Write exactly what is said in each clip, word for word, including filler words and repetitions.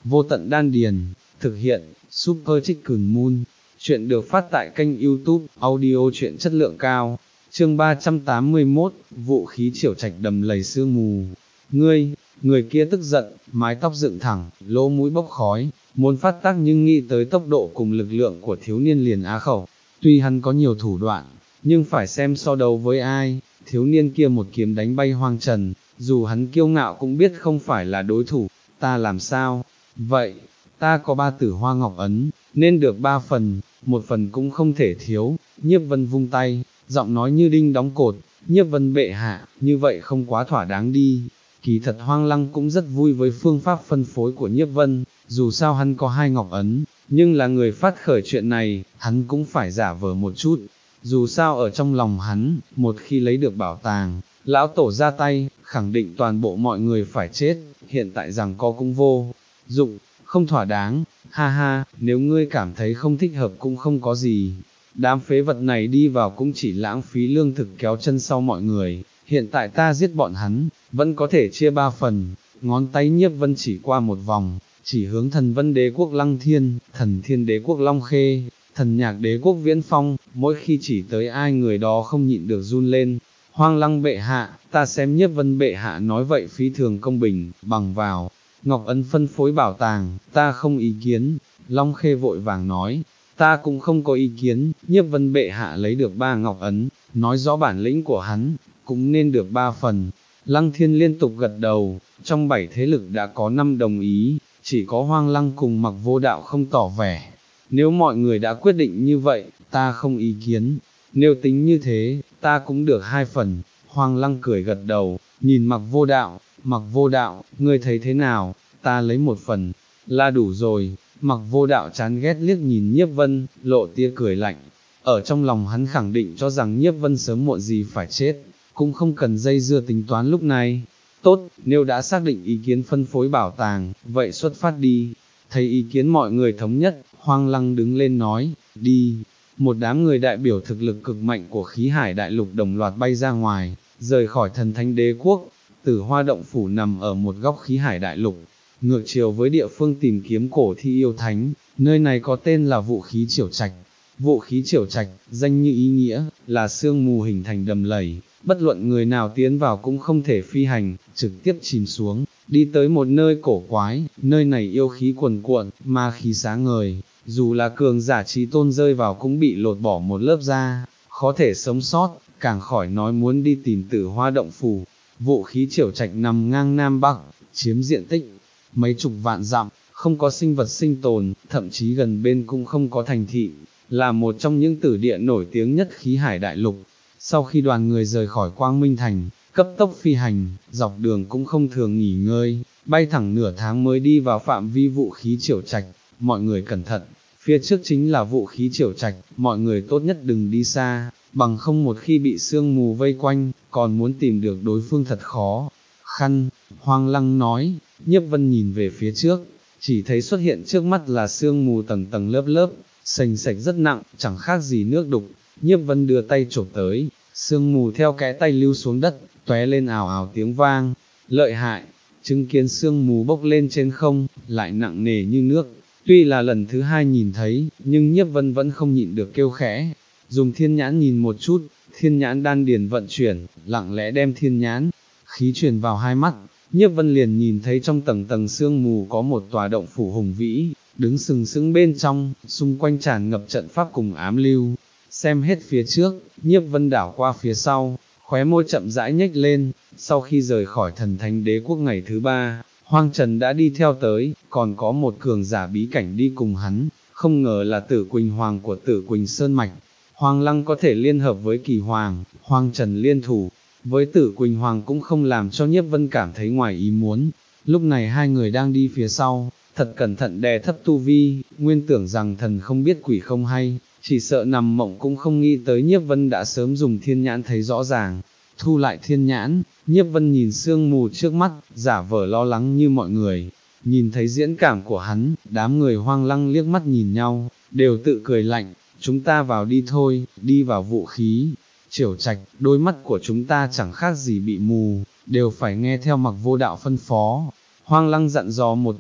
Vô tận đan điền, thực hiện, Super Chicken Moon. Chuyện được phát tại kênh YouTube, audio truyện chất lượng cao. Chương ba trăm tám mươi mốt, vũ khí triểu trạch đầm lầy sương mù. Ngươi, người kia tức giận, mái tóc dựng thẳng, lỗ mũi bốc khói, muốn phát tác nhưng nghĩ tới tốc độ cùng lực lượng của thiếu niên liền á khẩu. Tuy hắn có nhiều thủ đoạn, nhưng phải xem so đấu với ai, thiếu niên kia một kiếm đánh bay Hoang Trần, dù hắn kiêu ngạo cũng biết không phải là đối thủ. Ta làm sao? Vậy, ta có ba tử hoa ngọc ấn, nên được ba phần, một phần cũng không thể thiếu. Nhiếp Vân vung tay, giọng nói như đinh đóng cột. Nhiếp Vân bệ hạ, như vậy không quá thỏa đáng đi. Kỳ thật Hoang Lăng cũng rất vui với phương pháp phân phối của Nhiếp Vân, dù sao hắn có hai ngọc ấn, nhưng là người phát khởi chuyện này, hắn cũng phải giả vờ một chút. Dù sao ở trong lòng hắn, một khi lấy được bảo tàng, lão tổ ra tay, khẳng định toàn bộ mọi người phải chết, hiện tại rằng co cũng vô dụng, không thỏa đáng. Ha ha, nếu ngươi cảm thấy không thích hợp cũng không có gì, đám phế vật này đi vào cũng chỉ lãng phí lương thực kéo chân sau mọi người, hiện tại ta giết bọn hắn, vẫn có thể chia ba phần. Ngón tay Nhiếp Vân chỉ qua một vòng, chỉ hướng Thần Vân Đế quốc Lăng Thiên, Thần Thiên Đế quốc Long Khê, Thần Nhạc Đế quốc Viễn Phong, mỗi khi chỉ tới ai người đó không nhịn được run lên. Hoang Lăng bệ hạ, ta xem Nhiếp Vân bệ hạ nói vậy phi thường công bình, bằng vào ngọc ấn phân phối bảo tàng, ta không ý kiến. Long Khê vội vàng nói, ta cũng không có ý kiến. Nhiếp Vân bệ hạ lấy được ba ngọc ấn, nói rõ bản lĩnh của hắn, cũng nên được ba phần. Lăng Thiên liên tục gật đầu, trong bảy thế lực đã có năm đồng ý, chỉ có Hoang Lăng cùng Mặc Vô Đạo không tỏ vẻ. Nếu mọi người đã quyết định như vậy, ta không ý kiến. Nếu tính như thế, ta cũng được hai phần. Hoang Lăng cười gật đầu, nhìn Mặc Vô Đạo, Mặc Vô Đạo, ngươi thấy thế nào? Ta lấy một phần, là đủ rồi. Mặc Vô Đạo chán ghét liếc nhìn Nhiếp Vân, lộ tia cười lạnh. Ở trong lòng hắn khẳng định cho rằng Nhiếp Vân sớm muộn gì phải chết, cũng không cần dây dưa tính toán lúc này. Tốt, nếu đã xác định ý kiến phân phối bảo tàng, vậy xuất phát đi. Thấy ý kiến mọi người thống nhất, Hoang Lăng đứng lên nói, đi. Một đám người đại biểu thực lực cực mạnh của khí hải đại lục đồng loạt bay ra ngoài, rời khỏi Thần Thánh Đế quốc. Tử Hoa Động Phủ nằm ở một góc khí hải đại lục, ngược chiều với địa phương tìm kiếm cổ thi yêu thánh, nơi này có tên là vũ khí triểu trạch. Vũ khí triểu trạch, danh như ý nghĩa, là sương mù hình thành đầm lầy, bất luận người nào tiến vào cũng không thể phi hành, trực tiếp chìm xuống, đi tới một nơi cổ quái, nơi này yêu khí cuồn cuộn, ma khí sáng ngời, dù là cường giả chí tôn rơi vào cũng bị lột bỏ một lớp da, khó thể sống sót, càng khỏi nói muốn đi tìm Tử Hoa Động Phủ. Vũ khí triểu trạch nằm ngang Nam Bắc, chiếm diện tích mấy chục vạn dặm, không có sinh vật sinh tồn, thậm chí gần bên cũng không có thành thị, là một trong những tử địa nổi tiếng nhất khí hải đại lục. Sau khi đoàn người rời khỏi Quang Minh Thành, cấp tốc phi hành, dọc đường cũng không thường nghỉ ngơi, bay thẳng nửa tháng mới đi vào phạm vi vũ khí triểu trạch. Mọi người cẩn thận, phía trước chính là vũ khí triểu trạch, mọi người tốt nhất đừng đi xa, bằng không một khi bị sương mù vây quanh, còn muốn tìm được đối phương thật khó khăn. Hoang Lăng nói. Nhiếp Vân nhìn về phía trước, chỉ thấy xuất hiện trước mắt là sương mù tầng tầng lớp lớp, sền sạch rất nặng, chẳng khác gì nước đục. Nhiếp Vân đưa tay chộp tới, sương mù theo kẽ tay lưu xuống đất, tóe lên ào ào tiếng vang. Lợi hại, chứng kiến sương mù bốc lên trên không, lại nặng nề như nước. Tuy là lần thứ hai nhìn thấy, nhưng Nhiếp Vân vẫn không nhịn được kêu khẽ. Dùng thiên nhãn nhìn một chút, thiên nhãn đan điền vận chuyển, lặng lẽ đem thiên nhãn khí truyền vào hai mắt. Nhiếp Vân liền nhìn thấy trong tầng tầng sương mù có một tòa động phủ hùng vĩ, đứng sừng sững bên trong, xung quanh tràn ngập trận pháp cùng ám lưu. Xem hết phía trước, Nhiếp Vân đảo qua phía sau, khóe môi chậm rãi nhếch lên. Sau khi rời khỏi Thần Thánh Đế quốc ngày thứ ba, Hoang Trần đã đi theo tới, còn có một cường giả bí cảnh đi cùng hắn, không ngờ là Tử Quỳnh Hoàng của Tử Quỳnh Sơn Mạch. Hoang Lăng có thể liên hợp với Kỳ Hoàng, Hoang Trần liên thủ với Tử Quỳnh Hoàng cũng không làm cho Nhiếp Vân cảm thấy ngoài ý muốn. Lúc này hai người đang đi phía sau, thật cẩn thận đè thấp tu vi, nguyên tưởng rằng thần không biết quỷ không hay, chỉ sợ nằm mộng cũng không nghĩ tới Nhiếp Vân đã sớm dùng thiên nhãn thấy rõ ràng. Thu lại thiên nhãn, Nhiếp Vân nhìn sương mù trước mắt, giả vờ lo lắng như mọi người. Nhìn thấy diễn cảm của hắn, đám người Hoang Lăng liếc mắt nhìn nhau, đều tự cười lạnh. Chúng ta vào đi thôi, đi vào vũ khí triểu trạch, đôi mắt của chúng ta chẳng khác gì bị mù, đều phải nghe theo Mặc Vô Đạo phân phó. Hoang Lăng dặn dò một câu,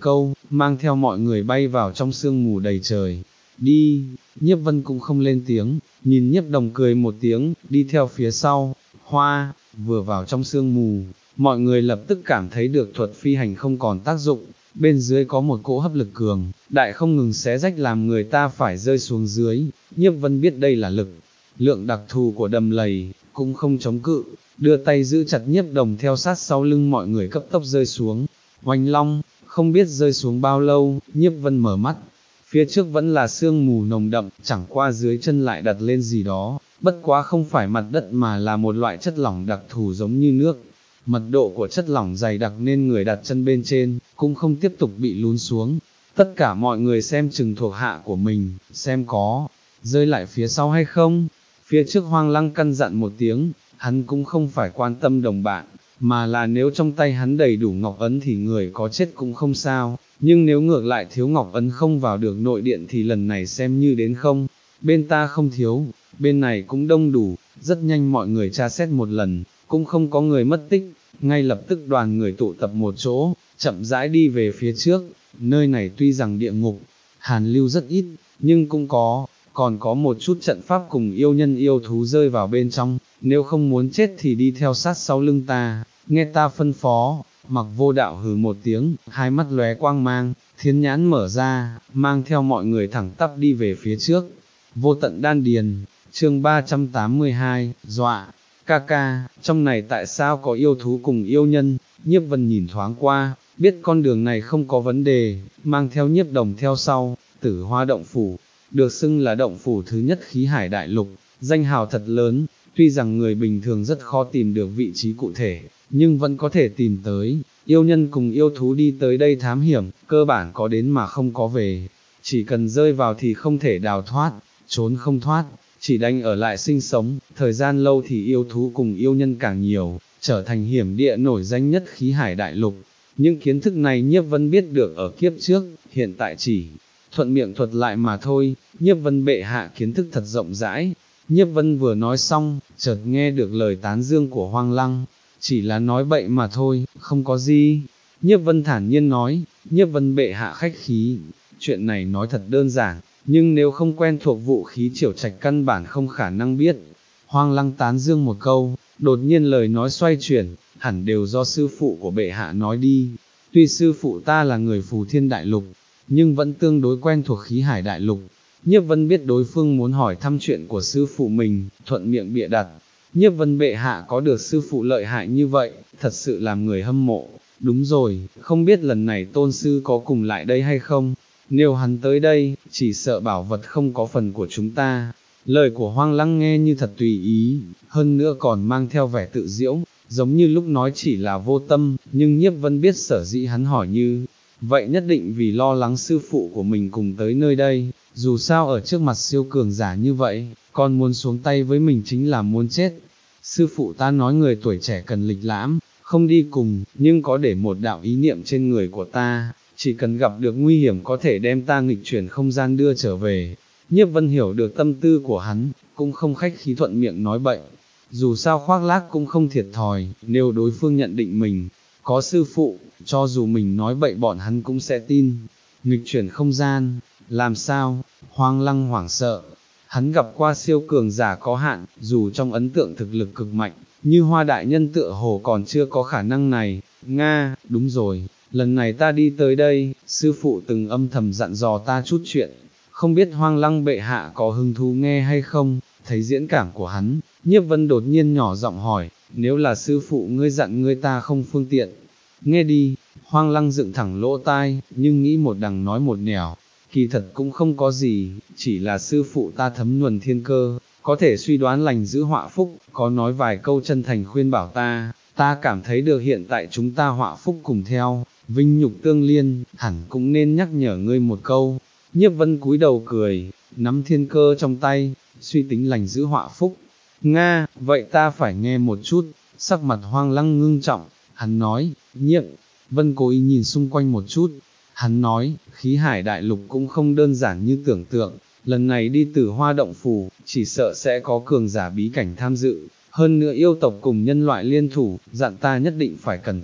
mang theo mọi người bay vào trong sương mù đầy trời. Đi, Nhiếp Vân cũng không lên tiếng, nhìn Nhiếp Đồng cười một tiếng, đi theo phía sau. Hoa, vừa vào trong sương mù, mọi người lập tức cảm thấy được thuật phi hành không còn tác dụng, bên dưới có một cỗ hấp lực cường, đại không ngừng xé rách làm người ta phải rơi xuống dưới. Nhiếp Vân biết đây là lực lượng đặc thù của đầm lầy, cũng không chống cự, đưa tay giữ chặt Nhiếp Đồng theo sát sau lưng mọi người cấp tốc rơi xuống. Oanh long, không biết rơi xuống bao lâu, Nhiếp Vân mở mắt, phía trước vẫn là sương mù nồng đậm, chẳng qua dưới chân lại đặt lên gì đó, bất quá không phải mặt đất mà là một loại chất lỏng đặc thù giống như nước. Mật độ của chất lỏng dày đặc nên người đặt chân bên trên, cũng không tiếp tục bị lún xuống. Tất cả mọi người xem chừng thuộc hạ của mình, xem có rơi lại phía sau hay không. Phía trước Hoang Lăng căn dặn một tiếng, hắn cũng không phải quan tâm đồng bạn, mà là nếu trong tay hắn đầy đủ ngọc ấn thì người có chết cũng không sao, nhưng nếu ngược lại thiếu ngọc ấn không vào được nội điện thì lần này xem như đến không. Bên ta không thiếu, bên này cũng đông đủ, rất nhanh mọi người tra xét một lần, cũng không có người mất tích, ngay lập tức đoàn người tụ tập một chỗ, chậm rãi đi về phía trước. Nơi này tuy rằng địa ngục, hàn lưu rất ít, nhưng cũng có, còn có một chút trận pháp cùng yêu nhân yêu thú rơi vào bên trong, nếu không muốn chết thì đi theo sát sau lưng ta, nghe ta phân phó. Mặc Vô Đạo hừ một tiếng, hai mắt lóe quang mang, thiên nhãn mở ra, mang theo mọi người thẳng tắp đi về phía trước. Vô Tận Đan Điền, chương ba trăm tám mươi hai, dọa. Ca ca, trong này tại sao có yêu thú cùng yêu nhân? Nhiếp Vân nhìn thoáng qua, biết con đường này không có vấn đề, mang theo Nhiếp Đồng theo sau. Tử Hoa Động Phủ, được xưng là động phủ thứ nhất khí hải đại lục, danh hào thật lớn, tuy rằng người bình thường rất khó tìm được vị trí cụ thể, nhưng vẫn có thể tìm tới. Yêu nhân cùng yêu thú đi tới đây thám hiểm, cơ bản có đến mà không có về, chỉ cần rơi vào thì không thể đào thoát, trốn không thoát, chỉ đành ở lại sinh sống. Thời gian lâu thì yêu thú cùng yêu nhân càng nhiều, trở thành hiểm địa nổi danh nhất khí hải đại lục. Những kiến thức này Nhiếp Vân biết được ở kiếp trước, hiện tại chỉ thuận miệng thuật lại mà thôi. Nhiếp Vân bệ hạ kiến thức thật rộng rãi. Nhiếp Vân vừa nói xong, chợt nghe được lời tán dương của Hoang Lăng, chỉ là nói bậy mà thôi, không có gì. Nhiếp Vân thản nhiên nói, Nhiếp Vân bệ hạ khách khí, chuyện này nói thật đơn giản, nhưng nếu không quen thuộc vũ khí Triều Trạch căn bản không khả năng biết. Hoang Lăng tán dương một câu, đột nhiên lời nói xoay chuyển, hẳn đều do sư phụ của bệ hạ nói đi. Tuy sư phụ ta là người Phù Thiên Đại Lục, nhưng vẫn tương đối quen thuộc khí hải đại lục. Nhiếp Vân biết đối phương muốn hỏi thăm chuyện của sư phụ mình, thuận miệng bịa đặt. Nhiếp Vân bệ hạ có được sư phụ lợi hại như vậy, thật sự làm người hâm mộ. Đúng rồi, không biết lần này tôn sư có cùng lại đây hay không? Nếu hắn tới đây, chỉ sợ bảo vật không có phần của chúng ta. Lời của Hoang Lăng nghe như thật tùy ý, hơn nữa còn mang theo vẻ tự diễu, giống như lúc nói chỉ là vô tâm, nhưng Nhiếp Vân biết sở dĩ hắn hỏi như vậy nhất định vì lo lắng sư phụ của mình cùng tới nơi đây. Dù sao ở trước mặt siêu cường giả như vậy, còn muốn xuống tay với mình chính là muốn chết. Sư phụ ta nói người tuổi trẻ cần lịch lãm, không đi cùng, nhưng có để một đạo ý niệm trên người của ta, chỉ cần gặp được nguy hiểm có thể đem ta nghịch chuyển không gian đưa trở về. Nhiếp Vân hiểu được tâm tư của hắn, cũng không khách khí thuận miệng nói bậy. Dù sao khoác lác cũng không thiệt thòi, nếu đối phương nhận định mình có sư phụ, cho dù mình nói bậy bọn hắn cũng sẽ tin. Nghịch chuyển không gian, làm sao? Hoang Lăng hoảng sợ. Hắn gặp qua siêu cường giả có hạn, dù trong ấn tượng thực lực cực mạnh, như Hoa đại nhân tựa hồ còn chưa có khả năng này. Nga, đúng rồi, lần này ta đi tới đây, sư phụ từng âm thầm dặn dò ta chút chuyện, không biết Hoang Lăng bệ hạ có hứng thú nghe hay không? Thấy diễn cảm của hắn, Nhiếp Vân đột nhiên nhỏ giọng hỏi, nếu là sư phụ ngươi dặn ngươi ta không phương tiện, nghe đi. Hoang Lăng dựng thẳng lỗ tai, nhưng nghĩ một đằng nói một nẻo, kỳ thật cũng không có gì, chỉ là sư phụ ta thấm nhuần thiên cơ, có thể suy đoán lành giữ họa phúc, có nói vài câu chân thành khuyên bảo ta, ta cảm thấy được hiện tại chúng ta họa phúc cùng theo, vinh nhục tương liên, hẳn cũng nên nhắc nhở ngươi một câu. Nhiếp Vân cúi đầu cười, nắm thiên cơ trong tay, suy tính lành giữ họa phúc. Nga, vậy ta phải nghe một chút. Sắc mặt Hoang Lăng ngưng trọng, hắn nói, Nhiếp Vân cố ý nhìn xung quanh một chút, hắn nói, khí hải đại lục cũng không đơn giản như tưởng tượng, lần này đi Tử Hoa Động Phủ, chỉ sợ sẽ có cường giả bí cảnh tham dự, hơn nữa yêu tộc cùng nhân loại liên thủ, dặn ta nhất định phải cẩn thận,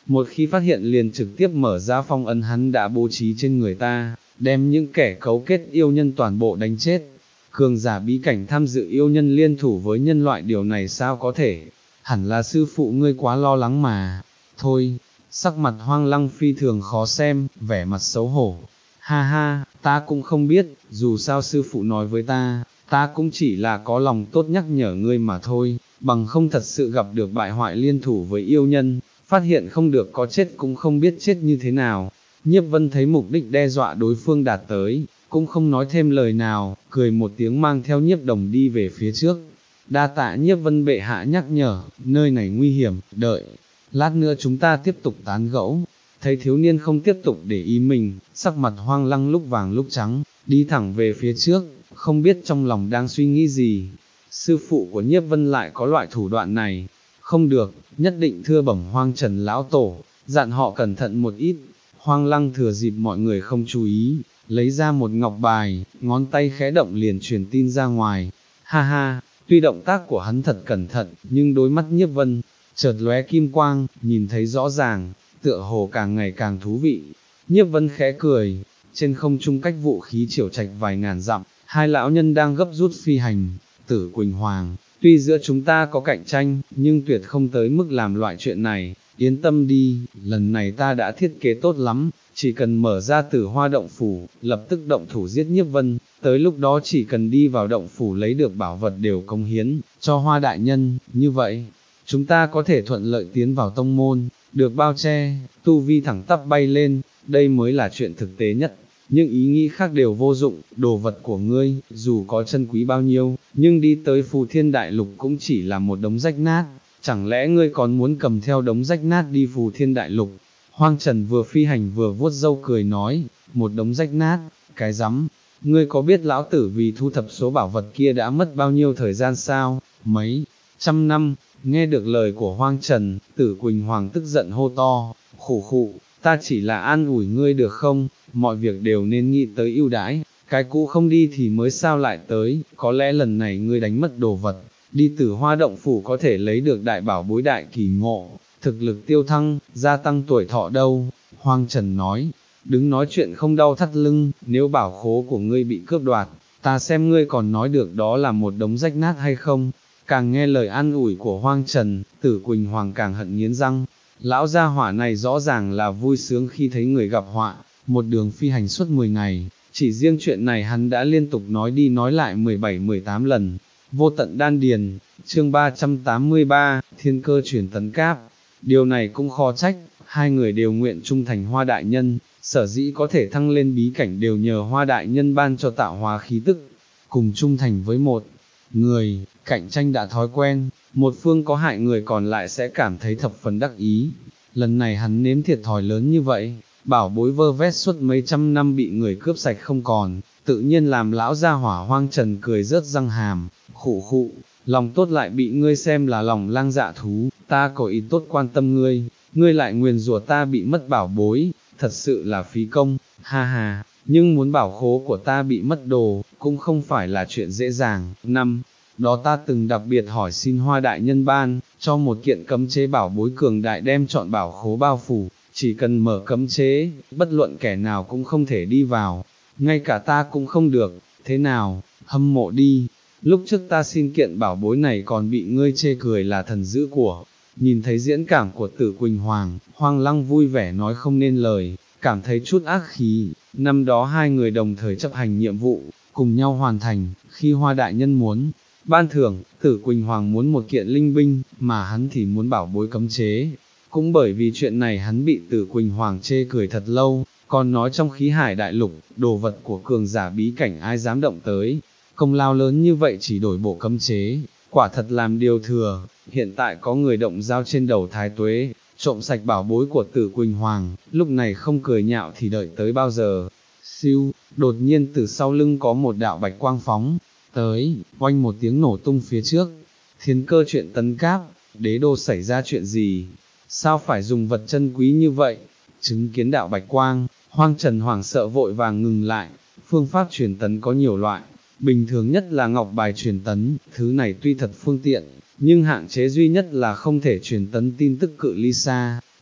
một khi phát hiện liền trực tiếp mở ra phong ấn hắn đã bố trí trên người ta, đem những kẻ cấu kết yêu nhân toàn bộ đánh chết. Cường giả bí cảnh tham dự yêu nhân liên thủ với nhân loại, điều này sao có thể, hẳn là sư phụ ngươi quá lo lắng mà, thôi, sắc mặt Hoang Lăng phi thường khó xem, vẻ mặt xấu hổ, ha ha, ta cũng không biết, dù sao sư phụ nói với ta, ta cũng chỉ là có lòng tốt nhắc nhở ngươi mà thôi, bằng không thật sự gặp được bại hoại liên thủ với yêu nhân, phát hiện không được có chết cũng không biết chết như thế nào. Nhiếp Vân thấy mục đích đe dọa đối phương đạt tới, cũng không nói thêm lời nào, cười một tiếng mang theo Nhiếp Đồng đi về phía trước. Đa tạ Nhiếp Vân bệ hạ nhắc nhở, nơi này nguy hiểm, đợi, lát nữa chúng ta tiếp tục tán gẫu. Thấy thiếu niên không tiếp tục để ý mình, sắc mặt Hoang Lăng lúc vàng lúc trắng, đi thẳng về phía trước, không biết trong lòng đang suy nghĩ gì. Sư phụ của Nhiếp Vân lại có loại thủ đoạn này, không được, nhất định thưa bẩm Hoang Trần lão tổ, dặn họ cẩn thận một ít. Hoang Lăng thừa dịp mọi người không chú ý, lấy ra một ngọc bài, ngón tay khẽ động liền truyền tin ra ngoài. Ha ha, tuy động tác của hắn thật cẩn thận, nhưng đối mắt Nhiếp Vân, chợt lóe kim quang, nhìn thấy rõ ràng, tựa hồ càng ngày càng thú vị. Nhiếp Vân khẽ cười, trên không trung cách Vũ Khí Triều Trạch vài ngàn dặm, hai lão nhân đang gấp rút phi hành. Tử Quỳnh Hoàng, tuy giữa chúng ta có cạnh tranh, nhưng tuyệt không tới mức làm loại chuyện này, yên tâm đi, lần này ta đã thiết kế tốt lắm, chỉ cần mở ra Tử Hoa động phủ, lập tức động thủ giết Nhiếp Vân, tới lúc đó chỉ cần đi vào động phủ lấy được bảo vật đều cống hiến, cho Hoa đại nhân, như vậy, chúng ta có thể thuận lợi tiến vào tông môn, được bao che, tu vi thẳng tắp bay lên, đây mới là chuyện thực tế nhất. Nhưng ý nghĩ khác đều vô dụng, đồ vật của ngươi, dù có chân quý bao nhiêu, nhưng đi tới Phù Thiên Đại Lục cũng chỉ là một đống rách nát, chẳng lẽ ngươi còn muốn cầm theo đống rách nát đi Phù Thiên Đại Lục? Hoang Trần vừa phi hành vừa vuốt râu cười nói, một đống rách nát, cái rắm, ngươi có biết lão tử vì thu thập số bảo vật kia đã mất bao nhiêu thời gian sao? Mấy trăm năm. Nghe được lời của Hoang Trần, Tử Quỳnh Hoàng tức giận hô to, khụ khụ, ta chỉ là an ủi ngươi được không, mọi việc đều nên nghĩ tới ưu đãi, cái cũ không đi thì mới sao lại tới, có lẽ lần này ngươi đánh mất đồ vật, đi Tử Hoa động phủ có thể lấy được đại bảo bối đại kỳ ngộ, thực lực tiêu thăng, gia tăng tuổi thọ đâu. Hoang Trần nói, đứng nói chuyện không đau thắt lưng, nếu bảo khố của ngươi bị cướp đoạt, ta xem ngươi còn nói được đó là một đống rách nát hay không. Càng nghe lời an ủi của Hoang Trần, Tử Quỳnh Hoàng càng hận nghiến răng, lão gia hỏa này rõ ràng là vui sướng khi thấy người gặp họa, một đường phi hành suốt mười ngày, chỉ riêng chuyện này hắn đã liên tục nói đi nói lại mười bảy mười tám lần. Vô tận đan điền, chương ba trăm tám mươi ba, thiên cơ chuyển tấn cáp, điều này cũng khó trách, hai người đều nguyện trung thành Hoa đại nhân, sở dĩ có thể thăng lên bí cảnh đều nhờ Hoa đại nhân ban cho tạo hóa khí tức, cùng trung thành với một người, cạnh tranh đã thói quen, một phương có hại người còn lại sẽ cảm thấy thập phần đắc ý. Lần này hắn nếm thiệt thòi lớn như vậy, bảo bối vơ vét suốt mấy trăm năm bị người cướp sạch không còn, tự nhiên làm lão gia hỏa Hoang Trần cười rớt răng hàm, khụ khụ, lòng tốt lại bị ngươi xem là lòng lang dạ thú, ta có ý tốt quan tâm ngươi, ngươi lại nguyền rủa ta bị mất bảo bối, thật sự là phí công, ha ha. Nhưng muốn bảo khố của ta bị mất đồ, cũng không phải là chuyện dễ dàng. Năm đó ta từng đặc biệt hỏi xin Hoa đại nhân ban, cho một kiện cấm chế bảo bối cường đại đem chọn bảo khố bao phủ, chỉ cần mở cấm chế, bất luận kẻ nào cũng không thể đi vào, ngay cả ta cũng không được, thế nào, hâm mộ đi. Lúc trước ta xin kiện bảo bối này còn bị ngươi chê cười là thần dữ của. Nhìn thấy diễn cảm của Tử Quỳnh Hoàng, Hoang Lăng vui vẻ nói không nên lời, cảm thấy chút ác khí. Năm đó hai người đồng thời chấp hành nhiệm vụ, cùng nhau hoàn thành, khi Hoa đại nhân muốn ban thưởng, Tử Quỳnh Hoàng muốn một kiện linh binh, mà hắn thì muốn bảo bối cấm chế. Cũng bởi vì chuyện này hắn bị Tử Quỳnh Hoàng chê cười thật lâu, còn nói trong khí hải đại lục, đồ vật của cường giả bí cảnh ai dám động tới, công lao lớn như vậy chỉ đổi bộ cấm chế, quả thật làm điều thừa. Hiện tại có người động dao trên đầu Thái Tuế, trộm sạch bảo bối của Tử Quỳnh Hoàng, lúc này không cười nhạo thì đợi tới bao giờ. Siêu, đột nhiên từ sau lưng có một đạo bạch quang phóng tới, oanh một tiếng nổ tung phía trước. Thiên cơ chuyện tấn cáp, đế đô xảy ra chuyện gì? Sao phải dùng vật chân quý như vậy? Chứng kiến đạo bạch quang, Hoang Trần hoảng sợ vội vàng ngừng lại. Phương pháp truyền tấn có nhiều loại, bình thường nhất là ngọc bài truyền tấn, thứ này tuy thật phương tiện, nhưng hạn chế duy nhất là không thể truyền tấn tin tức cự ly xa,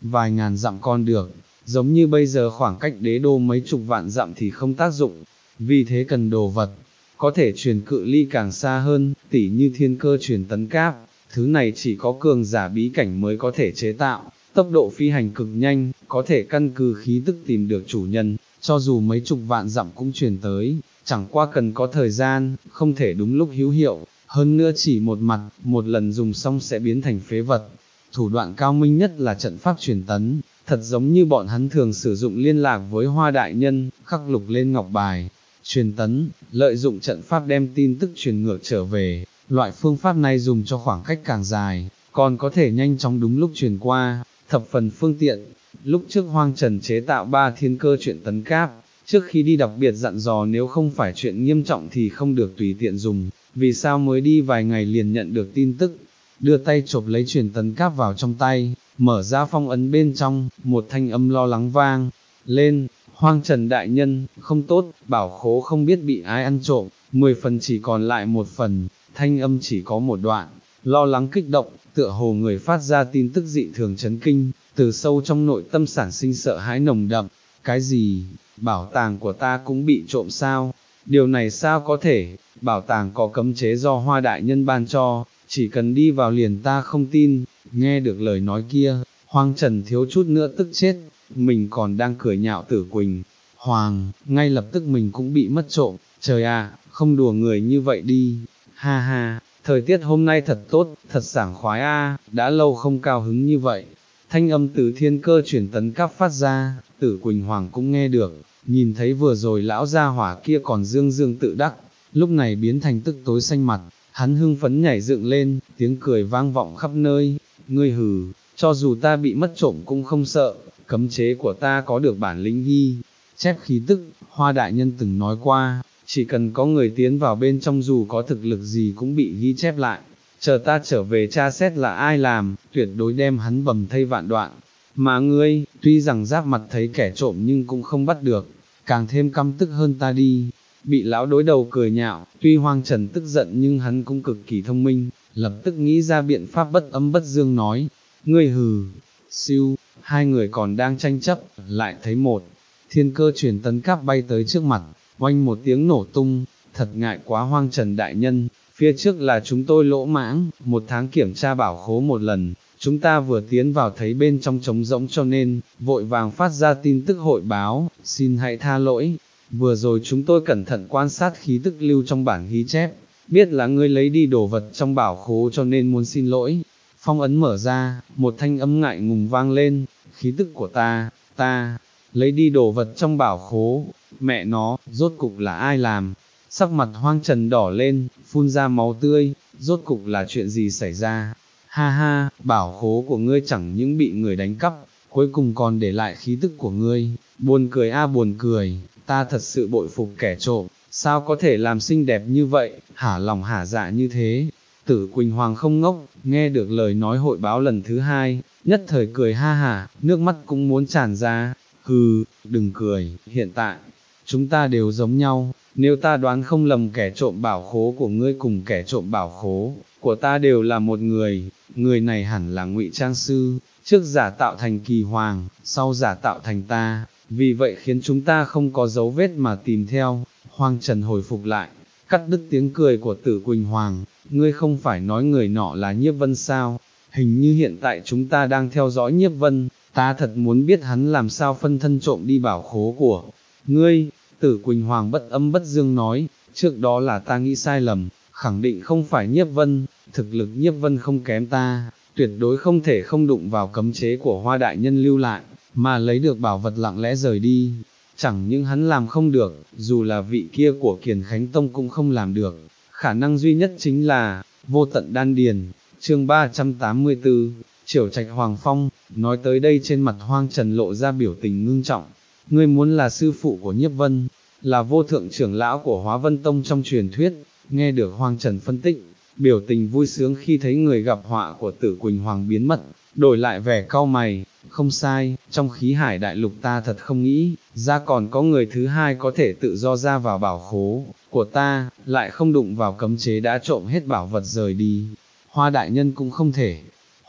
vài ngàn dặm con được, giống như bây giờ khoảng cách đế đô mấy chục vạn dặm thì không tác dụng, vì thế cần đồ vật, có thể truyền cự ly càng xa hơn, tỉ như thiên cơ truyền tấn cáp, thứ này chỉ có cường giả bí cảnh mới có thể chế tạo, tốc độ phi hành cực nhanh, có thể căn cứ khí tức tìm được chủ nhân, cho dù mấy chục vạn dặm cũng truyền tới, chẳng qua cần có thời gian, không thể đúng lúc hữu hiệu, hơn nữa chỉ một mặt, một lần dùng xong sẽ biến thành phế vật. Thủ đoạn cao minh nhất là trận pháp truyền tấn, thật giống như bọn hắn thường sử dụng liên lạc với Hoa Đại Nhân, khắc lục lên ngọc bài. Truyền tấn, lợi dụng trận pháp đem tin tức truyền ngược trở về, loại phương pháp này dùng cho khoảng cách càng dài, còn có thể nhanh chóng đúng lúc truyền qua, thập phần phương tiện. Lúc trước Hoang Trần chế tạo ba thiên cơ truyền tấn cáp, trước khi đi đặc biệt dặn dò nếu không phải chuyện nghiêm trọng thì không được tùy tiện dùng, vì sao mới đi vài ngày liền nhận được tin tức, đưa tay chộp lấy truyền tấn cáp vào trong tay, mở ra phong ấn bên trong, một thanh âm lo lắng vang lên, Hoang Trần đại nhân, không tốt, bảo khố không biết bị ai ăn trộm, mười phần chỉ còn lại một phần, thanh âm chỉ có một đoạn, lo lắng kích động, tựa hồ người phát ra tin tức dị thường chấn kinh, từ sâu trong nội tâm sản sinh sợ hãi nồng đậm, cái gì, bảo tàng của ta cũng bị trộm sao, điều này sao có thể, bảo tàng có cấm chế do Hoa Đại Nhân ban cho, chỉ cần đi vào liền ta không tin. Nghe được lời nói kia, Hoang Trần thiếu chút nữa tức chết, mình còn đang cười nhạo Tử Quỳnh Hoàng, ngay lập tức mình cũng bị mất trộm, trời à, không đùa người như vậy đi, ha ha, thời tiết hôm nay thật tốt, thật sảng khoái a, đã lâu không cao hứng như vậy. Thanh âm từ thiên cơ truyền tấn cáp phát ra, Tử Quỳnh Hoàng cũng nghe được, nhìn thấy vừa rồi lão gia hỏa kia còn dương dương tự đắc, lúc này biến thành tức tối xanh mặt, hắn hưng phấn nhảy dựng lên, tiếng cười vang vọng khắp nơi, ngươi hừ, cho dù ta bị mất trộm cũng không sợ, cấm chế của ta có được bản lĩnh ghi chép khí tức, Hoa Đại Nhân từng nói qua, chỉ cần có người tiến vào bên trong dù có thực lực gì cũng bị ghi chép lại, chờ ta trở về tra xét là ai làm, tuyệt đối đem hắn bầm thây vạn đoạn. Mà ngươi, tuy rằng giáp mặt thấy kẻ trộm nhưng cũng không bắt được, càng thêm căm tức hơn ta đi. Bị lão đối đầu cười nhạo, tuy Hoang Trần tức giận nhưng hắn cũng cực kỳ thông minh, lập tức nghĩ ra biện pháp bất âm bất dương nói, ngươi hừ, siêu, hai người còn đang tranh chấp, lại thấy một thiên cơ truyền tấn cáp bay tới trước mặt, oanh một tiếng nổ tung, thật ngại quá Hoang Trần đại nhân, phía trước là chúng tôi lỗ mãng, một tháng kiểm tra bảo khố một lần, chúng ta vừa tiến vào thấy bên trong trống rỗng cho nên, vội vàng phát ra tin tức hội báo, xin hãy tha lỗi, vừa rồi chúng tôi cẩn thận quan sát khí tức lưu trong bản ghi chép, biết là ngươi lấy đi đồ vật trong bảo khố cho nên muốn xin lỗi. Phong ấn mở ra, một thanh âm ngại ngùng vang lên, khí tức của ta, ta, lấy đi đồ vật trong bảo khố, mẹ nó, rốt cục là ai làm? Sắc mặt Hoang Trần đỏ lên, phun ra máu tươi, rốt cục là chuyện gì xảy ra? Ha ha, bảo khố của ngươi chẳng những bị người đánh cắp, cuối cùng còn để lại khí tức của ngươi, buồn cười a buồn cười, ta thật sự bội phục kẻ trộm, sao có thể làm xinh đẹp như vậy, hả lòng hả dạ như thế. Tử Quỳnh Hoàng không ngốc, nghe được lời nói hội báo lần thứ hai, nhất thời cười ha hả, nước mắt cũng muốn tràn ra, hừ, đừng cười, hiện tại, chúng ta đều giống nhau, nếu ta đoán không lầm kẻ trộm bảo khố của ngươi cùng kẻ trộm bảo khố của ta đều là một người, người này hẳn là Ngụy Trang Sư, trước giả tạo thành Kỳ Hoàng, sau giả tạo thành ta, vì vậy khiến chúng ta không có dấu vết mà tìm theo. Hoang Trần hồi phục lại, cắt đứt tiếng cười của Tử Quỳnh Hoàng, ngươi không phải nói người nọ là Nhiếp Vân sao, hình như hiện tại chúng ta đang theo dõi Nhiếp Vân, ta thật muốn biết hắn làm sao phân thân trộm đi bảo khố của ngươi. Tử Quỳnh Hoàng bất âm bất dương nói, trước đó là ta nghĩ sai lầm, khẳng định không phải Nhiếp Vân, thực lực Nhiếp Vân không kém ta, tuyệt đối không thể không đụng vào cấm chế của Hoa Đại Nhân lưu lại, mà lấy được bảo vật lặng lẽ rời đi. Chẳng những hắn làm không được, dù là vị kia của Kiền Khánh Tông cũng không làm được, khả năng duy nhất chính là, vô tận đan điền. Chương ba trăm tám mươi tư, Triểu Trạch Hoàng Phong. Nói tới đây trên mặt Hoang Trần lộ ra biểu tình ngưng trọng, ngươi muốn là sư phụ của Nhiếp Vân, là vô thượng trưởng lão của Hóa Vân Tông trong truyền thuyết. Nghe được Hoang Trần phân tích, biểu tình vui sướng khi thấy người gặp họa của Tử Quỳnh Hoàng biến mất, đổi lại vẻ cau mày, không sai, trong khí hải đại lục ta thật không nghĩ, ra còn có người thứ hai có thể tự do ra vào bảo khố của ta, lại không đụng vào cấm chế đã trộm hết bảo vật rời đi. Hoa Đại Nhân cũng không thể.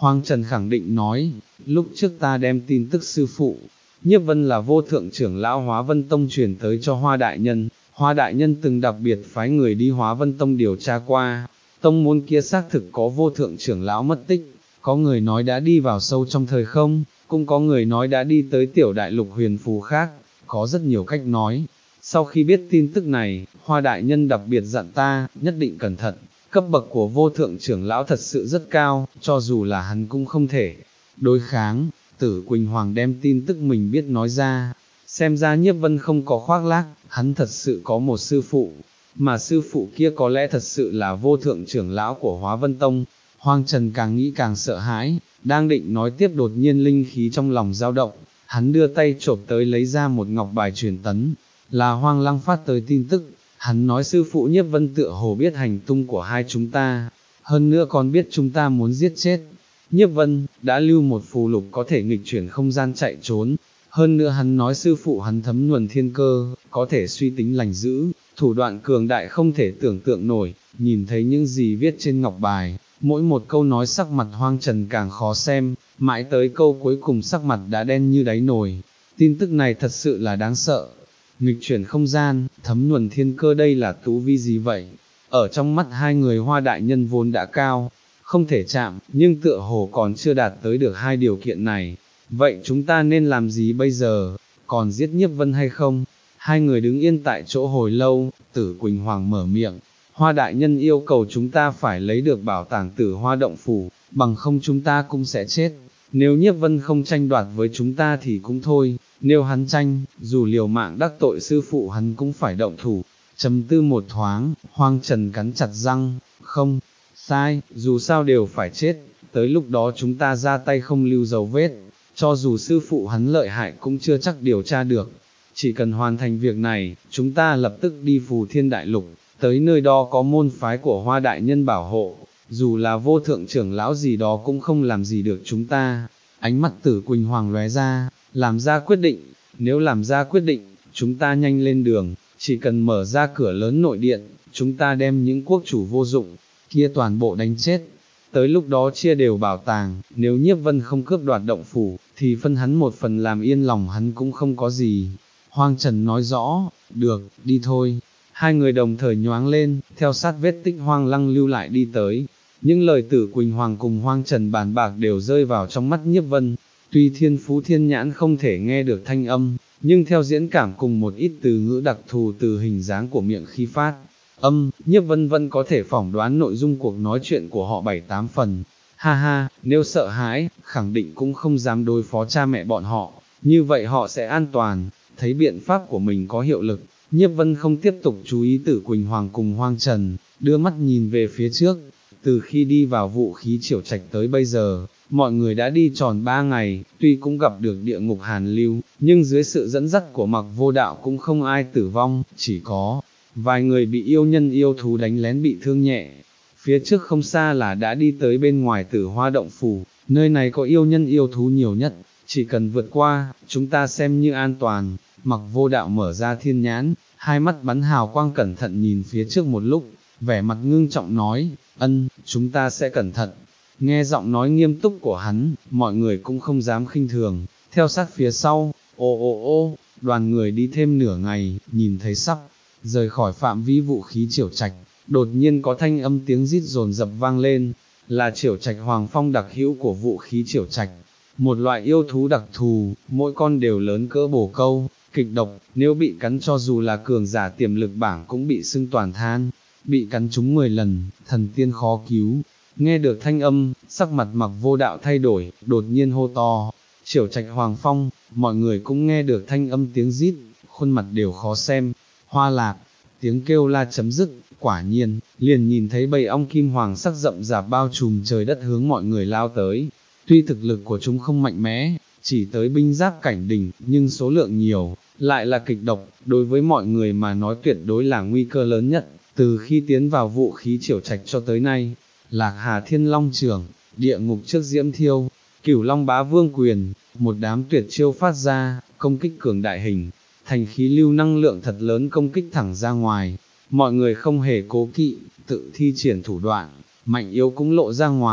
Hoang Trần khẳng định nói, lúc trước ta đem tin tức sư phụ, Nhiếp Vân là vô thượng trưởng lão Hóa Vân Tông truyền tới cho Hoa Đại Nhân, Hoa Đại Nhân từng đặc biệt phái người đi Hóa Vân Tông điều tra qua, tông môn kia xác thực có vô thượng trưởng lão mất tích, có người nói đã đi vào sâu trong thời không, cũng có người nói đã đi tới tiểu đại lục huyền phù khác, có rất nhiều cách nói. Sau khi biết tin tức này, Hoa Đại Nhân đặc biệt dặn ta, nhất định cẩn thận, cấp bậc của vô thượng trưởng lão thật sự rất cao, cho dù là hắn cũng không thể đối kháng. Tử Quỳnh Hoàng đem tin tức mình biết nói ra, xem ra Nhiếp Vân không có khoác lác, hắn thật sự có một sư phụ, mà sư phụ kia có lẽ thật sự là vô thượng trưởng lão của Hóa Vân Tông. Hoang Trần càng nghĩ càng sợ hãi, đang định nói tiếp đột nhiên linh khí trong lòng dao động, hắn đưa tay chộp tới lấy ra một ngọc bài truyền tấn, là Hoang Lăng phát tới tin tức, hắn nói sư phụ Nhiếp Vân tựa hồ biết hành tung của hai chúng ta, hơn nữa còn biết chúng ta muốn giết chết. Nhiếp Vân đã lưu một phù lục có thể nghịch chuyển không gian chạy trốn, hơn nữa hắn nói sư phụ hắn thấm nhuần thiên cơ, có thể suy tính lành dữ, thủ đoạn cường đại không thể tưởng tượng nổi, nhìn thấy những gì viết trên ngọc bài, mỗi một câu nói sắc mặt Hoang Trần càng khó xem, mãi tới câu cuối cùng sắc mặt đã đen như đáy nồi. Tin tức này thật sự là đáng sợ. Nghịch chuyển không gian, thấm nhuần thiên cơ, đây là tú vi gì vậy? Ở trong mắt hai người Hoa Đại Nhân vốn đã cao, không thể chạm, nhưng tựa hồ còn chưa đạt tới được hai điều kiện này. Vậy chúng ta nên làm gì bây giờ? Còn giết Nhiếp Vân hay không? Hai người đứng yên tại chỗ hồi lâu, Tử Quỳnh Hoàng mở miệng. Hoa Đại Nhân yêu cầu chúng ta phải lấy được bảo tàng Tử Hoa Động Phủ, bằng không chúng ta cũng sẽ chết. Nếu Nhiếp Vân không tranh đoạt với chúng ta thì cũng thôi, nếu hắn tranh, dù liều mạng đắc tội sư phụ hắn cũng phải động thủ. Trầm tư một thoáng, Hoang Trần cắn chặt răng, không, sai, dù sao đều phải chết, tới lúc đó chúng ta ra tay không lưu dấu vết, cho dù sư phụ hắn lợi hại cũng chưa chắc điều tra được. Chỉ cần hoàn thành việc này, chúng ta lập tức đi Phù Thiên Đại Lục, tới nơi đó có môn phái của Hoa Đại Nhân bảo hộ, dù là vô thượng trưởng lão gì đó cũng không làm gì được chúng ta. Ánh mắt Tử Quỳnh Hoàng lóe ra, làm ra quyết định, nếu làm ra quyết định, chúng ta nhanh lên đường, chỉ cần mở ra cửa lớn nội điện, chúng ta đem những quốc chủ vô dụng kia toàn bộ đánh chết. Tới lúc đó chia đều bảo tàng, nếu Nhiếp Vân không cướp đoạt động phủ, thì phân hắn một phần làm yên lòng hắn cũng không có gì. Hoang Trần nói rõ, được, đi thôi. Hai người đồng thời nhoáng lên, theo sát vết tích Hoang Lăng lưu lại đi tới. Những lời Tử Quỳnh Hoàng cùng Hoang Trần bàn bạc đều rơi vào trong mắt Nhiếp Vân. Tuy thiên phú thiên nhãn không thể nghe được thanh âm, nhưng theo diễn cảm cùng một ít từ ngữ đặc thù từ hình dáng của miệng khi phát âm, Nhiếp Vân vẫn có thể phỏng đoán nội dung cuộc nói chuyện của họ bảy tám phần. Ha ha, nếu sợ hãi, khẳng định cũng không dám đối phó cha mẹ bọn họ, như vậy họ sẽ an toàn. Thấy biện pháp của mình có hiệu lực, Nhiếp Vân không tiếp tục chú ý Tử Quỳnh Hoàng cùng Hoang Trần, đưa mắt nhìn về phía trước. Từ khi đi vào Vũ Khí Triểu Trạch tới bây giờ, mọi người đã đi tròn ba ngày, tuy cũng gặp được địa ngục hàn lưu, nhưng dưới sự dẫn dắt của Mặc Vô Đạo cũng không ai tử vong, chỉ có vài người bị yêu nhân yêu thú đánh lén bị thương nhẹ. Phía trước không xa là đã đi tới bên ngoài Tử Hoa Động Phủ, nơi này có yêu nhân yêu thú nhiều nhất, chỉ cần vượt qua, chúng ta xem như an toàn. Mặc Vô Đạo mở ra thiên nhãn, hai mắt bắn hào quang cẩn thận nhìn phía trước một lúc, vẻ mặt ngưng trọng nói, ân, chúng ta sẽ cẩn thận. Nghe giọng nói nghiêm túc của hắn, mọi người cũng không dám khinh thường, theo sát phía sau, ô ô ô, đoàn người đi thêm nửa ngày, nhìn thấy sắp rời khỏi phạm vi Vũ Khí Triểu Trạch, đột nhiên có thanh âm tiếng rít dồn dập vang lên, là Triểu Trạch Hoàng Phong đặc hữu của Vũ Khí Triểu Trạch, một loại yêu thú đặc thù, mỗi con đều lớn cỡ bồ câu, kịch độc, nếu bị cắn cho dù là cường giả tiềm lực bảng cũng bị sưng toàn than, bị cắn trúng mười lần, thần tiên khó cứu. Nghe được thanh âm, sắc mặt Mặc Vô Đạo thay đổi, đột nhiên hô to, Triểu Trạch Hoàng Phong, mọi người cũng nghe được thanh âm tiếng rít, khuôn mặt đều khó xem. Hoa Lạc, tiếng kêu la chấm dứt, quả nhiên, liền nhìn thấy bầy ong kim hoàng sắc rậm rạp bao trùm trời đất hướng mọi người lao tới. Tuy thực lực của chúng không mạnh mẽ, chỉ tới binh giáp cảnh đỉnh, nhưng số lượng nhiều, lại là kịch độc, đối với mọi người mà nói tuyệt đối là nguy cơ lớn nhất. Từ khi tiến vào Vũ Khí Triểu Trạch cho tới nay, Lạc Hà Thiên Long Trưởng, địa ngục trước diễm thiêu, Cửu Long Bá Vương Quyền, một đám tuyệt chiêu phát ra, công kích cường đại hình, thành khí lưu năng lượng thật lớn công kích thẳng ra ngoài, mọi người không hề cố kỵ, tự thi triển thủ đoạn, mạnh yếu cũng lộ ra ngoài,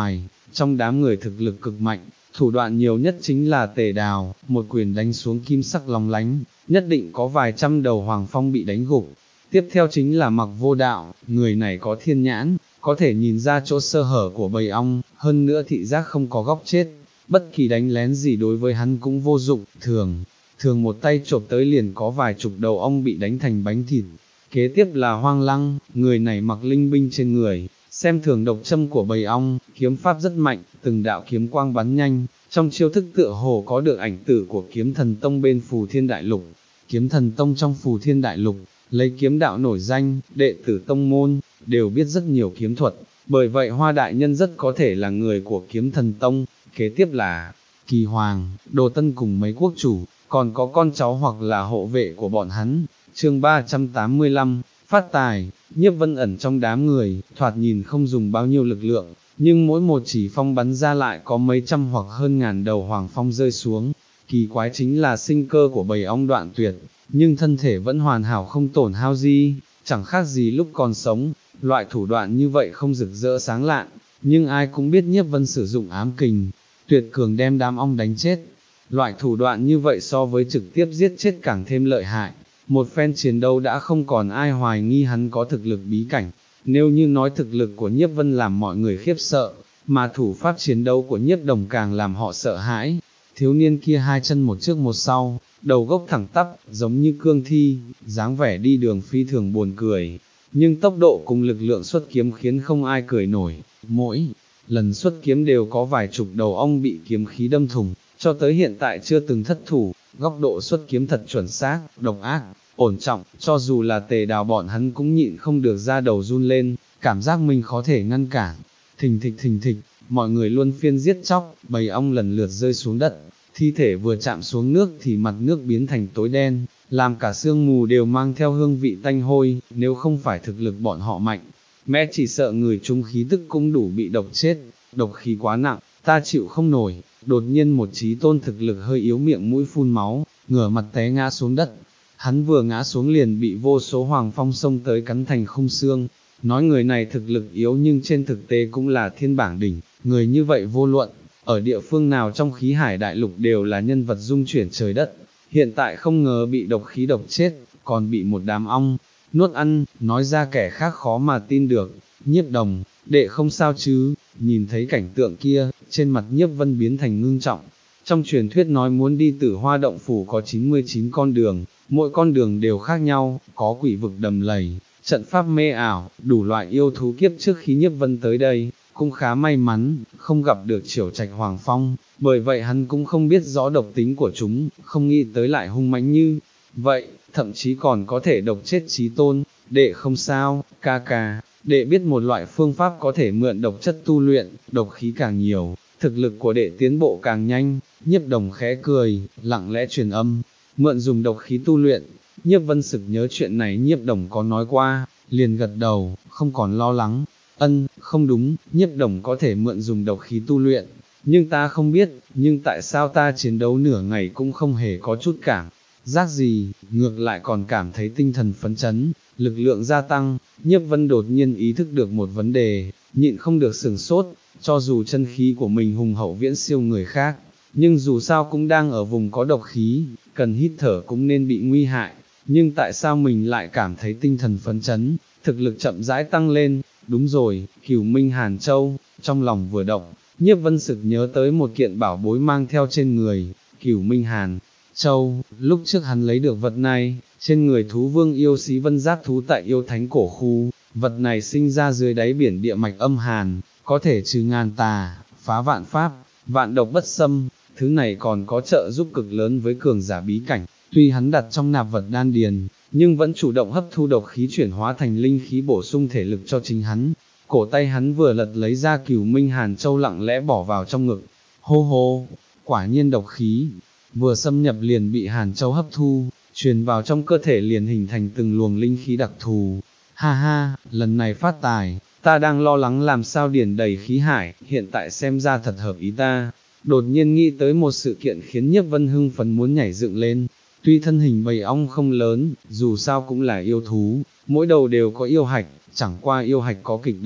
trong đám người thực lực cực mạnh, thủ đoạn nhiều nhất chính là Tề Đào, một quyền đánh xuống kim sắc lóng lánh, nhất định có vài trăm đầu Hoàng Phong bị đánh gục. Tiếp theo chính là Mặc Vô Đạo, người này có thiên nhãn, có thể nhìn ra chỗ sơ hở của bầy ong, hơn nữa thị giác không có góc chết, bất kỳ đánh lén gì đối với hắn cũng vô dụng, thường, thường một tay chộp tới liền có vài chục đầu ong bị đánh thành bánh thịt. Kế tiếp là Hoang Lăng, người này mặc linh binh trên người, xem thường độc châm của bầy ong, kiếm pháp rất mạnh, từng đạo kiếm quang bắn nhanh, trong chiêu thức tựa hồ có được ảnh tử của kiếm thần tông bên Phù Thiên Đại Lục. Kiếm thần tông trong Phù Thiên Đại Lục, lấy kiếm đạo nổi danh, đệ tử tông môn, đều biết rất nhiều kiếm thuật, bởi vậy Hoa Đại Nhân rất có thể là người của kiếm thần tông. Kế tiếp là Kỳ Hoàng, Đồ Tân cùng mấy quốc chủ, còn có con cháu hoặc là hộ vệ của bọn hắn. Chương ba trăm tám mươi lăm, phát tài. Nhiếp Vân ẩn trong đám người, thoạt nhìn không dùng bao nhiêu lực lượng, nhưng mỗi một chỉ phong bắn ra lại có mấy trăm hoặc hơn ngàn đầu hoàng phong rơi xuống. Kỳ quái chính là sinh cơ của bầy ong đoạn tuyệt, nhưng thân thể vẫn hoàn hảo không tổn hao gì, chẳng khác gì lúc còn sống. Loại thủ đoạn như vậy không rực rỡ sáng lạn, nhưng ai cũng biết Nhiếp Vân sử dụng ám kình, tuyệt cường đem đám ong đánh chết. Loại thủ đoạn như vậy so với trực tiếp giết chết càng thêm lợi hại. Một phen chiến đấu đã không còn ai hoài nghi hắn có thực lực bí cảnh. Nếu như nói thực lực của Nhiếp Vân làm mọi người khiếp sợ, mà thủ pháp chiến đấu của Nhiếp Đồng càng làm họ sợ hãi. Thiếu niên kia hai chân một trước một sau, đầu gốc thẳng tắp, giống như cương thi, dáng vẻ đi đường phi thường buồn cười. Nhưng tốc độ cùng lực lượng xuất kiếm khiến không ai cười nổi. Mỗi lần xuất kiếm đều có vài chục đầu ong bị kiếm khí đâm thủng, cho tới hiện tại chưa từng thất thủ. Góc độ xuất kiếm thật chuẩn xác, độc ác, ổn trọng, cho dù là Tề Đào bọn hắn cũng nhịn không được ra đầu run lên, cảm giác mình khó thể ngăn cản. Thình thịch thình thịch, mọi người luân phiên giết chóc, bầy ong lần lượt rơi xuống đất, thi thể vừa chạm xuống nước thì mặt nước biến thành tối đen, làm cả sương mù đều mang theo hương vị tanh hôi. Nếu không phải thực lực bọn họ mạnh, mẹ chỉ sợ người chung khí tức cũng đủ bị độc chết, độc khí quá nặng, ta chịu không nổi. Đột nhiên một chí tôn thực lực hơi yếu miệng mũi phun máu, ngửa mặt té ngã xuống đất. Hắn vừa ngã xuống liền bị vô số hoàng phong xông tới cắn thành khung xương. Nói người này thực lực yếu nhưng trên thực tế cũng là thiên bảng đỉnh, người như vậy vô luận, ở địa phương nào trong khí hải đại lục đều là nhân vật dung chuyển trời đất. Hiện tại không ngờ bị độc khí độc chết, còn bị một đám ong nuốt ăn, nói ra kẻ khác khó mà tin được. Nhiếp Đồng, đệ không sao chứ? Nhìn thấy cảnh tượng kia, trên mặt Nhiếp Vân biến thành ngưng trọng. Trong truyền thuyết nói muốn đi Tử Hoa Động Phủ có chín mươi chín con đường, mỗi con đường đều khác nhau, có quỷ vực đầm lầy, trận pháp mê ảo, đủ loại yêu thú. Kiếp trước khi Nhiếp Vân tới đây, cũng khá may mắn, không gặp được Triểu Trạch Hoàng Phong, bởi vậy hắn cũng không biết rõ độc tính của chúng, không nghĩ tới lại hung mãnh như vậy, thậm chí còn có thể độc chết chí tôn. Đệ không sao, ca ca, đệ biết một loại phương pháp có thể mượn độc chất tu luyện, độc khí càng nhiều, thực lực của đệ tiến bộ càng nhanh. Nhiếp Đồng khẽ cười, lặng lẽ truyền âm, mượn dùng độc khí tu luyện. Nhiếp Vân sực nhớ chuyện này Nhiếp Đồng có nói qua, liền gật đầu, không còn lo lắng. Ân, không đúng, Nhiếp Đồng có thể mượn dùng độc khí tu luyện, nhưng ta không biết, nhưng tại sao ta chiến đấu nửa ngày cũng không hề có chút cảm giác gì, ngược lại còn cảm thấy tinh thần phấn chấn, lực lượng gia tăng. Nhiếp Vân đột nhiên ý thức được một vấn đề, nhịn không được sửng sốt, cho dù chân khí của mình hùng hậu viễn siêu người khác, nhưng dù sao cũng đang ở vùng có độc khí, cần hít thở cũng nên bị nguy hại, nhưng tại sao mình lại cảm thấy tinh thần phấn chấn, thực lực chậm rãi tăng lên. Đúng rồi, Cửu Minh Hàn Châu. Trong lòng vừa động, Nhiếp Vân sực nhớ tới một kiện bảo bối mang theo trên người, Cửu Minh Hàn Châu. Lúc trước hắn lấy được vật này, trên người thú vương yêu xí vân giác thú tại yêu thánh cổ khu, vật này sinh ra dưới đáy biển địa mạch âm hàn, có thể trừ ngàn tà, phá vạn pháp, vạn độc bất xâm. Thứ này còn có trợ giúp cực lớn với cường giả bí cảnh, tuy hắn đặt trong nạp vật đan điền, nhưng vẫn chủ động hấp thu độc khí chuyển hóa thành linh khí bổ sung thể lực cho chính hắn. Cổ tay hắn vừa lật lấy ra Cửu Minh Hàn Châu lặng lẽ bỏ vào trong ngực. Hô hô, quả nhiên độc khí, vừa xâm nhập liền bị Hàn Châu hấp thu, truyền vào trong cơ thể liền hình thành từng luồng linh khí đặc thù. Ha ha, lần này phát tài, ta đang lo lắng làm sao điển đầy khí hải, hiện tại xem ra thật hợp ý ta. Đột nhiên nghĩ tới một sự kiện khiến Nhiếp Vân hưng phấn muốn nhảy dựng lên. Tuy thân hình bầy ong không lớn, dù sao cũng là yêu thú, mỗi đầu đều có yêu hạch, chẳng qua yêu hạch có kịch độc,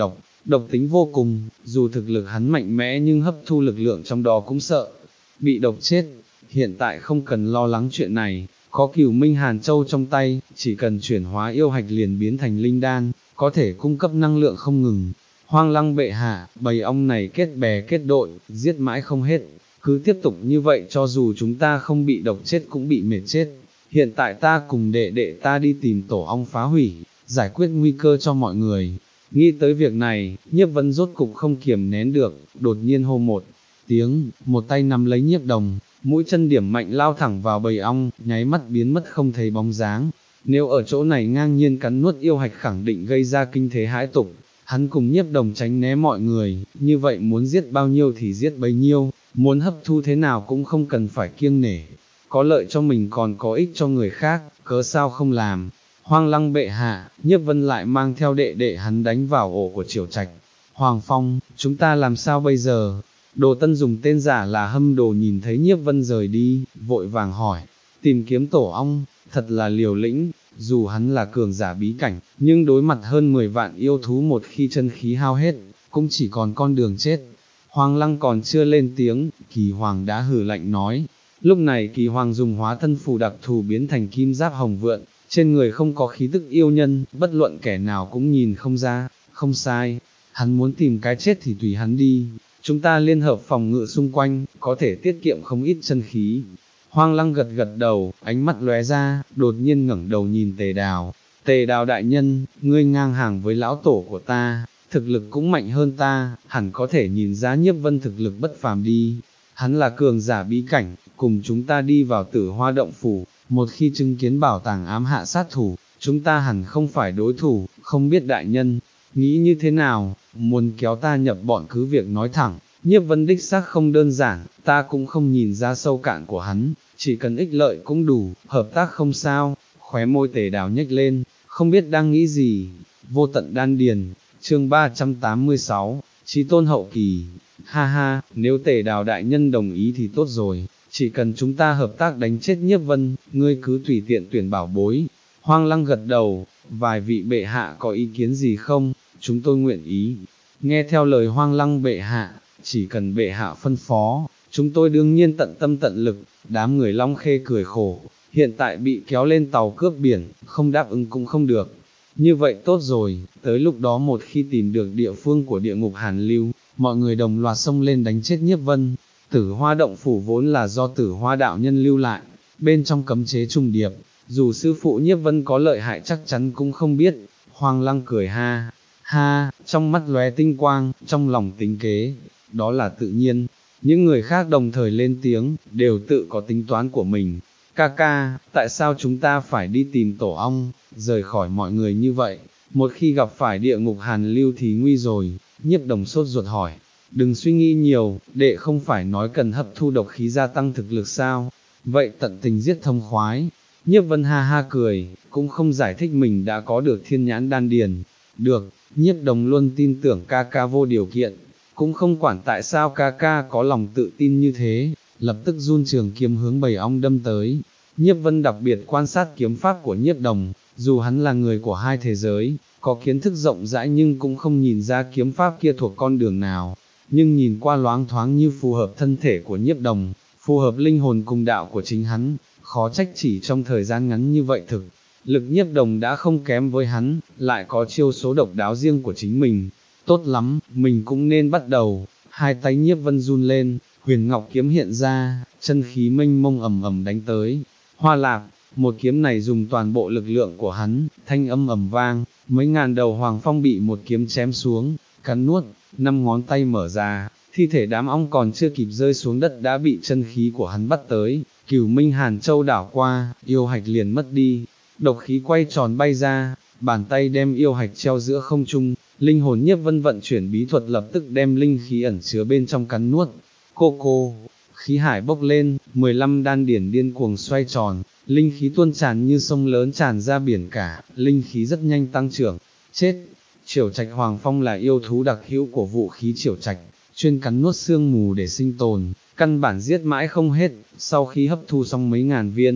độc tính vô cùng, dù thực lực hắn mạnh mẽ nhưng hấp thu lực lượng trong đó cũng sợ, bị độc chết. Hiện tại không cần lo lắng chuyện này, có Cửu Minh Hàn Châu trong tay, chỉ cần chuyển hóa yêu hạch liền biến thành linh đan, có thể cung cấp năng lượng không ngừng. Hoang Lăng bệ hạ, bầy ong này kết bè kết đội, giết mãi không hết, cứ tiếp tục như vậy cho dù chúng ta không bị độc chết cũng bị mệt chết. Hiện tại ta cùng đệ đệ ta đi tìm tổ ong phá hủy, giải quyết nguy cơ cho mọi người. Nghĩ tới việc này, Nhiếp Vân rốt cục không kiềm nén được, đột nhiên hô một tiếng, một tay nắm lấy Nhiếp Đồng, mũi chân điểm mạnh lao thẳng vào bầy ong, nháy mắt biến mất không thấy bóng dáng. Nếu ở chỗ này ngang nhiên cắn nuốt yêu hạch khẳng định gây ra kinh thế hãi tục, hắn cùng Nhiếp Đồng tránh né mọi người, như vậy muốn giết bao nhiêu thì giết bấy nhiêu, muốn hấp thu thế nào cũng không cần phải kiêng nể, có lợi cho mình còn có ích cho người khác, cớ sao không làm. Hoang Lăng bệ hạ, Nhiếp Vân lại mang theo đệ đệ hắn đánh vào ổ của Triều Trạch. Hoàng Phong, chúng ta làm sao bây giờ? Đồ Tân dùng tên giả là Hâm Đồ nhìn thấy Nhiếp Vân rời đi, vội vàng hỏi, tìm kiếm tổ ong, thật là liều lĩnh, dù hắn là cường giả bí cảnh, nhưng đối mặt hơn mười vạn yêu thú một khi chân khí hao hết, cũng chỉ còn con đường chết. Hoàng Lăng còn chưa lên tiếng, Kỳ Hoàng đã hừ lạnh nói. Lúc này Kỳ Hoàng dùng hóa thân phù đặc thù biến thành kim giáp hồng vượn, trên người không có khí tức yêu nhân, bất luận kẻ nào cũng nhìn không ra, không sai, hắn muốn tìm cái chết thì tùy hắn đi, chúng ta liên hợp phòng ngự xung quanh, có thể tiết kiệm không ít chân khí. Hoang Lăng gật gật đầu, ánh mắt lóe ra, đột nhiên ngẩng đầu nhìn Tề Đào. Tề Đào đại nhân, ngươi ngang hàng với lão tổ của ta, thực lực cũng mạnh hơn ta, hẳn có thể nhìn ra Nhiếp Vân thực lực bất phàm đi. Hắn là cường giả bí cảnh, cùng chúng ta đi vào Tử Hoa động phủ, một khi chứng kiến bảo tàng ám hạ sát thủ, chúng ta hẳn không phải đối thủ, không biết đại nhân, nghĩ như thế nào, muốn kéo ta nhập bọn cứ việc nói thẳng. Nhiếp Vân đích xác không đơn giản, ta cũng không nhìn ra sâu cạn của hắn, chỉ cần ích lợi cũng đủ, hợp tác không sao. Khóe môi Tề Đào nhếch lên, không biết đang nghĩ gì. Vô tận đan điền, chương ba trăm tám mươi sáu, Chí tôn hậu kỳ. Ha ha, nếu Tề Đào đại nhân đồng ý thì tốt rồi, chỉ cần chúng ta hợp tác đánh chết Nhiếp Vân, ngươi cứ tùy tiện tuyển bảo bối. Hoang Lăng gật đầu, vài vị bệ hạ có ý kiến gì không, chúng tôi nguyện ý. Nghe theo lời Hoang Lăng bệ hạ, chỉ cần bệ hạ phân phó, chúng tôi đương nhiên tận tâm tận lực. Đám người Long Khê cười khổ, hiện tại bị kéo lên tàu cướp biển, không đáp ứng cũng không được. Như vậy tốt rồi, tới lúc đó một khi tìm được địa phương của địa ngục Hàn Lưu, mọi người đồng loạt xông lên đánh chết Nhiếp Vân. Tử Hoa động phủ vốn là do Tử Hoa đạo nhân lưu lại, bên trong cấm chế trùng điệp, dù sư phụ Nhiếp Vân có lợi hại chắc chắn cũng không biết. Hoang Lăng cười ha, ha, trong mắt lóe tinh quang, trong lòng tính kế, đó là tự nhiên. Những người khác đồng thời lên tiếng, đều tự có tính toán của mình. Ca ca, tại sao chúng ta phải đi tìm tổ ong, rời khỏi mọi người như vậy, một khi gặp phải địa ngục Hàn Lưu thì nguy rồi. Nhiếp Đồng sốt ruột hỏi, đừng suy nghĩ nhiều, đệ không phải nói cần hấp thu độc khí gia tăng thực lực sao, vậy tận tình giết thông khoái. Nhiếp Vân ha ha cười, cũng không giải thích mình đã có được thiên nhãn đan điền. Được, Nhiếp Đồng luôn tin tưởng ca ca vô điều kiện, cũng không quản tại sao ca ca có lòng tự tin như thế, lập tức run trường kiếm hướng bầy ong đâm tới. Nhiếp Vân đặc biệt quan sát kiếm pháp của Nhiếp Đồng, dù hắn là người của hai thế giới, có kiến thức rộng rãi nhưng cũng không nhìn ra kiếm pháp kia thuộc con đường nào, nhưng nhìn qua loáng thoáng như phù hợp thân thể của Nhiếp Đồng, phù hợp linh hồn cùng đạo của chính hắn, khó trách chỉ trong thời gian ngắn như vậy thực. Lực Nhiếp Đồng đã không kém với hắn, lại có chiêu số độc đáo riêng của chính mình. Tốt lắm, mình cũng nên bắt đầu. Hai tay Nhiếp Vân run lên, huyền ngọc kiếm hiện ra, chân khí mênh mông ầm ầm đánh tới. Hoa Lạp, một kiếm này dùng toàn bộ lực lượng của hắn, thanh âm ầm vang, mấy ngàn đầu hoàng phong bị một kiếm chém xuống, cắn nuốt, năm ngón tay mở ra, thi thể đám ong còn chưa kịp rơi xuống đất đã bị chân khí của hắn bắt tới. Cửu Minh Hàn Châu đảo qua, yêu hạch liền mất đi, độc khí quay tròn bay ra, bàn tay đem yêu hạch treo giữa không trung. Linh hồn Nhiếp Vân vận chuyển bí thuật lập tức đem linh khí ẩn chứa bên trong cắn nuốt. Cô cô, khí hải bốc lên, mười lăm đan điển điên cuồng xoay tròn, linh khí tuôn tràn như sông lớn tràn ra biển cả, linh khí rất nhanh tăng trưởng. Chết! Triều Trạch Hoàng Phong là yêu thú đặc hữu của vũ khí Triều Trạch, chuyên cắn nuốt sương mù để sinh tồn, căn bản giết mãi không hết. Sau khi hấp thu xong mấy ngàn viên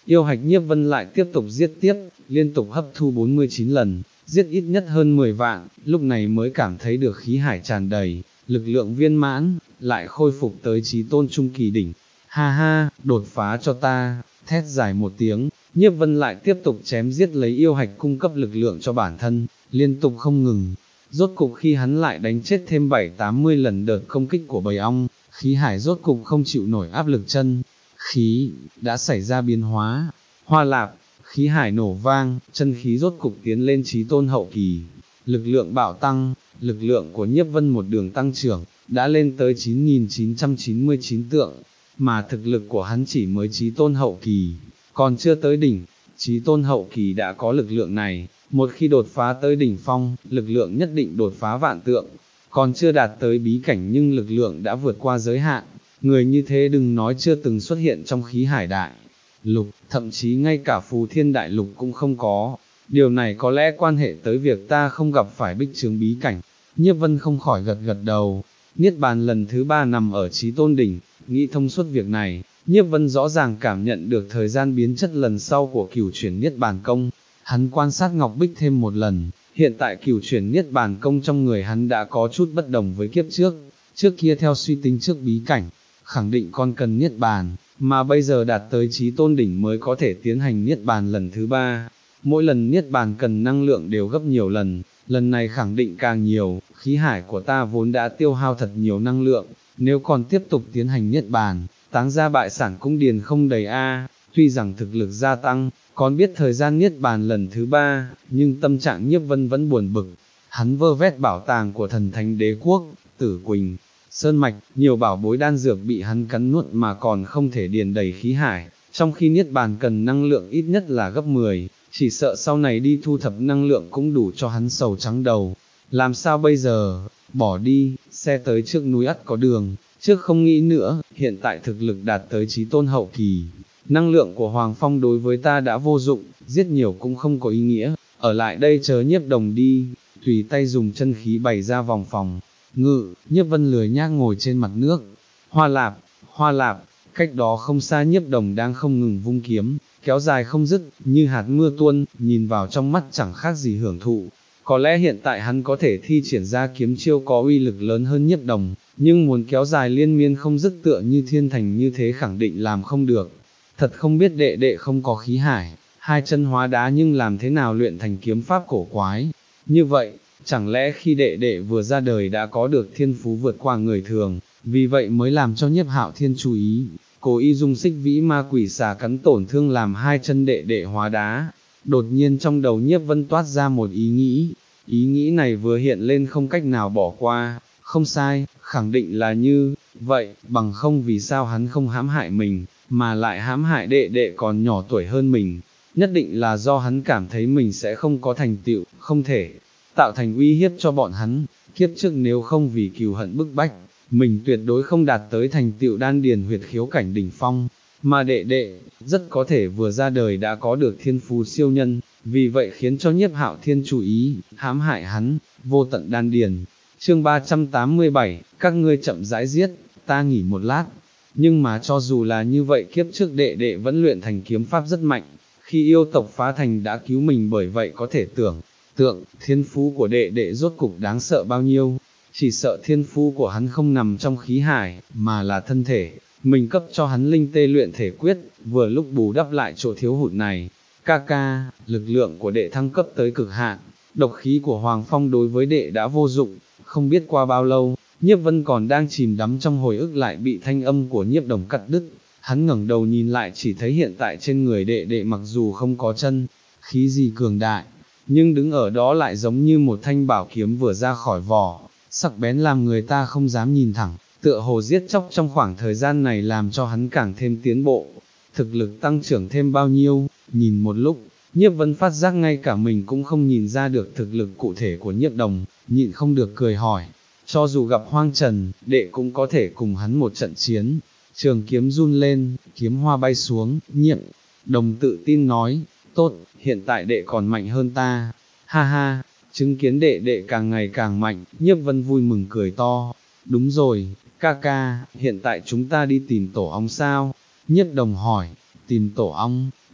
Yêu hạch Nhiếp Vân lại tiếp tục giết tiếp, liên tục hấp thu bốn mươi chín lần, giết ít nhất hơn mười vạn, lúc này mới cảm thấy được khí hải tràn đầy, lực lượng viên mãn, lại khôi phục tới chí tôn trung kỳ đỉnh. Ha ha, đột phá cho ta, thét dài một tiếng, Nhiếp Vân lại tiếp tục chém giết lấy yêu hạch cung cấp lực lượng cho bản thân, liên tục không ngừng. Rốt cục khi hắn lại đánh chết thêm bảy tám mươi lần đợt công kích của bầy ong, khí hải rốt cục không chịu nổi áp lực chân, khí, đã xảy ra biến hóa. Hoa lạp, khí hải nổ vang, chân khí rốt cục tiến lên chí tôn hậu kỳ, lực lượng bạo tăng, lực lượng của Nhiếp Vân một đường tăng trưởng, đã lên tới chín nghìn chín trăm chín mươi chín tượng, mà thực lực của hắn chỉ mới chí tôn hậu kỳ, còn chưa tới đỉnh. Chí tôn hậu kỳ đã có lực lượng này, một khi đột phá tới đỉnh phong, lực lượng nhất định đột phá vạn tượng, còn chưa đạt tới bí cảnh nhưng lực lượng đã vượt qua giới hạn. Người như thế đừng nói chưa từng xuất hiện trong khí hải đại lục, thậm chí ngay cả phù thiên đại lục cũng không có. Điều này có lẽ quan hệ tới việc ta không gặp phải bích chướng bí cảnh. Nhiếp Vân không khỏi gật gật đầu. Niết bàn lần thứ ba nằm ở chí tôn đỉnh, nghĩ thông suốt việc này, Nhiếp Vân rõ ràng cảm nhận được thời gian biến chất lần sau của cửu chuyển niết bàn công. Hắn quan sát Ngọc Bích thêm một lần, hiện tại cửu chuyển niết bàn công trong người hắn đã có chút bất đồng với kiếp trước. Trước kia theo suy tính trước bí cảnh, khẳng định còn cần niết bàn, mà bây giờ đạt tới chí tôn đỉnh mới có thể tiến hành niết bàn lần thứ ba. Mỗi lần niết bàn cần năng lượng đều gấp nhiều lần, lần này khẳng định càng nhiều, khí hải của ta vốn đã tiêu hao thật nhiều năng lượng, nếu còn tiếp tục tiến hành niết bàn, táng ra bại sản cũng điền không đầy a. Tuy rằng thực lực gia tăng, còn biết thời gian niết bàn lần thứ ba, nhưng tâm trạng Nhiếp Vân vẫn buồn bực. Hắn vơ vét bảo tàng của thần thánh đế quốc, Tử Quỳnh, Sơn Mạch, nhiều bảo bối đan dược bị hắn cắn nuốt mà còn không thể điền đầy khí hải, trong khi niết bàn cần năng lượng ít nhất là gấp mười, chỉ sợ sau này đi thu thập năng lượng cũng đủ cho hắn sầu trắng đầu. Làm sao bây giờ, bỏ đi, xe tới trước núi ắt có đường, trước không nghĩ nữa, hiện tại thực lực đạt tới chí tôn hậu kỳ. Năng lượng của Hoàng Phong đối với ta đã vô dụng, giết nhiều cũng không có ý nghĩa, ở lại đây chờ Nhiếp Đồng đi, tùy tay dùng chân khí bày ra vòng phòng. Ngự, Nhiếp Vân lười nhác ngồi trên mặt nước. Hoa lạp, hoa lạp, cách đó không xa Nhiếp Đồng đang không ngừng vung kiếm, kéo dài không dứt, như hạt mưa tuôn, nhìn vào trong mắt chẳng khác gì hưởng thụ. Có lẽ hiện tại hắn có thể thi triển ra kiếm chiêu có uy lực lớn hơn Nhiếp Đồng, nhưng muốn kéo dài liên miên không dứt tựa như thiên thành như thế khẳng định làm không được. Thật không biết đệ đệ không có khí hải, hai chân hóa đá nhưng làm thế nào luyện thành kiếm pháp cổ quái. Như vậy, chẳng lẽ khi đệ đệ vừa ra đời đã có được thiên phú vượt qua người thường, vì vậy mới làm cho Nhiếp Hạo Thiên chú ý, cố ý dùng xích vĩ ma quỷ xà cắn tổn thương làm hai chân đệ đệ hóa đá. Đột nhiên trong đầu Nhiếp Vân toát ra một ý nghĩ, ý nghĩ này vừa hiện lên không cách nào bỏ qua, không sai, khẳng định là như vậy, bằng không vì sao hắn không hãm hại mình, mà lại hãm hại đệ đệ còn nhỏ tuổi hơn mình. Nhất định là do hắn cảm thấy mình sẽ không có thành tựu, không thể tạo thành uy hiếp cho bọn hắn. Kiếp trước nếu không vì cừu hận bức bách, mình tuyệt đối không đạt tới thành tựu đan điền huyệt khiếu cảnh đỉnh phong, mà đệ đệ, rất có thể vừa ra đời đã có được thiên phú siêu nhân, vì vậy khiến cho Nhiếp Hạo Thiên chú ý, hãm hại hắn, vô tận đan điền. Chương ba trăm tám mươi bảy, các ngươi chậm rãi giết, ta nghỉ một lát. Nhưng mà cho dù là như vậy kiếp trước đệ đệ vẫn luyện thành kiếm pháp rất mạnh, khi yêu tộc phá thành đã cứu mình, bởi vậy có thể tưởng tượng thiên phú của đệ đệ rốt cục đáng sợ bao nhiêu. Chỉ sợ thiên phú của hắn không nằm trong khí hải, mà là thân thể, mình cấp cho hắn linh tê luyện thể quyết, vừa lúc bù đắp lại chỗ thiếu hụt này. Ca ca, lực lượng của đệ thăng cấp tới cực hạn, độc khí của Hoàng Phong đối với đệ đã vô dụng. Không biết qua bao lâu, Nhiếp Vân còn đang chìm đắm trong hồi ức lại bị thanh âm của Nhiếp Đồng cắt đứt. Hắn ngẩng đầu nhìn lại chỉ thấy hiện tại trên người đệ đệ mặc dù không có chân khí gì cường đại, nhưng đứng ở đó lại giống như một thanh bảo kiếm vừa ra khỏi vỏ, sắc bén làm người ta không dám nhìn thẳng, tựa hồ giết chóc trong khoảng thời gian này làm cho hắn càng thêm tiến bộ, thực lực tăng trưởng thêm bao nhiêu. Nhìn một lúc, Nhiếp Vân phát giác ngay cả mình cũng không nhìn ra được thực lực cụ thể của Nhiếp Đồng, nhịn không được cười hỏi, cho dù gặp Hoang Trần, đệ cũng có thể cùng hắn một trận chiến. Trường kiếm run lên, kiếm hoa bay xuống, Nhiếp Đồng tự tin nói, tốt, hiện tại đệ còn mạnh hơn ta, ha ha. Chứng kiến đệ đệ càng ngày càng mạnh, Nhiếp Vân vui mừng cười to. Đúng rồi, ca ca, hiện tại chúng ta đi tìm tổ ong sao? Nhiếp Đồng hỏi, tìm tổ ong,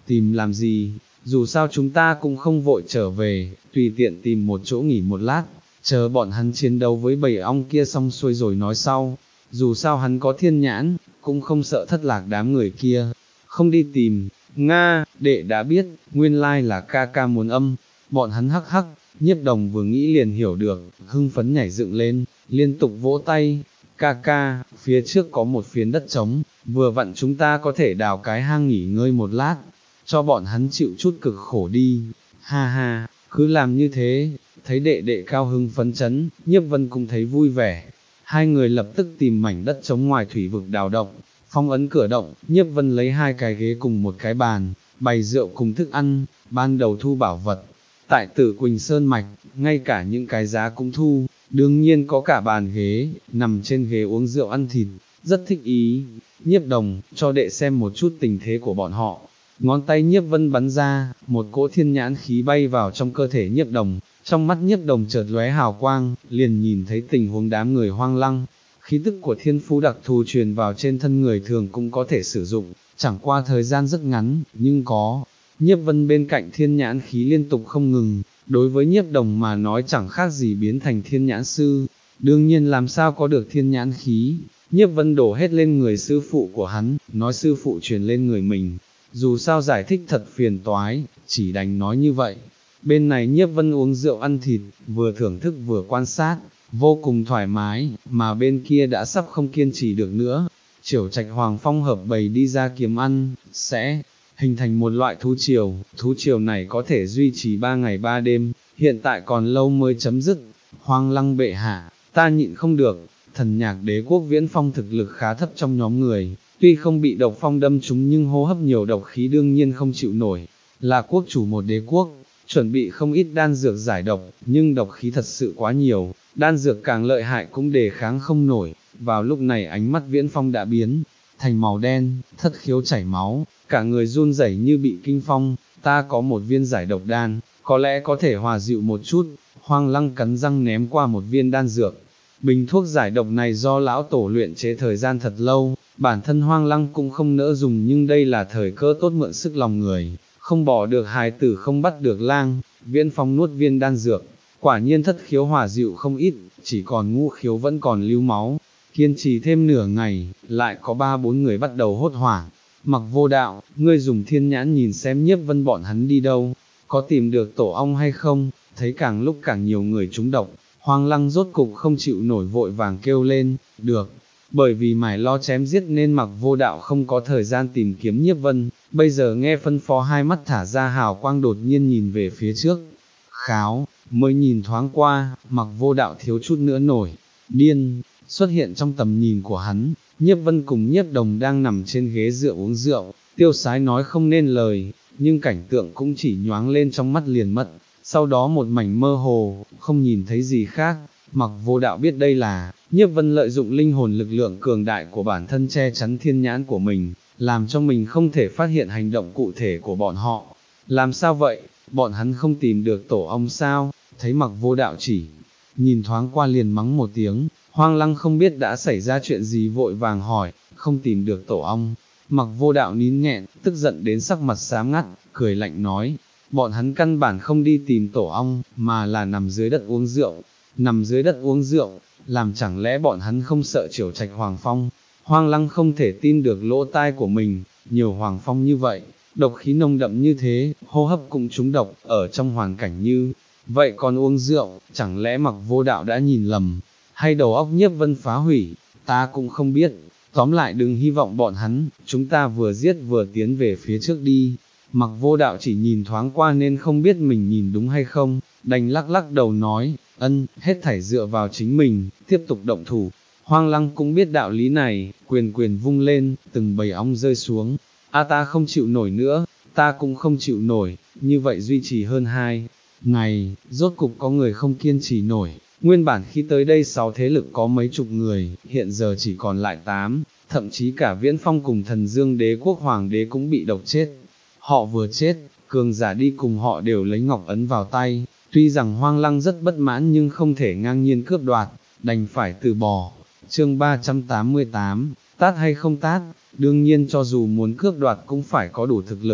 tìm làm gì, dù sao chúng ta cũng không vội trở về, tùy tiện tìm một chỗ nghỉ một lát, chờ bọn hắn chiến đấu với bầy ong kia xong xuôi rồi nói sau, dù sao hắn có thiên nhãn, cũng không sợ thất lạc đám người kia, không đi tìm, Nga, đệ đã biết, nguyên lai là ca ca muốn âm, bọn hắn hắc hắc, Nhiếp Đồng vừa nghĩ liền hiểu được, hưng phấn nhảy dựng lên, liên tục vỗ tay, ca ca, phía trước có một phiến đất trống, vừa vặn chúng ta có thể đào cái hang nghỉ ngơi một lát, cho bọn hắn chịu chút cực khổ đi, ha ha, cứ làm như thế, thấy đệ đệ cao hưng phấn chấn, Nhiếp Vân cũng thấy vui vẻ, hai người lập tức tìm mảnh đất trống ngoài thủy vực đào động, phong ấn cửa động, Nhiếp Vân lấy hai cái ghế cùng một cái bàn, bày rượu cùng thức ăn, ban đầu thu bảo vật. Tại Tử Quỳnh Sơn Mạch, ngay cả những cái giá cũng thu, đương nhiên có cả bàn ghế, nằm trên ghế uống rượu ăn thịt, rất thích ý. Nhiếp Đồng, cho đệ xem một chút tình thế của bọn họ. Ngón tay Nhiếp Vân bắn ra, một cỗ thiên nhãn khí bay vào trong cơ thể Nhiếp Đồng, trong mắt Nhiếp Đồng chợt lóe hào quang, liền nhìn thấy tình huống đám người Hoang Lăng. Khí tức của thiên phú đặc thù truyền vào trên thân người thường cũng có thể sử dụng, chẳng qua thời gian rất ngắn, nhưng có. Nhiếp Vân bên cạnh thiên nhãn khí liên tục không ngừng, đối với Nhiếp Đồng mà nói chẳng khác gì biến thành thiên nhãn sư, đương nhiên làm sao có được thiên nhãn khí, Nhiếp Vân đổ hết lên người sư phụ của hắn, nói sư phụ truyền lên người mình, dù sao giải thích thật phiền toái, chỉ đành nói như vậy. Bên này Nhiếp Vân uống rượu ăn thịt, vừa thưởng thức vừa quan sát, vô cùng thoải mái, mà bên kia đã sắp không kiên trì được nữa, Chiểu Trạch Hoàng Phong hợp bầy đi ra kiếm ăn, sẽ hình thành một loại thú triều, thú triều này có thể duy trì ba ngày ba đêm, hiện tại còn lâu mới chấm dứt. Hoang Lăng bệ hạ, ta nhịn không được, Thần Nhạc Đế quốc Viễn Phong thực lực khá thấp trong nhóm người, tuy không bị độc phong đâm trúng nhưng hô hấp nhiều độc khí đương nhiên không chịu nổi, là quốc chủ một đế quốc, chuẩn bị không ít đan dược giải độc, nhưng độc khí thật sự quá nhiều, đan dược càng lợi hại cũng đề kháng không nổi. Vào lúc này ánh mắt Viễn Phong đã biến thành màu đen, thất khiếu chảy máu, cả người run rẩy như bị kinh phong. Ta có một viên giải độc đan, có lẽ có thể hòa dịu một chút. Hoang Lăng cắn răng ném qua một viên đan dược. Bình thuốc giải độc này do lão tổ luyện chế thời gian thật lâu, bản thân Hoang Lăng cũng không nỡ dùng, nhưng đây là thời cơ tốt mượn sức lòng người, không bỏ được hài tử không bắt được lang. Viễn Phong nuốt viên đan dược, quả nhiên thất khiếu hòa dịu không ít, chỉ còn ngũ khiếu vẫn còn lưu máu. Kiên trì thêm nửa ngày, lại có ba bốn người bắt đầu hốt hoảng. Mặc Vô Đạo, ngươi dùng thiên nhãn nhìn xem Nhiếp Vân bọn hắn đi đâu, có tìm được tổ ong hay không? Thấy càng lúc càng nhiều người trúng độc, Hoang Lăng rốt cục không chịu nổi vội vàng kêu lên, được, bởi vì mải lo chém giết nên Mặc Vô Đạo không có thời gian tìm kiếm Nhiếp Vân, bây giờ nghe phân phó hai mắt thả ra hào quang đột nhiên nhìn về phía trước, kháo, mới nhìn thoáng qua, Mặc Vô Đạo thiếu chút nữa nổi, điên, xuất hiện trong tầm nhìn của hắn. Nhiếp Vân cùng Nhiếp Đồng đang nằm trên ghế rượu uống rượu, tiêu sái nói không nên lời, nhưng cảnh tượng cũng chỉ nhoáng lên trong mắt liền mất, sau đó một mảnh mơ hồ, không nhìn thấy gì khác. Mặc Vô Đạo biết đây là, Nhiếp Vân lợi dụng linh hồn lực lượng cường đại của bản thân che chắn thiên nhãn của mình, làm cho mình không thể phát hiện hành động cụ thể của bọn họ. Làm sao vậy, bọn hắn không tìm được tổ ong sao? Thấy Mặc Vô Đạo chỉ nhìn thoáng qua liền mắng một tiếng. Hoang Lăng không biết đã xảy ra chuyện gì vội vàng hỏi, không tìm được tổ ong. Mặc Vô Đạo nín nghẹn, tức giận đến sắc mặt xám ngắt, cười lạnh nói, bọn hắn căn bản không đi tìm tổ ong, mà là nằm dưới đất uống rượu. Nằm dưới đất uống rượu, làm chẳng lẽ bọn hắn không sợ Chiểu Trạch Hoàng Phong? Hoang Lăng không thể tin được lỗ tai của mình, nhiều Hoàng Phong như vậy, độc khí nồng đậm như thế, hô hấp cũng trúng độc, ở trong hoàn cảnh như vậy còn uống rượu, chẳng lẽ Mặc Vô Đạo đã nhìn lầm, hay đầu óc Nhiếp Vân phá hủy, ta cũng không biết, tóm lại đừng hy vọng bọn hắn, chúng ta vừa giết vừa tiến về phía trước đi. Mặc Vô Đạo chỉ nhìn thoáng qua nên không biết mình nhìn đúng hay không, đành lắc lắc đầu nói, ân, hết thảy dựa vào chính mình, tiếp tục động thủ. Hoang Lăng cũng biết đạo lý này, quyền quyền vung lên, từng bầy ong rơi xuống, a ta không chịu nổi nữa, ta cũng không chịu nổi, như vậy duy trì hơn hai ngày, rốt cục có người không kiên trì nổi. Nguyên bản khi tới đây sáu thế lực có mấy chục người, hiện giờ chỉ còn lại tám, thậm chí cả Viễn Phong cùng Thần Dương Đế quốc hoàng đế cũng bị độc chết. Họ vừa chết, cường giả đi cùng họ đều lấy ngọc ấn vào tay, tuy rằng Hoang Lăng rất bất mãn nhưng không thể ngang nhiên cướp đoạt, đành phải từ bỏ. Chương ba trăm tám mươi tám, tát hay không tát, đương nhiên cho dù muốn cướp đoạt cũng phải có đủ thực lực,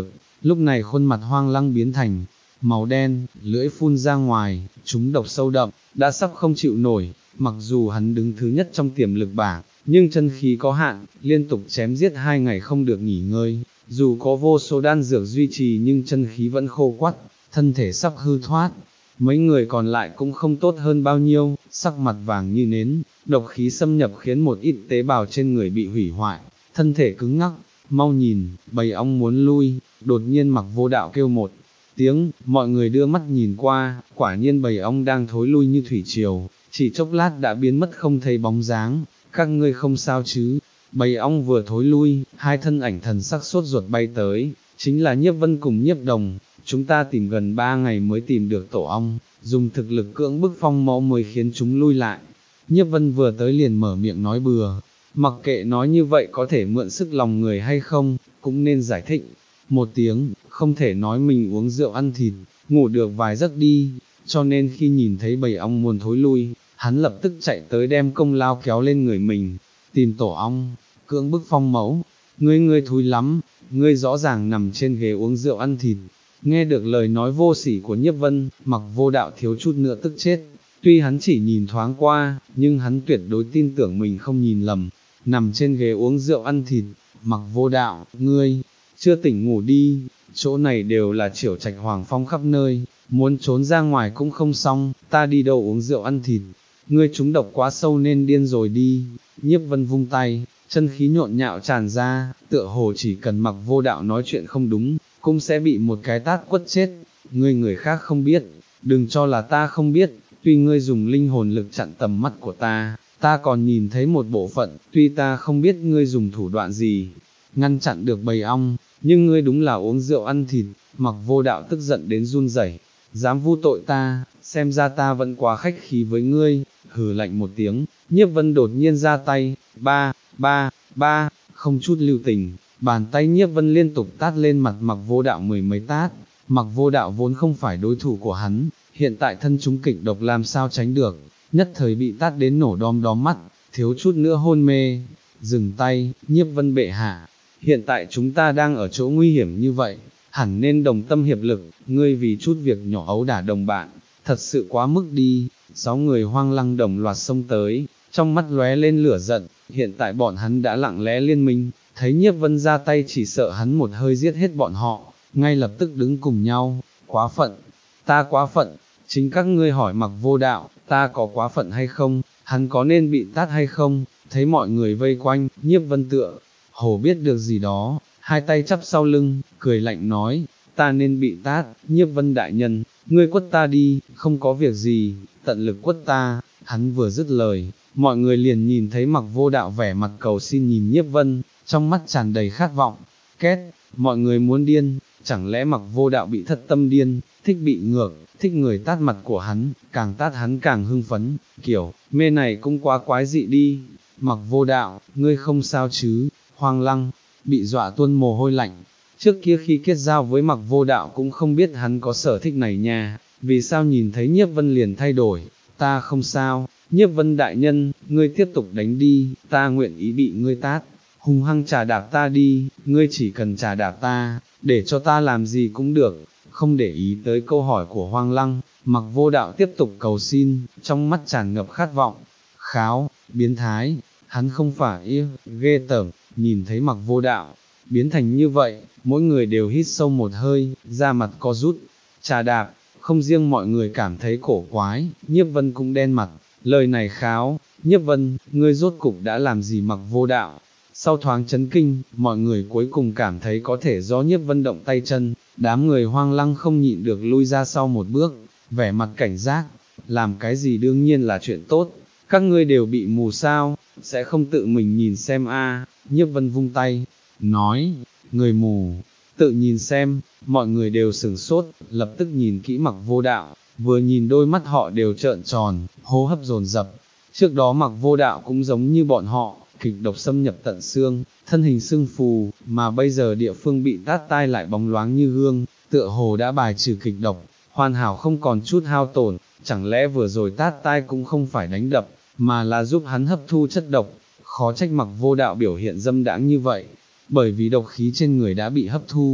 Lúc này khuôn mặt Hoang Lăng biến thành màu đen, lưỡi phun ra ngoài, chúng độc sâu đậm, đã sắp không chịu nổi, mặc dù hắn đứng thứ nhất trong tiềm lực bảng, nhưng chân khí có hạn, liên tục chém giết hai ngày không được nghỉ ngơi, dù có vô số đan dược duy trì nhưng chân khí vẫn khô quắt, thân thể sắp hư thoát. Mấy người còn lại cũng không tốt hơn bao nhiêu, sắc mặt vàng như nến, độc khí xâm nhập khiến một ít tế bào trên người bị hủy hoại, thân thể cứng ngắc. Mau nhìn, bầy ong muốn lui, đột nhiên Mặc Vô Đạo kêu một tiếng, mọi người đưa mắt nhìn qua, quả nhiên bầy ong đang thối lui như thủy triều, chỉ chốc lát đã biến mất không thấy bóng dáng. Các ngươi không sao chứ? Bầy ong vừa thối lui, hai thân ảnh thần sắc sốt ruột bay tới, chính là Nhiếp Vân cùng Nhiếp Đồng. Chúng ta tìm gần ba ngày mới tìm được tổ ong, dùng thực lực cưỡng bức phong mẫu mới khiến chúng lui lại. Nhiếp Vân vừa tới liền mở miệng nói bừa, mặc kệ nói như vậy có thể mượn sức lòng người hay không, cũng nên giải thích một tiếng, không thể nói mình uống rượu ăn thịt, ngủ được vài giấc đi, cho nên khi nhìn thấy bầy ong muốn thối lui, hắn lập tức chạy tới đem công lao kéo lên người mình, tìm tổ ong, cưỡng bức phong mẫu, ngươi ngươi thúi lắm, ngươi rõ ràng nằm trên ghế uống rượu ăn thịt. Nghe được lời nói vô sỉ của Nhiếp Vân, Mặc Vô Đạo thiếu chút nữa tức chết, tuy hắn chỉ nhìn thoáng qua, nhưng hắn tuyệt đối tin tưởng mình không nhìn lầm, nằm trên ghế uống rượu ăn thịt. Mặc Vô Đạo, ngươi, chưa tỉnh ngủ đi, chỗ này đều là Chiểu Trạch Hoàng Phong khắp nơi, muốn trốn ra ngoài cũng không xong, ta đi đâu uống rượu ăn thịt, ngươi trúng độc quá sâu nên điên rồi đi. Nhiếp Vân vung tay, chân khí nhộn nhạo tràn ra, tựa hồ chỉ cần Mặc Vô Đạo nói chuyện không đúng, cũng sẽ bị một cái tát quất chết. Ngươi người khác không biết, đừng cho là ta không biết, tuy ngươi dùng linh hồn lực chặn tầm mắt của ta, ta còn nhìn thấy một bộ phận, tuy ta không biết ngươi dùng thủ đoạn gì, ngăn chặn được bầy ong, nhưng ngươi đúng là uống rượu ăn thịt. Mặc Vô Đạo tức giận đến run rẩy, dám vu tội ta, xem ra ta vẫn quá khách khí với ngươi. Hừ lạnh một tiếng, Nhiếp Vân đột nhiên ra tay, ba, ba, ba, không chút lưu tình, bàn tay Nhiếp Vân liên tục tát lên mặt Mặc Vô Đạo mười mấy tát. Mặc Vô Đạo vốn không phải đối thủ của hắn, hiện tại thân chúng kịch độc làm sao tránh được, nhất thời bị tát đến nổ đom đóm mắt, thiếu chút nữa hôn mê. Dừng tay, Nhiếp Vân bệ hạ, hiện tại chúng ta đang ở chỗ nguy hiểm như vậy, hẳn nên đồng tâm hiệp lực, ngươi vì chút việc nhỏ ấu đả đồng bạn, thật sự quá mức đi. Sáu người Hoang Lăng đồng loạt xông tới, trong mắt lóe lên lửa giận, hiện tại bọn hắn đã lặng lẽ liên minh, thấy Nhiếp Vân ra tay chỉ sợ hắn một hơi giết hết bọn họ, ngay lập tức đứng cùng nhau. Quá phận, ta quá phận, chính các ngươi hỏi Mặc Vô Đạo, ta có quá phận hay không, hắn có nên bị tát hay không? Thấy mọi người vây quanh, Nhiếp Vân tựa hồ biết được gì đó, hai tay chắp sau lưng, cười lạnh nói, ta nên bị tát. Nhiếp Vân đại nhân, ngươi quất ta đi, không có việc gì, tận lực quất ta. Hắn vừa dứt lời, mọi người liền nhìn thấy Mặc Vô Đạo vẻ mặt cầu xin nhìn Nhiếp Vân, trong mắt tràn đầy khát vọng. Két, mọi người muốn điên, chẳng lẽ Mặc Vô Đạo bị thất tâm điên, thích bị ngược, thích người tát mặt của hắn, càng tát hắn càng hưng phấn, kiểu, mê này cũng quá quái dị đi. Mặc Vô Đạo, ngươi không sao chứ? Hoang Lăng bị dọa tuôn mồ hôi lạnh, trước kia khi kết giao với Mặc Vô Đạo cũng không biết hắn có sở thích này nha, vì sao nhìn thấy Nhiếp Vân liền thay đổi. Ta không sao, Nhiếp Vân đại nhân, ngươi tiếp tục đánh đi, ta nguyện ý bị ngươi tát, hung hăng trà đạp ta đi, ngươi chỉ cần trà đạp ta, để cho ta làm gì cũng được. Không để ý tới câu hỏi của Hoang Lăng, Mặc Vô Đạo tiếp tục cầu xin, trong mắt tràn ngập khát vọng. Kháo, biến thái, hắn không phải yêu, ghê tởm. Nhìn thấy Mặc Vô Đạo biến thành như vậy, mỗi người đều hít sâu một hơi, da mặt co rút. Trà đạp, không riêng mọi người cảm thấy cổ quái, Nhiếp Vân cũng đen mặt. Lời này kháo, Nhiếp Vân, ngươi rốt cục đã làm gì Mặc Vô Đạo? Sau thoáng chấn kinh, mọi người cuối cùng cảm thấy có thể do Nhiếp Vân động tay chân, đám người Hoang Lăng không nhịn được lui ra sau một bước, vẻ mặt cảnh giác. Làm cái gì đương nhiên là chuyện tốt, các ngươi đều bị mù sao, sẽ không tự mình nhìn xem a? Nhiếp Vân vung tay, nói, người mù, tự nhìn xem. Mọi người đều sửng sốt, lập tức nhìn kỹ Mặc Vô Đạo, vừa nhìn đôi mắt họ đều trợn tròn, hô hấp dồn dập. Trước đó Mặc Vô Đạo cũng giống như bọn họ, kịch độc xâm nhập tận xương, thân hình sưng phù, mà bây giờ địa phương bị tát tai lại bóng loáng như gương, tựa hồ đã bài trừ kịch độc, hoàn hảo không còn chút hao tổn. Chẳng lẽ vừa rồi tát tai cũng không phải đánh đập, mà là giúp hắn hấp thu chất độc? Khó trách Mặc Vô Đạo biểu hiện dâm đãng như vậy, bởi vì độc khí trên người đã bị hấp thu.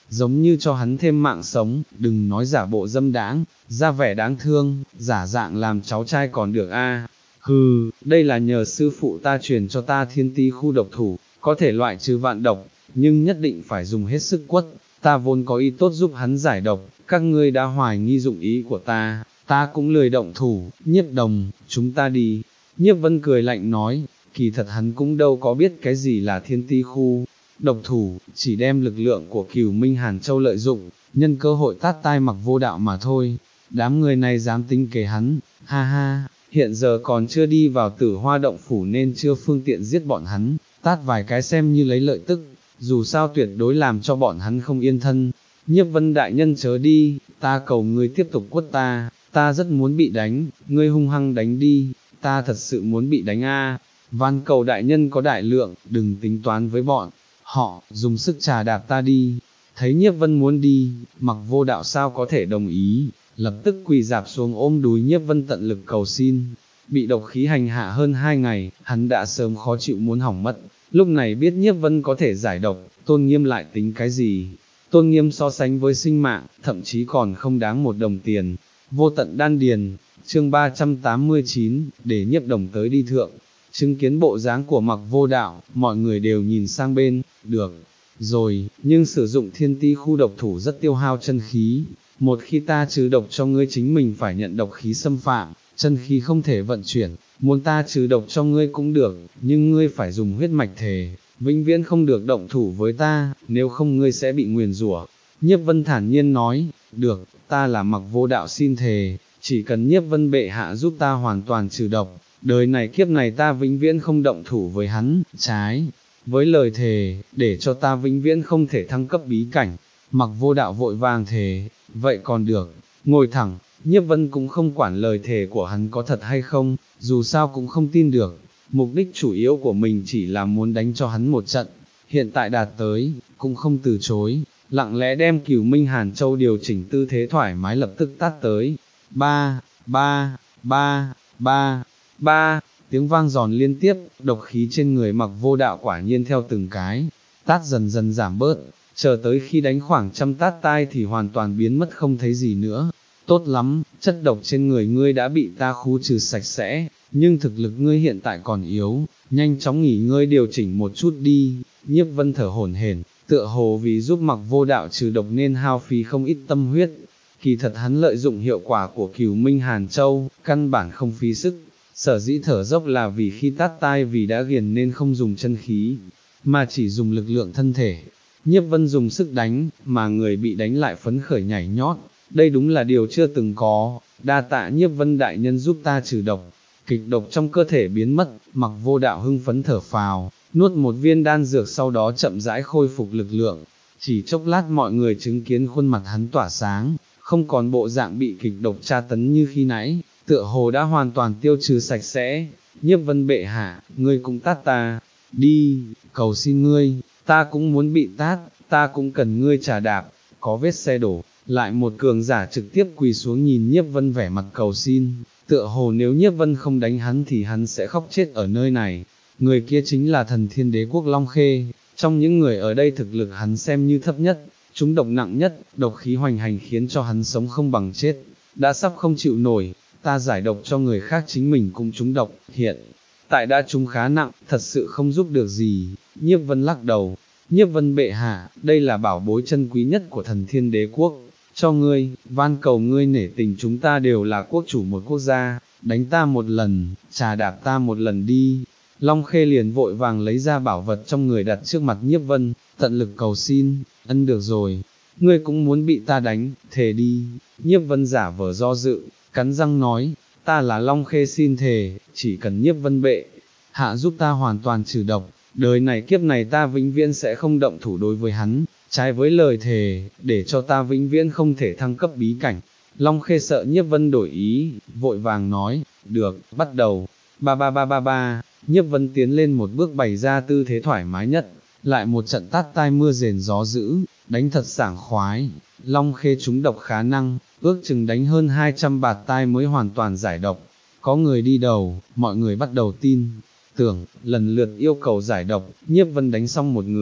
giống như cho hắn thêm mạng sống, đừng nói giả bộ dâm đãng, ra vẻ đáng thương, giả dạng làm cháu trai còn được a. Hừ, đây là nhờ sư phụ ta truyền cho ta thiên ti khu độc thủ, có thể loại trừ vạn độc, nhưng nhất định phải dùng hết sức quất, ta vốn có ý tốt giúp hắn giải độc, các ngươi đã hoài nghi dụng ý của ta, ta cũng lười động thủ, Nhiếp Đồng, chúng ta đi. Nhiếp Vân cười lạnh nói, kỳ thật hắn cũng đâu có biết cái gì là thiên ti khu độc thủ, chỉ đem lực lượng của Cửu Minh Hàn Châu lợi dụng, nhân cơ hội tát tai Mặc Vô Đạo mà thôi. Đám người này dám tính kế hắn, ha ha, hiện giờ còn chưa đi vào Tử Hoa động phủ nên chưa phương tiện giết bọn hắn, tát vài cái xem như lấy lợi tức, dù sao tuyệt đối làm cho bọn hắn không yên thân. Nhiếp Vân đại nhân chớ đi, ta cầu ngươi tiếp tục quất ta, ta rất muốn bị đánh, ngươi hung hăng đánh đi, ta thật sự muốn bị đánh a. Van cầu đại nhân có đại lượng, đừng tính toán với bọn họ, dùng sức trà đạp ta đi. Thấy Nhiếp Vân muốn đi, Mặc Vô Đạo sao có thể đồng ý, lập tức quỳ dạp xuống ôm đùi Nhiếp Vân tận lực cầu xin. Bị độc khí hành hạ hơn hai ngày, hắn đã sớm khó chịu muốn hỏng mất, lúc này biết Nhiếp Vân có thể giải độc, tôn nghiêm lại tính cái gì. Tôn nghiêm so sánh với sinh mạng, thậm chí còn không đáng một đồng tiền. Vô tận đan điền, chương ba trăm tám mươi chín, để Nhiếp Đồng tới đi thượng. Chứng kiến bộ dáng của Mặc Vô Đạo, mọi người đều nhìn sang bên, được rồi, nhưng sử dụng thiên ti khu độc thủ rất tiêu hao chân khí. Một khi ta trừ độc cho ngươi chính mình phải nhận độc khí xâm phạm, chân khí không thể vận chuyển, muốn ta trừ độc cho ngươi cũng được, nhưng ngươi phải dùng huyết mạch thề, vĩnh viễn không được động thủ với ta, nếu không ngươi sẽ bị nguyền rủa. Nhiếp Vân thản nhiên nói, được, ta là Mặc Vô Đạo xin thề, chỉ cần Nhiếp Vân bệ hạ giúp ta hoàn toàn trừ độc, đời này kiếp này ta vĩnh viễn không động thủ với hắn, trái với lời thề, để cho ta vĩnh viễn không thể thăng cấp bí cảnh. Mặc Vô Đạo vội vàng thề, vậy còn được, ngồi thẳng. Nhiếp Vân cũng không quản lời thề của hắn có thật hay không, dù sao cũng không tin được, mục đích chủ yếu của mình chỉ là muốn đánh cho hắn một trận, hiện tại đạt tới, cũng không từ chối, lặng lẽ đem Cửu Minh Hàn Châu điều chỉnh tư thế thoải mái lập tức tát tới. Ba, ba, ba, ba, ba, tiếng vang giòn liên tiếp, độc khí trên người Mặc Vô Đạo quả nhiên theo từng cái tát dần dần giảm bớt, chờ tới khi đánh khoảng trăm tát tai thì hoàn toàn biến mất không thấy gì nữa. Tốt lắm, chất độc trên người ngươi đã bị ta khu trừ sạch sẽ, nhưng thực lực ngươi hiện tại còn yếu, nhanh chóng nghỉ ngơi điều chỉnh một chút đi. Nhiếp Vân thở hổn hển, tựa hồ vì giúp Mặc Vô Đạo trừ độc nên hao phí không ít tâm huyết. Kỳ thật hắn lợi dụng hiệu quả của Cửu Minh Hàn Châu, căn bản không phí sức, sở dĩ thở dốc là vì khi tát tai vì đã ghiền nên không dùng chân khí, mà chỉ dùng lực lượng thân thể. Nhiếp Vân dùng sức đánh, mà người bị đánh lại phấn khởi nhảy nhót, đây đúng là điều chưa từng có, đa tạ Nhiếp Vân đại nhân giúp ta trừ độc. Kịch độc trong cơ thể biến mất, Mặc Vô Đạo hưng phấn thở phào, nuốt một viên đan dược sau đó chậm rãi khôi phục lực lượng. Chỉ chốc lát mọi người chứng kiến khuôn mặt hắn tỏa sáng, không còn bộ dạng bị kịch độc tra tấn như khi nãy, tựa hồ đã hoàn toàn tiêu trừ sạch sẽ. Nhiếp Vân bệ hạ, ngươi cũng tát ta, đi, cầu xin ngươi, ta cũng muốn bị tát, ta cũng cần ngươi trà đạp. Có vết xe đổ, lại một cường giả trực tiếp quỳ xuống nhìn Nhiếp Vân vẻ mặt cầu xin, tựa hồ nếu Nhiếp Vân không đánh hắn thì hắn sẽ khóc chết ở nơi này. Người kia chính là thần Thiên Đế quốc Long Khê, trong những người ở đây thực lực hắn xem như thấp nhất, trúng độc nặng nhất, độc khí hoành hành khiến cho hắn sống không bằng chết, đã sắp không chịu nổi. Ta giải độc cho người khác chính mình cũng trúng độc, hiện tại đã trúng khá nặng, thật sự không giúp được gì. Nhiếp Vân lắc đầu, Nhiếp Vân bệ hạ, đây là bảo bối chân quý nhất của thần Thiên Đế quốc, cho ngươi, van cầu ngươi nể tình, chúng ta đều là quốc chủ một quốc gia, đánh ta một lần, trà đạp ta một lần đi. Long Khê liền vội vàng lấy ra bảo vật trong người đặt trước mặt Nhiếp Vân, tận lực cầu xin, ân được rồi, ngươi cũng muốn bị ta đánh, thề đi. Nhiếp Vân giả vờ do dự, cắn răng nói, ta là Long Khê xin thề, chỉ cần Nhiếp Vân bệ hạ giúp ta hoàn toàn trừ độc, đời này kiếp này ta vĩnh viễn sẽ không động thủ đối với hắn, trái với lời thề, để cho ta vĩnh viễn không thể thăng cấp bí cảnh. Long Khê sợ Nhiếp Vân đổi ý, vội vàng nói, được, bắt đầu. Ba ba ba ba ba, Nhiếp Vân tiến lên một bước bày ra tư thế thoải mái nhất, lại một trận tát tai mưa rền gió dữ, đánh thật sảng khoái. Long Khê trúng độc khá năng, ước chừng đánh hơn hai trăm bạt tai mới hoàn toàn giải độc. Có người đi đầu, mọi người bắt đầu tin tưởng, lần lượt yêu cầu giải độc. Nhiếp Vân đánh xong một người,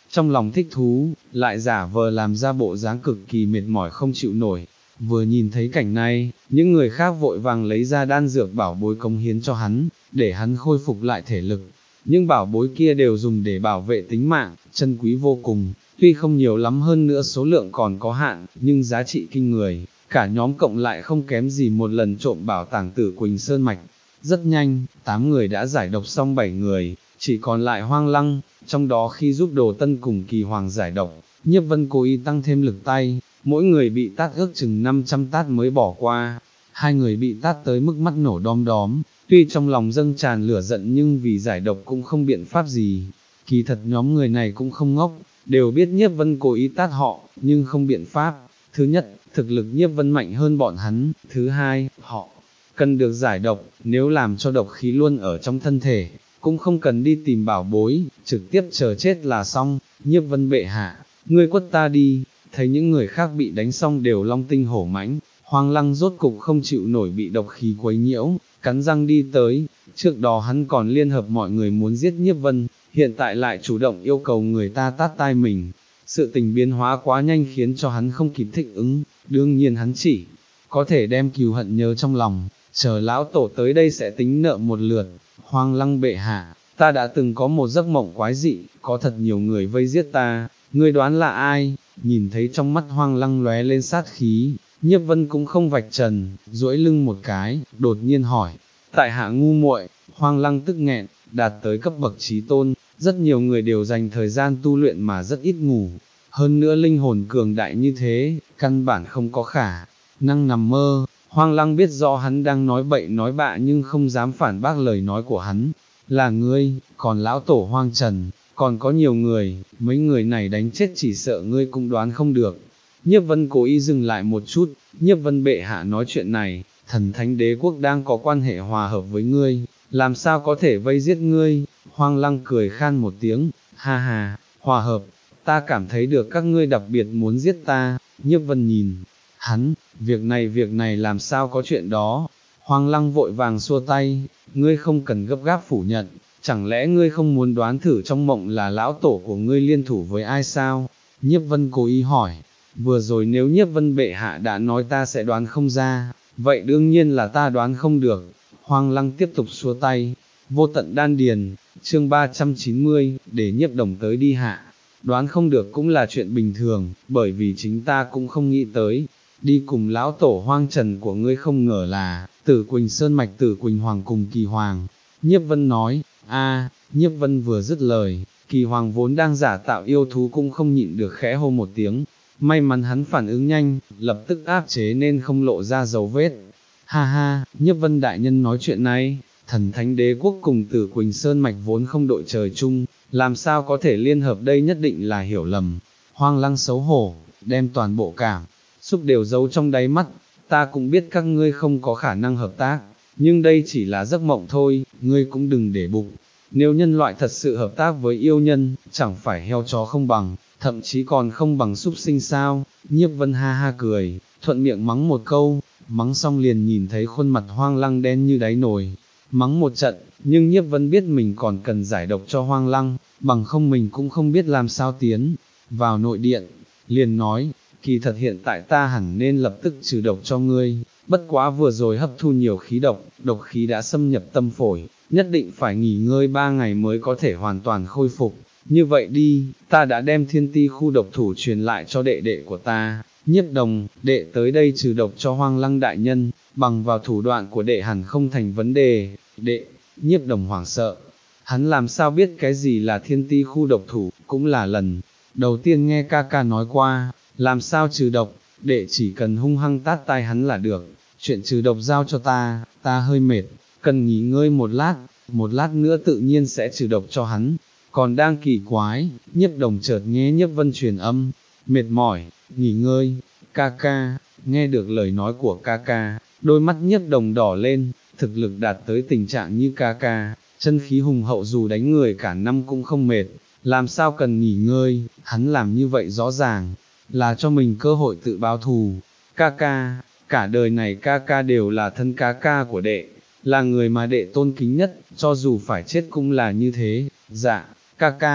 trong lòng thích thú, lại giả vờ làm ra bộ dáng cực kỳ mệt mỏi không chịu nổi. Vừa nhìn thấy cảnh này, những người khác vội vàng lấy ra đan dược bảo bối cống hiến cho hắn, để hắn khôi phục lại thể lực. Nhưng bảo bối kia đều dùng để bảo vệ tính mạng, chân quý vô cùng, tuy không nhiều lắm hơn nữa số lượng còn có hạn, nhưng giá trị kinh người, cả nhóm cộng lại không kém gì một lần trộm bảo tàng Tử Quỳnh Sơn Mạch. Rất nhanh, tám người đã giải độc xong bảy người, chỉ còn lại Hoang Lăng, trong đó khi giúp Đồ Tân cùng Kỳ Hoàng giải độc, Nhiếp Vân cố ý tăng thêm lực tay, mỗi người bị tát ước chừng năm trăm tát mới bỏ qua. Hai người bị tát tới mức mắt nổ đom đóm, tuy trong lòng dâng tràn lửa giận nhưng vì giải độc cũng không biện pháp gì. Kỳ thật nhóm người này cũng không ngốc, đều biết Nhiếp Vân cố ý tát họ, nhưng không biện pháp. Thứ nhất, thực lực Nhiếp Vân mạnh hơn bọn hắn, thứ hai, họ cần được giải độc, nếu làm cho độc khí luôn ở trong thân thể, cũng không cần đi tìm bảo bối, trực tiếp chờ chết là xong. Nhiếp Vân bệ hạ, ngươi quất ta đi. Thấy những người khác bị đánh xong đều long tinh hổ mãnh, Hoang Lăng rốt cục không chịu nổi bị độc khí quấy nhiễu, cắn răng đi tới. Trước đó hắn còn liên hợp mọi người muốn giết Nhiếp Vân, hiện tại lại chủ động yêu cầu người ta tát tai mình. Sự tình biến hóa quá nhanh khiến cho hắn không kịp thích ứng, đương nhiên hắn chỉ có thể đem cừu hận nhớ trong lòng, chờ lão tổ tới đây sẽ tính nợ một lượt. Hoang Lăng bệ hạ, ta đã từng có một giấc mộng quái dị, có thật nhiều người vây giết ta, ngươi đoán là ai? Nhìn thấy trong mắt Hoang Lăng lóe lên sát khí, Nhiếp Vân cũng không vạch trần, duỗi lưng một cái, đột nhiên hỏi, tại hạ ngu muội. Hoang Lăng tức nghẹn, đạt tới cấp bậc chí tôn, rất nhiều người đều dành thời gian tu luyện mà rất ít ngủ, hơn nữa linh hồn cường đại như thế, căn bản không có khả năng nằm mơ. Hoang Lăng biết rõ hắn đang nói bậy nói bạ nhưng không dám phản bác lời nói của hắn, là ngươi, còn lão tổ Hoang Trần, còn có nhiều người, mấy người này đánh chết chỉ sợ ngươi cũng đoán không được. Nhiếp Vân cố ý dừng lại một chút, Nhiếp Vân bệ hạ nói chuyện này, thần thánh đế quốc đang có quan hệ hòa hợp với ngươi, làm sao có thể vây giết ngươi? Hoang Lăng cười khan một tiếng, ha ha, hòa hợp, ta cảm thấy được các ngươi đặc biệt muốn giết ta. Nhiếp Vân nhìn hắn, việc này việc này làm sao có chuyện đó. Hoang Lăng vội vàng xua tay, ngươi không cần gấp gáp phủ nhận, chẳng lẽ ngươi không muốn đoán thử trong mộng là lão tổ của ngươi liên thủ với ai sao? Nhiếp Vân cố ý hỏi, vừa rồi nếu Nhiếp Vân bệ hạ đã nói ta sẽ đoán không ra, vậy đương nhiên là ta đoán không được. Hoang Lăng tiếp tục xua tay, vô tận đan điền, chương ba trăm chín mươi, để Nhiếp Đồng tới đi hạ. Đoán không được cũng là chuyện bình thường, bởi vì chính ta cũng không nghĩ tới, đi cùng lão tổ Hoang Trần của ngươi không ngờ là, Tử Quỳnh Sơn Mạch Tử Quỳnh Hoàng cùng Kỳ Hoàng. Nhiếp Vân nói, a, Nhiếp Vân vừa dứt lời, Kỳ Hoàng vốn đang giả tạo yêu thú cũng không nhịn được khẽ hô một tiếng, may mắn hắn phản ứng nhanh, lập tức áp chế nên không lộ ra dấu vết. Ha ha, Nhiếp Vân đại nhân nói chuyện này, thần thánh đế quốc cùng Tử Quỳnh Sơn Mạch vốn không đội trời chung, làm sao có thể liên hợp, đây nhất định là hiểu lầm. Hoang Lăng xấu hổ, đem toàn bộ cảm xúc đều giấu trong đáy mắt, ta cũng biết các ngươi không có khả năng hợp tác, nhưng đây chỉ là giấc mộng thôi, ngươi cũng đừng để bụng. Nếu nhân loại thật sự hợp tác với yêu nhân, chẳng phải heo chó không bằng, thậm chí còn không bằng súc sinh sao? Nhiếp Vân ha ha cười, thuận miệng mắng một câu, mắng xong liền nhìn thấy khuôn mặt Hoang Lăng đen như đáy nồi, mắng một trận, nhưng Nhiếp Vân biết mình còn cần giải độc cho Hoang Lăng, bằng không mình cũng không biết làm sao tiến vào nội điện, liền nói, kỳ thật hiện tại ta hẳn nên lập tức trừ độc cho ngươi, bất quá vừa rồi hấp thu nhiều khí độc, độc khí đã xâm nhập tâm phổi, nhất định phải nghỉ ngơi ba ngày mới có thể hoàn toàn khôi phục. Như vậy đi, ta đã đem thiên ti khu độc thủ truyền lại cho đệ đệ của ta, Nhiếp Đồng, đệ tới đây trừ độc cho Hoang Lăng đại nhân, bằng vào thủ đoạn của đệ hẳn không thành vấn đề. Đệ, Nhiếp Đồng hoảng sợ, hắn làm sao biết cái gì là thiên ti khu độc thủ, cũng là lần đầu tiên nghe ca ca nói qua, làm sao trừ độc, đệ chỉ cần hung hăng tát tai hắn là được, chuyện trừ độc giao cho ta, ta hơi mệt, cần nghỉ ngơi một lát, một lát nữa tự nhiên sẽ trừ độc cho hắn. Còn đang kỳ quái, Nhiếp Đồng chợt nghe Nhiếp Vân truyền âm, mệt mỏi, nghỉ ngơi, ca ca. Nghe được lời nói của ca ca, đôi mắt Nhiếp Đồng đỏ lên, thực lực đạt tới tình trạng như ca ca, chân khí hùng hậu dù đánh người cả năm cũng không mệt, làm sao cần nghỉ ngơi, hắn làm như vậy rõ ràng, là cho mình cơ hội tự báo thù. Ca ca, cả đời này ca ca đều là thân ca ca của đệ, là người mà đệ tôn kính nhất, cho dù phải chết cũng là như thế. Dạ, ca ca.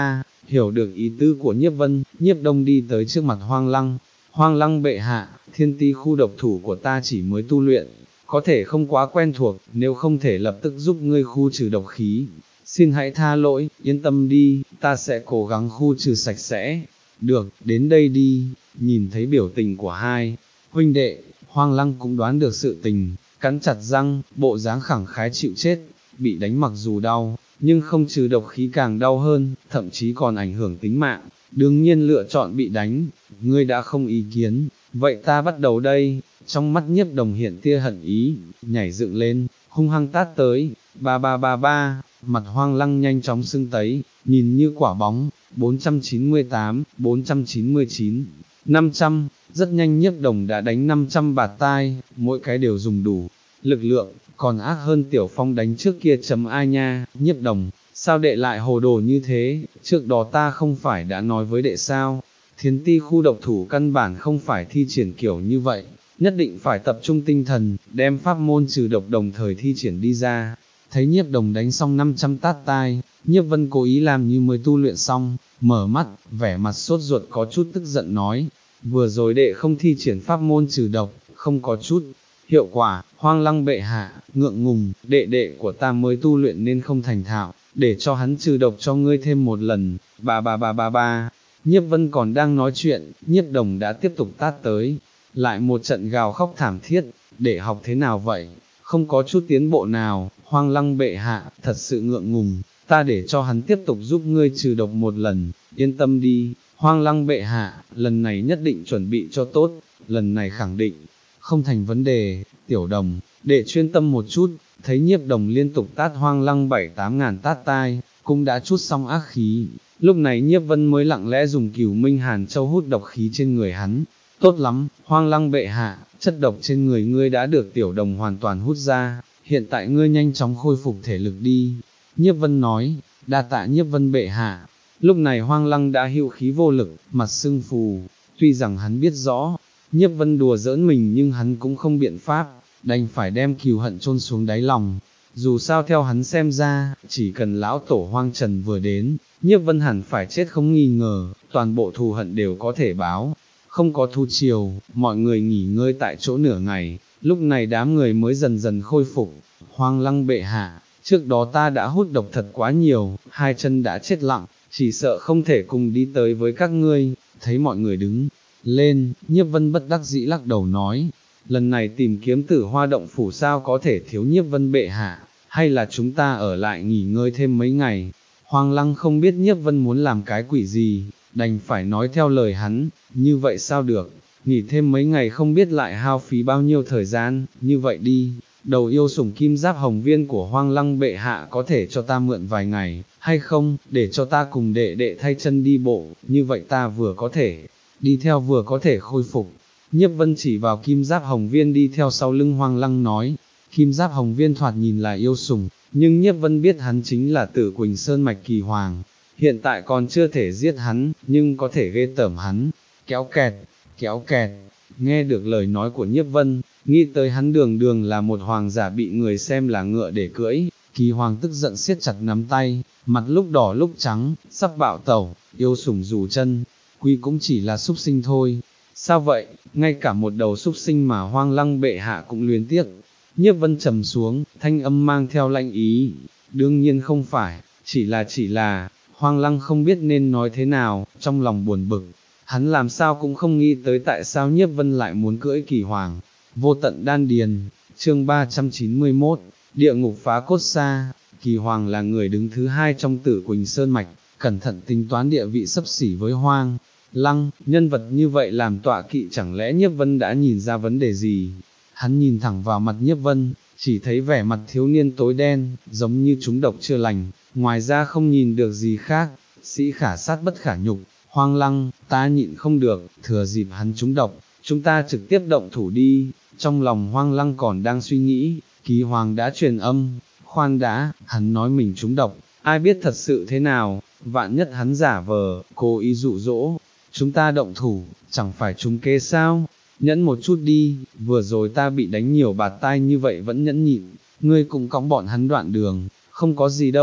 hiểu được ý tứ của Nhiếp Vân, Nhiếp Đông đi tới trước mặt Hoang Lăng, Hoang Lăng bệ hạ, thiên ti khu độc thủ của ta chỉ mới tu luyện, có thể không quá quen thuộc, nếu không thể lập tức giúp ngươi khu trừ độc khí, xin hãy tha lỗi, yên tâm đi, ta sẽ cố gắng khu trừ sạch sẽ. Được, đến đây đi. Nhìn thấy biểu tình của hai huynh đệ, Hoang Lăng cũng đoán được sự tình, cắn chặt răng, bộ dáng khẳng khái chịu chết, bị đánh mặc dù đau, nhưng không trừ độc khí càng đau hơn, thậm chí còn ảnh hưởng tính mạng, đương nhiên lựa chọn bị đánh. Ngươi đã không ý kiến, vậy ta bắt đầu đây. Trong mắt Nhiếp Đồng hiện tia hận ý, nhảy dựng lên, hung hăng tát tới, ba ba ba ba, mặt Hoang Lăng nhanh chóng sưng tấy, nhìn như quả bóng. Bốn trăm chín mươi tám, bốn trăm chín mươi chín, năm trăm, rất nhanh Nhiếp Đồng đã đánh năm trăm bạt tai, mỗi cái đều dùng đủ lực lượng, còn ác hơn Tiểu Phong đánh trước kia chấm ai nha. Nhiếp Đồng, sao đệ lại hồ đồ như thế, trước đó ta không phải đã nói với đệ sao, Thiến ti khu độc thủ căn bản không phải thi triển kiểu như vậy, nhất định phải tập trung tinh thần, đem pháp môn trừ độc đồng thời thi triển đi ra. Thấy Nhiếp Đồng đánh xong năm trăm tát tai, Nhiếp Vân cố ý làm như mới tu luyện xong, mở mắt, vẻ mặt sốt ruột có chút tức giận nói, vừa rồi đệ không thi triển pháp môn trừ độc, không có chút hiệu quả. Hoang Lăng bệ hạ, ngượng ngùng, đệ đệ của ta mới tu luyện nên không thành thạo, để cho hắn trừ độc cho ngươi thêm một lần. Ba ba ba ba ba. Nhiếp Vân còn đang nói chuyện, Nhiếp Đồng đã tiếp tục tát tới, lại một trận gào khóc thảm thiết, để học thế nào vậy, không có chút tiến bộ nào. Hoang Lăng bệ hạ, thật sự ngượng ngùng, ta để cho hắn tiếp tục giúp ngươi trừ độc một lần, yên tâm đi. Hoang Lăng bệ hạ, lần này nhất định chuẩn bị cho tốt, lần này khẳng định không thành vấn đề. Tiểu Đồng, để chuyên tâm một chút. Thấy Nhiếp Đồng liên tục tát Hoang Lăng bảy tám ngàn tát tai, cũng đã chút xong ác khí, lúc này Nhiếp Vân mới lặng lẽ dùng Cửu Minh Hàn Châu hút độc khí trên người hắn. Tốt lắm, Hoang Lăng bệ hạ, chất độc trên người ngươi đã được Tiểu Đồng hoàn toàn hút ra, hiện tại ngươi nhanh chóng khôi phục thể lực đi. Nhiếp Vân nói, đa tạ Nhiếp Vân bệ hạ. Lúc này Hoang Lăng đã hữu khí vô lực, mặt sưng phù, tuy rằng hắn biết rõ, Nhiếp Vân đùa giỡn mình nhưng hắn cũng không biện pháp, đành phải đem cừu hận chôn xuống đáy lòng. Dù sao theo hắn xem ra, chỉ cần lão tổ Hoang Trần vừa đến, Nhiếp Vân hẳn phải chết không nghi ngờ, toàn bộ thù hận đều có thể báo. Không có thu chiều, mọi người nghỉ ngơi tại chỗ nửa ngày, lúc này đám người mới dần dần khôi phục. Hoang Lăng bệ hạ, trước đó ta đã hút độc thật quá nhiều, hai chân đã chết lặng, chỉ sợ không thể cùng đi tới với các ngươi. Thấy mọi người đứng lên, Nhiếp Vân bất đắc dĩ lắc đầu nói, lần này tìm kiếm Tử Hoa động phủ sao có thể thiếu Nhiếp Vân bệ hạ, hay là chúng ta ở lại nghỉ ngơi thêm mấy ngày. Hoang Lăng không biết Nhiếp Vân muốn làm cái quỷ gì, đành phải nói theo lời hắn, như vậy sao được, nghỉ thêm mấy ngày không biết lại hao phí bao nhiêu thời gian. Như vậy đi, đầu yêu sủng kim giáp hồng viên của Hoang Lăng bệ hạ có thể cho ta mượn vài ngày, hay không, để cho ta cùng đệ đệ thay chân đi bộ, như vậy ta vừa có thể đi theo vừa có thể khôi phục. Nhiếp Vân chỉ vào kim giáp hồng viên đi theo sau lưng Hoang Lăng nói, kim giáp hồng viên thoạt nhìn là yêu sủng, nhưng Nhiếp Vân biết hắn chính là Tử Quỳnh Sơn mạch kỳ hoàng, hiện tại còn chưa thể giết hắn, nhưng có thể ghê tởm hắn. Kéo kẹt, kéo kẹt, nghe được lời nói của Nhiếp Vân, nghĩ tới hắn đường đường là một hoàng giả bị người xem là ngựa để cưỡi, kỳ hoàng tức giận siết chặt nắm tay, mặt lúc đỏ lúc trắng, sắp bạo tẩu. Yêu sủng dù chân quy cũng chỉ là súc sinh thôi. Sao vậy, ngay cả một đầu súc sinh mà Hoang Lăng bệ hạ cũng luyến tiếc. Nhiếp Vân trầm xuống, thanh âm mang theo lạnh ý, đương nhiên không phải, chỉ là chỉ là, Hoang Lăng không biết nên nói thế nào, trong lòng buồn bực, hắn làm sao cũng không nghĩ tới tại sao Nhiếp Vân lại muốn cưỡi kỳ hoàng. Vô tận đan điền, chương ba trăm chín mươi mốt, địa ngục phá cốt xa. Kỳ hoàng là người đứng thứ hai trong Tử Quỳnh Sơn mạch, cẩn thận tính toán địa vị xấp xỉ với Hoang Lăng, nhân vật như vậy làm tọa kỵ chẳng lẽ Nhiếp Vân đã nhìn ra vấn đề gì. Hắn nhìn thẳng vào mặt Nhiếp Vân, chỉ thấy vẻ mặt thiếu niên tối đen, giống như trúng độc chưa lành, ngoài ra không nhìn được gì khác. Sĩ khả sát bất khả nhục, Hoang Lăng, ta nhịn không được, thừa dịp hắn trúng độc, chúng ta trực tiếp động thủ đi. Trong lòng Hoang Lăng còn đang suy nghĩ, Kỳ Hoàng đã truyền âm, khoan đã, hắn nói mình trúng độc, ai biết thật sự thế nào, vạn nhất hắn giả vờ, cố ý dụ dỗ, chúng ta động thủ, chẳng phải trúng kế sao. Nhẫn một chút đi, vừa rồi ta bị đánh nhiều bạt tai như vậy vẫn nhẫn nhịn, ngươi cũng cõng bọn hắn đoạn đường, không có gì đâu.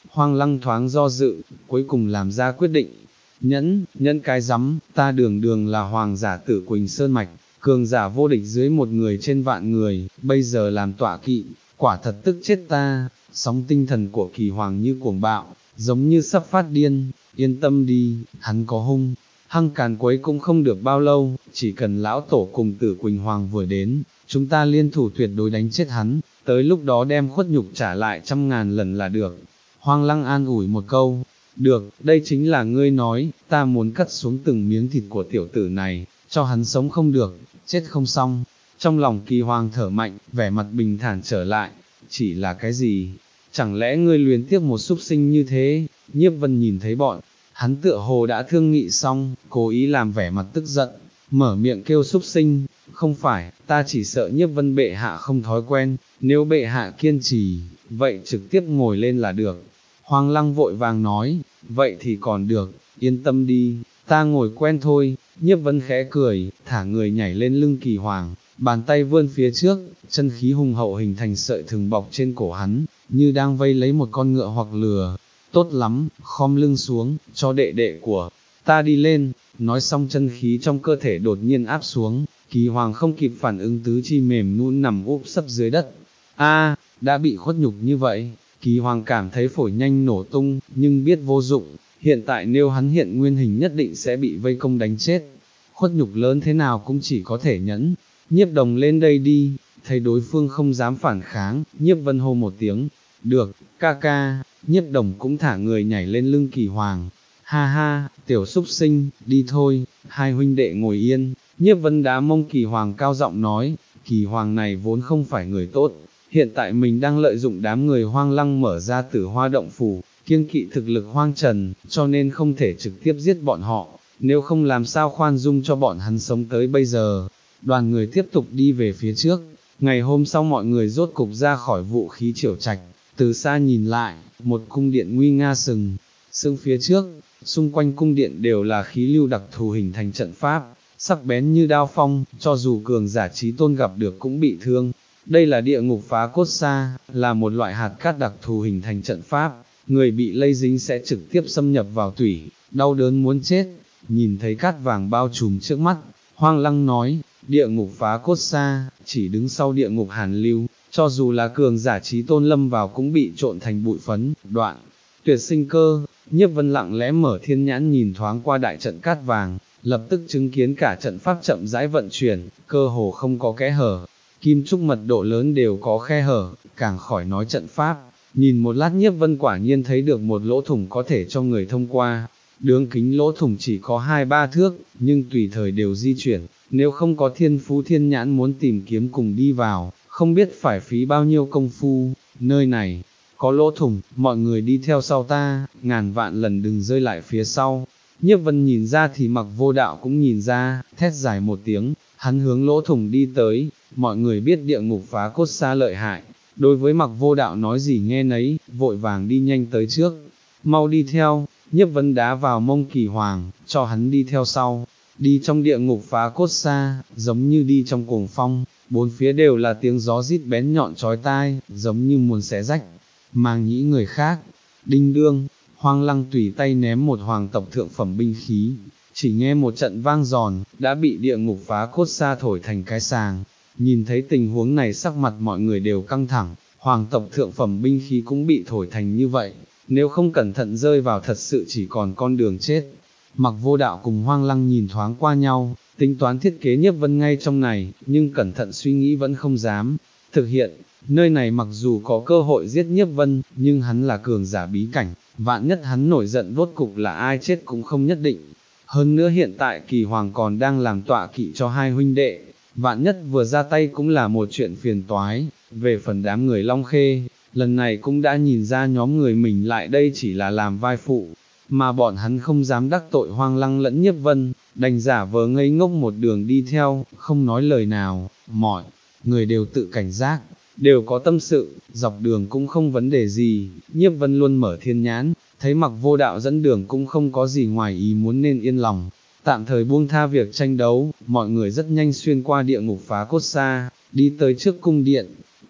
Hoang Lăng thoáng do dự, cuối cùng làm ra quyết định. Nhẫn, nhẫn cái rắm, ta đường đường là hoàng giả tử Quỳnh Sơn Mạch, cường giả vô địch dưới một người trên vạn người, bây giờ làm tọa kỵ, quả thật tức chết ta. Sóng tinh thần của kỳ hoàng như cuồng bạo, giống như sắp phát điên. Yên tâm đi, hắn có hung hăng càn quấy cũng không được bao lâu, chỉ cần lão tổ cùng tử Quỳnh Hoàng vừa đến, chúng ta liên thủ tuyệt đối đánh chết hắn, tới lúc đó đem khuất nhục trả lại trăm ngàn lần là được. Hoang Lăng an ủi một câu, được, đây chính là ngươi nói, ta muốn cắt xuống từng miếng thịt của tiểu tử này, cho hắn sống không được, chết không xong. Trong lòng kỳ hoàng thở mạnh, vẻ mặt bình thản trở lại, chỉ là cái gì? Chẳng lẽ ngươi luyến tiếc một súc sinh như thế? Nhiếp Vân nhìn thấy bọn hắn tựa hồ đã thương nghị xong, cố ý làm vẻ mặt tức giận, mở miệng kêu súc sinh, không phải, ta chỉ sợ Nhiếp Vân bệ hạ không thói quen, nếu bệ hạ kiên trì, vậy trực tiếp ngồi lên là được. Hoang Lăng vội vàng nói, vậy thì còn được, yên tâm đi, ta ngồi quen thôi. Nhiếp Vân khẽ cười, thả người nhảy lên lưng kỳ hoàng, bàn tay vươn phía trước, chân khí hùng hậu hình thành sợi thừng bọc trên cổ hắn, như đang vây lấy một con ngựa hoặc lừa. Tốt lắm, khom lưng xuống, cho đệ đệ của ta đi lên. Nói xong chân khí trong cơ thể đột nhiên áp xuống, kỳ hoàng không kịp phản ứng tứ chi mềm nhũn nằm úp sấp dưới đất. A, đã bị khuất nhục như vậy, kỳ hoàng cảm thấy phổi nhanh nổ tung, nhưng biết vô dụng, hiện tại nếu hắn hiện nguyên hình nhất định sẽ bị vây công đánh chết. Khuất nhục lớn thế nào cũng chỉ có thể nhẫn. Nhiếp Đồng lên đây đi. Thấy đối phương không dám phản kháng, Nhiếp Vân hô một tiếng, được, ca ca. Nhiếp Đồng cũng thả người nhảy lên lưng kỳ hoàng. Ha ha, tiểu súc sinh, đi thôi. Hai huynh đệ ngồi yên. Nhiếp Vân đá mông kỳ hoàng cao giọng nói, kỳ hoàng này vốn không phải người tốt, hiện tại mình đang lợi dụng đám người Hoang Lăng mở ra Tử Hoa động phủ, kiêng kỵ thực lực Hoang Trần, cho nên không thể trực tiếp giết bọn họ, nếu không làm sao khoan dung cho bọn hắn sống tới bây giờ. Đoàn người tiếp tục đi về phía trước. Ngày hôm sau mọi người rốt cục ra khỏi Vũ Khí Triểu Trạch, từ xa nhìn lại, một cung điện nguy nga sừng sững phía trước, xung quanh cung điện đều là khí lưu đặc thù hình thành trận pháp, sắc bén như đao phong, cho dù cường giả chí tôn gặp được cũng bị thương. Đây là địa ngục phá cốt sa, là một loại hạt cát đặc thù hình thành trận pháp, người bị lây dính sẽ trực tiếp xâm nhập vào tủy, đau đớn muốn chết. Nhìn thấy cát vàng bao trùm trước mắt, Hoang Lăng nói, địa ngục phá cốt sa, chỉ đứng sau địa ngục hàn lưu, cho dù là cường giả chí tôn lâm vào cũng bị trộn thành bụi phấn, đoạn, tuyệt sinh cơ. Nhiếp Vân lặng lẽ mở thiên nhãn nhìn thoáng qua đại trận cát vàng, lập tức chứng kiến cả trận pháp chậm rãi vận chuyển, cơ hồ không có kẽ hở, kim trúc mật độ lớn đều có khe hở, càng khỏi nói trận pháp. Nhìn một lát Nhiếp Vân quả nhiên thấy được một lỗ thủng có thể cho người thông qua, đường kính lỗ thủng chỉ có hai ba thước, nhưng tùy thời đều di chuyển, nếu không có thiên phú thiên nhãn muốn tìm kiếm cùng đi vào, không biết phải phí bao nhiêu công phu. Nơi này có lỗ thủng, mọi người đi theo sau ta, ngàn vạn lần đừng rơi lại phía sau. Nhiếp Vân nhìn ra thì Mặc Vô Đạo cũng nhìn ra, thét dài một tiếng, hắn hướng lỗ thủng đi tới. Mọi người biết địa ngục phá cốt sa lợi hại, đối với Mặc Vô Đạo nói gì nghe nấy, vội vàng đi nhanh tới trước. Mau đi theo. Nhiếp Vân đá vào mông kỳ hoàng, cho hắn đi theo sau. Đi trong địa ngục phá cốt sa, giống như đi trong cuồng phong, bốn phía đều là tiếng gió rít bén nhọn chói tai, giống như muốn xé rách màng nhĩ người khác. Đinh đương, Hoang Lăng tùy tay ném một hoàng tộc thượng phẩm binh khí, chỉ nghe một trận vang giòn, đã bị địa ngục phá cốt sa thổi thành cái sàng. Nhìn thấy tình huống này sắc mặt mọi người đều căng thẳng, hoàng tộc thượng phẩm binh khí cũng bị thổi thành như vậy, nếu không cẩn thận rơi vào thật sự chỉ còn con đường chết. Mặc Vô Đạo cùng Hoang Lăng nhìn thoáng qua nhau, tính toán thiết kế Nhiếp Vân ngay trong này, nhưng cẩn thận suy nghĩ vẫn không dám thực hiện. Nơi này mặc dù có cơ hội giết Nhiếp Vân, nhưng hắn là cường giả bí cảnh, vạn nhất hắn nổi giận rốt cục là ai chết cũng không nhất định. Hơn nữa hiện tại kỳ hoàng còn đang làm tọa kỵ cho hai huynh đệ, vạn nhất vừa ra tay cũng là một chuyện phiền toái. Về phần đám người Long Khê, lần này cũng đã nhìn ra nhóm người mình lại đây chỉ là làm vai phụ, mà bọn hắn không dám đắc tội Hoang Lăng lẫn Nhiếp Vân, đành giả vờ ngây ngốc một đường đi theo, không nói lời nào. Mọi người đều tự cảnh giác, đều có tâm sự, dọc đường cũng không vấn đề gì. Nhiếp Vân luôn mở thiên nhãn, thấy Mặc Vô Đạo dẫn đường cũng không có gì ngoài ý muốn nên yên lòng, tạm thời buông tha việc tranh đấu. Mọi người rất nhanh xuyên qua địa ngục phá cốt sa, đi tới trước cung điện.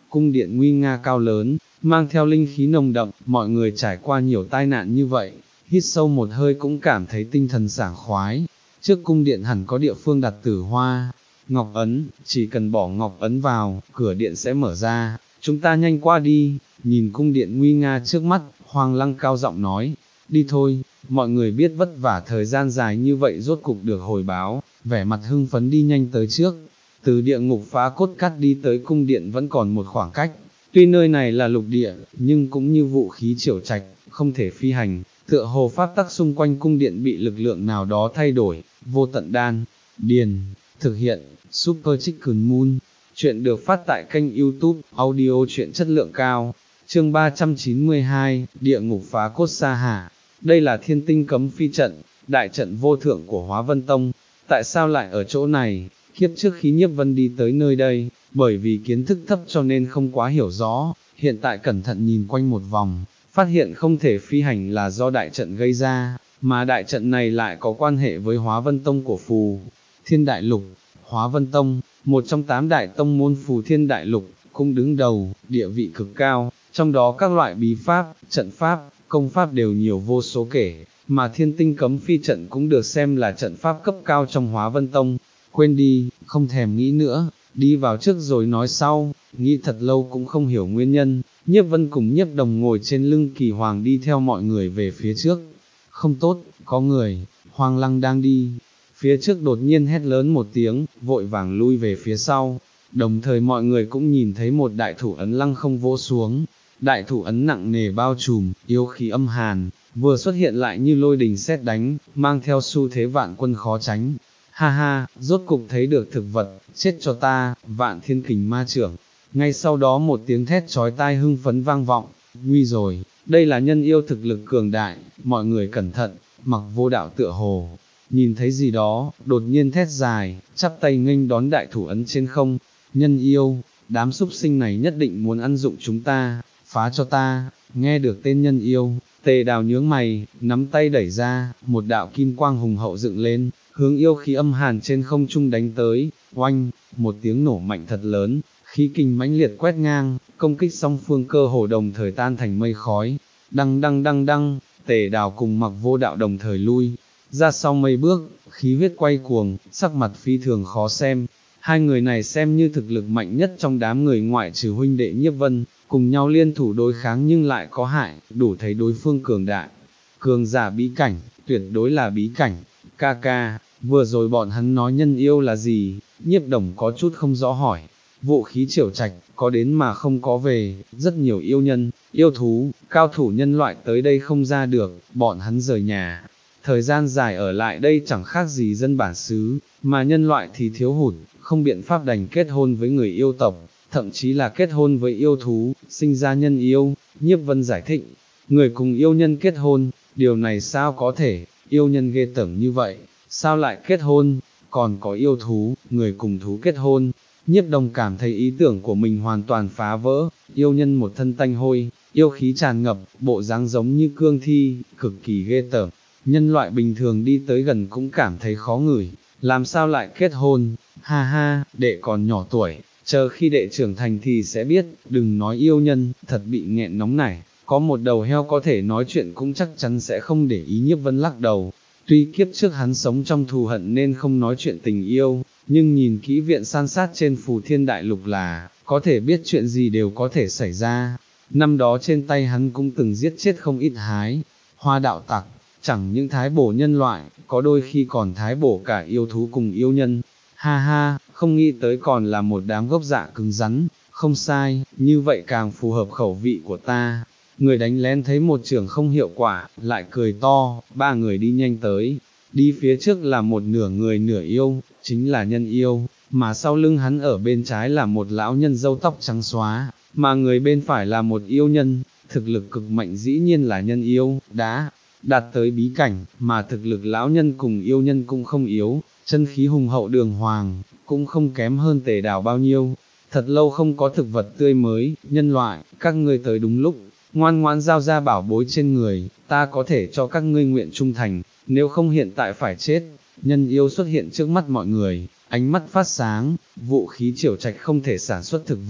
cung điện nguy nga cao lớn, mang theo linh khí nồng đậm, mọi người trải qua nhiều tai nạn như vậy, hít sâu một hơi cũng cảm thấy tinh thần sảng khoái. Trước cung điện hẳn có địa phương đặt tử hoa, ngọc ấn, chỉ cần bỏ ngọc ấn vào, cửa điện sẽ mở ra, chúng ta nhanh qua đi. Nhìn cung điện nguy nga trước mắt, Hoàng Lăng cao giọng nói, đi thôi. Mọi người biết vất vả thời gian dài như vậy rốt cục được hồi báo, vẻ mặt hưng phấn đi nhanh tới trước. Từ địa ngục phá cốt cát đi tới cung điện vẫn còn một khoảng cách, tuy nơi này là lục địa, nhưng cũng như vũ khí triểu trạch, không thể phi hành, tựa hồ pháp tắc xung quanh cung điện bị lực lượng nào đó thay đổi. Vô tận đan, điền, thực hiện, Super Chicken Moon, chuyện được phát tại kênh YouTube, audio chuyện chất lượng cao, chương ba trăm chín mươi hai, địa ngục phá cốt sa hà. Đây là thiên tinh cấm phi trận, đại trận vô thượng của Hóa Vân Tông. Tại sao lại ở chỗ này? Kiếp trước khi Nhiếp Vân đi tới nơi đây, bởi vì kiến thức thấp cho nên không quá hiểu rõ, hiện tại cẩn thận nhìn quanh một vòng, phát hiện không thể phi hành là do đại trận gây ra, mà đại trận này lại có quan hệ với Hóa Vân Tông của Phù Thiên Đại Lục. Hóa Vân Tông, một trong tám đại tông môn Phù Thiên Đại Lục, cũng đứng đầu, địa vị cực cao, trong đó các loại bí pháp, trận pháp, công pháp đều nhiều vô số kể, mà thiên tinh cấm phi trận cũng được xem là trận pháp cấp cao trong Hóa Vân Tông. Quên đi, không thèm nghĩ nữa, đi vào trước rồi nói sau. Nghĩ thật lâu cũng không hiểu nguyên nhân, Nhiếp Vân cùng Nhiếp Đồng ngồi trên lưng Kỳ Hoàng đi theo mọi người về phía trước. Không tốt, có người. Hoàng Lăng đang đi phía trước đột nhiên hét lớn một tiếng, vội vàng lui về phía sau. Đồng thời mọi người cũng nhìn thấy một đại thủ ấn lăng không vỗ xuống. Đại thủ ấn nặng nề bao trùm, yêu khí âm hàn, vừa xuất hiện lại như lôi đình sét đánh, mang theo xu thế vạn quân khó tránh. Ha ha, rốt cục thấy được thực vật, chết cho ta, Vạn Thiên Kình Ma Trưởng. Ngay sau đó một tiếng thét chói tai hưng phấn vang vọng, nguy rồi, đây là nhân yêu thực lực cường đại, mọi người cẩn thận. Mặc Vô Đạo tựa hồ nhìn thấy gì đó, đột nhiên thét dài, chắp tay nghênh đón đại thủ ấn trên không. Nhân yêu, đám súc sinh này nhất định muốn ăn dụng chúng ta, phá cho ta. Nghe được tên nhân yêu, Tề Đào nhướng mày, nắm tay đẩy ra, một đạo kim quang hùng hậu dựng lên, hướng yêu khí âm hàn trên không trung đánh tới. Oanh, một tiếng nổ mạnh thật lớn, khí kình mãnh liệt quét ngang, công kích song phương cơ hồ đồng thời tan thành mây khói. Đăng đăng đăng đăng, Tề Đào cùng Mặc Vô Đạo đồng thời lui ra sau mấy bước, khí huyết quay cuồng, sắc mặt phi thường khó xem. Hai người này xem như thực lực mạnh nhất trong đám người ngoại trừ huynh đệ Nhiếp Vân, cùng nhau liên thủ đối kháng nhưng lại có hại, đủ thấy đối phương cường đại. Cường giả bí cảnh, tuyệt đối là bí cảnh. Ca ca, vừa rồi bọn hắn nói nhân yêu là gì? Nhiếp Đồng có chút không rõ hỏi. Vũ khí triểu trạch, có đến mà không có về, rất nhiều yêu nhân, yêu thú, cao thủ nhân loại tới đây không ra được, bọn hắn rời nhà. Thời gian dài ở lại đây chẳng khác gì dân bản xứ, mà nhân loại thì thiếu hụt, không biện pháp đành kết hôn với người yêu tộc, thậm chí là kết hôn với yêu thú, sinh ra nhân yêu. Nhiếp Vân giải thích, người cùng yêu nhân kết hôn, điều này sao có thể, yêu nhân ghê tởm như vậy, sao lại kết hôn, còn có yêu thú, người cùng thú kết hôn. Nhiếp Đồng cảm thấy ý tưởng của mình hoàn toàn phá vỡ, yêu nhân một thân tanh hôi, yêu khí tràn ngập, bộ dáng giống như cương thi, cực kỳ ghê tởm. Nhân loại bình thường đi tới gần cũng cảm thấy khó ngửi, làm sao lại kết hôn? Ha ha, đệ còn nhỏ tuổi, chờ khi đệ trưởng thành thì sẽ biết, đừng nói yêu nhân, thật bị nghẹn nóng nảy, có một đầu heo có thể nói chuyện cũng chắc chắn sẽ không để ý. Nhiếp Vân lắc đầu, tuy kiếp trước hắn sống trong thù hận nên không nói chuyện tình yêu, nhưng nhìn kỹ viện san sát trên Phù Thiên Đại Lục là, có thể biết chuyện gì đều có thể xảy ra. Năm đó trên tay hắn cũng từng giết chết không ít hái hoa đạo tặc, chẳng những thái bổ nhân loại, có đôi khi còn thái bổ cả yêu thú cùng yêu nhân. Ha ha, không nghĩ tới còn là một đám gốc dạ cứng rắn, không sai, như vậy càng phù hợp khẩu vị của ta. Người đánh lén thấy một trưởng không hiệu quả, lại cười to. Ba người đi nhanh tới, đi phía trước là một nửa người nửa yêu, chính là nhân yêu, mà sau lưng hắn ở bên trái là một lão nhân râu tóc trắng xóa, mà người bên phải là một yêu nhân, thực lực cực mạnh dĩ nhiên là nhân yêu, đã đạt tới bí cảnh, mà thực lực lão nhân cùng yêu nhân cũng không yếu, chân khí hùng hậu đường hoàng, cũng không kém hơn Tề Đào bao nhiêu. Thật lâu không có thực vật tươi mới, nhân loại, các ngươi tới đúng lúc, ngoan ngoãn giao ra bảo bối trên người, ta có thể cho các ngươi nguyện trung thành, nếu không hiện tại phải chết. Nhân yêu xuất hiện trước mắt mọi người, ánh mắt phát sáng, vũ khí triểu trạch không thể sản xuất thực vật,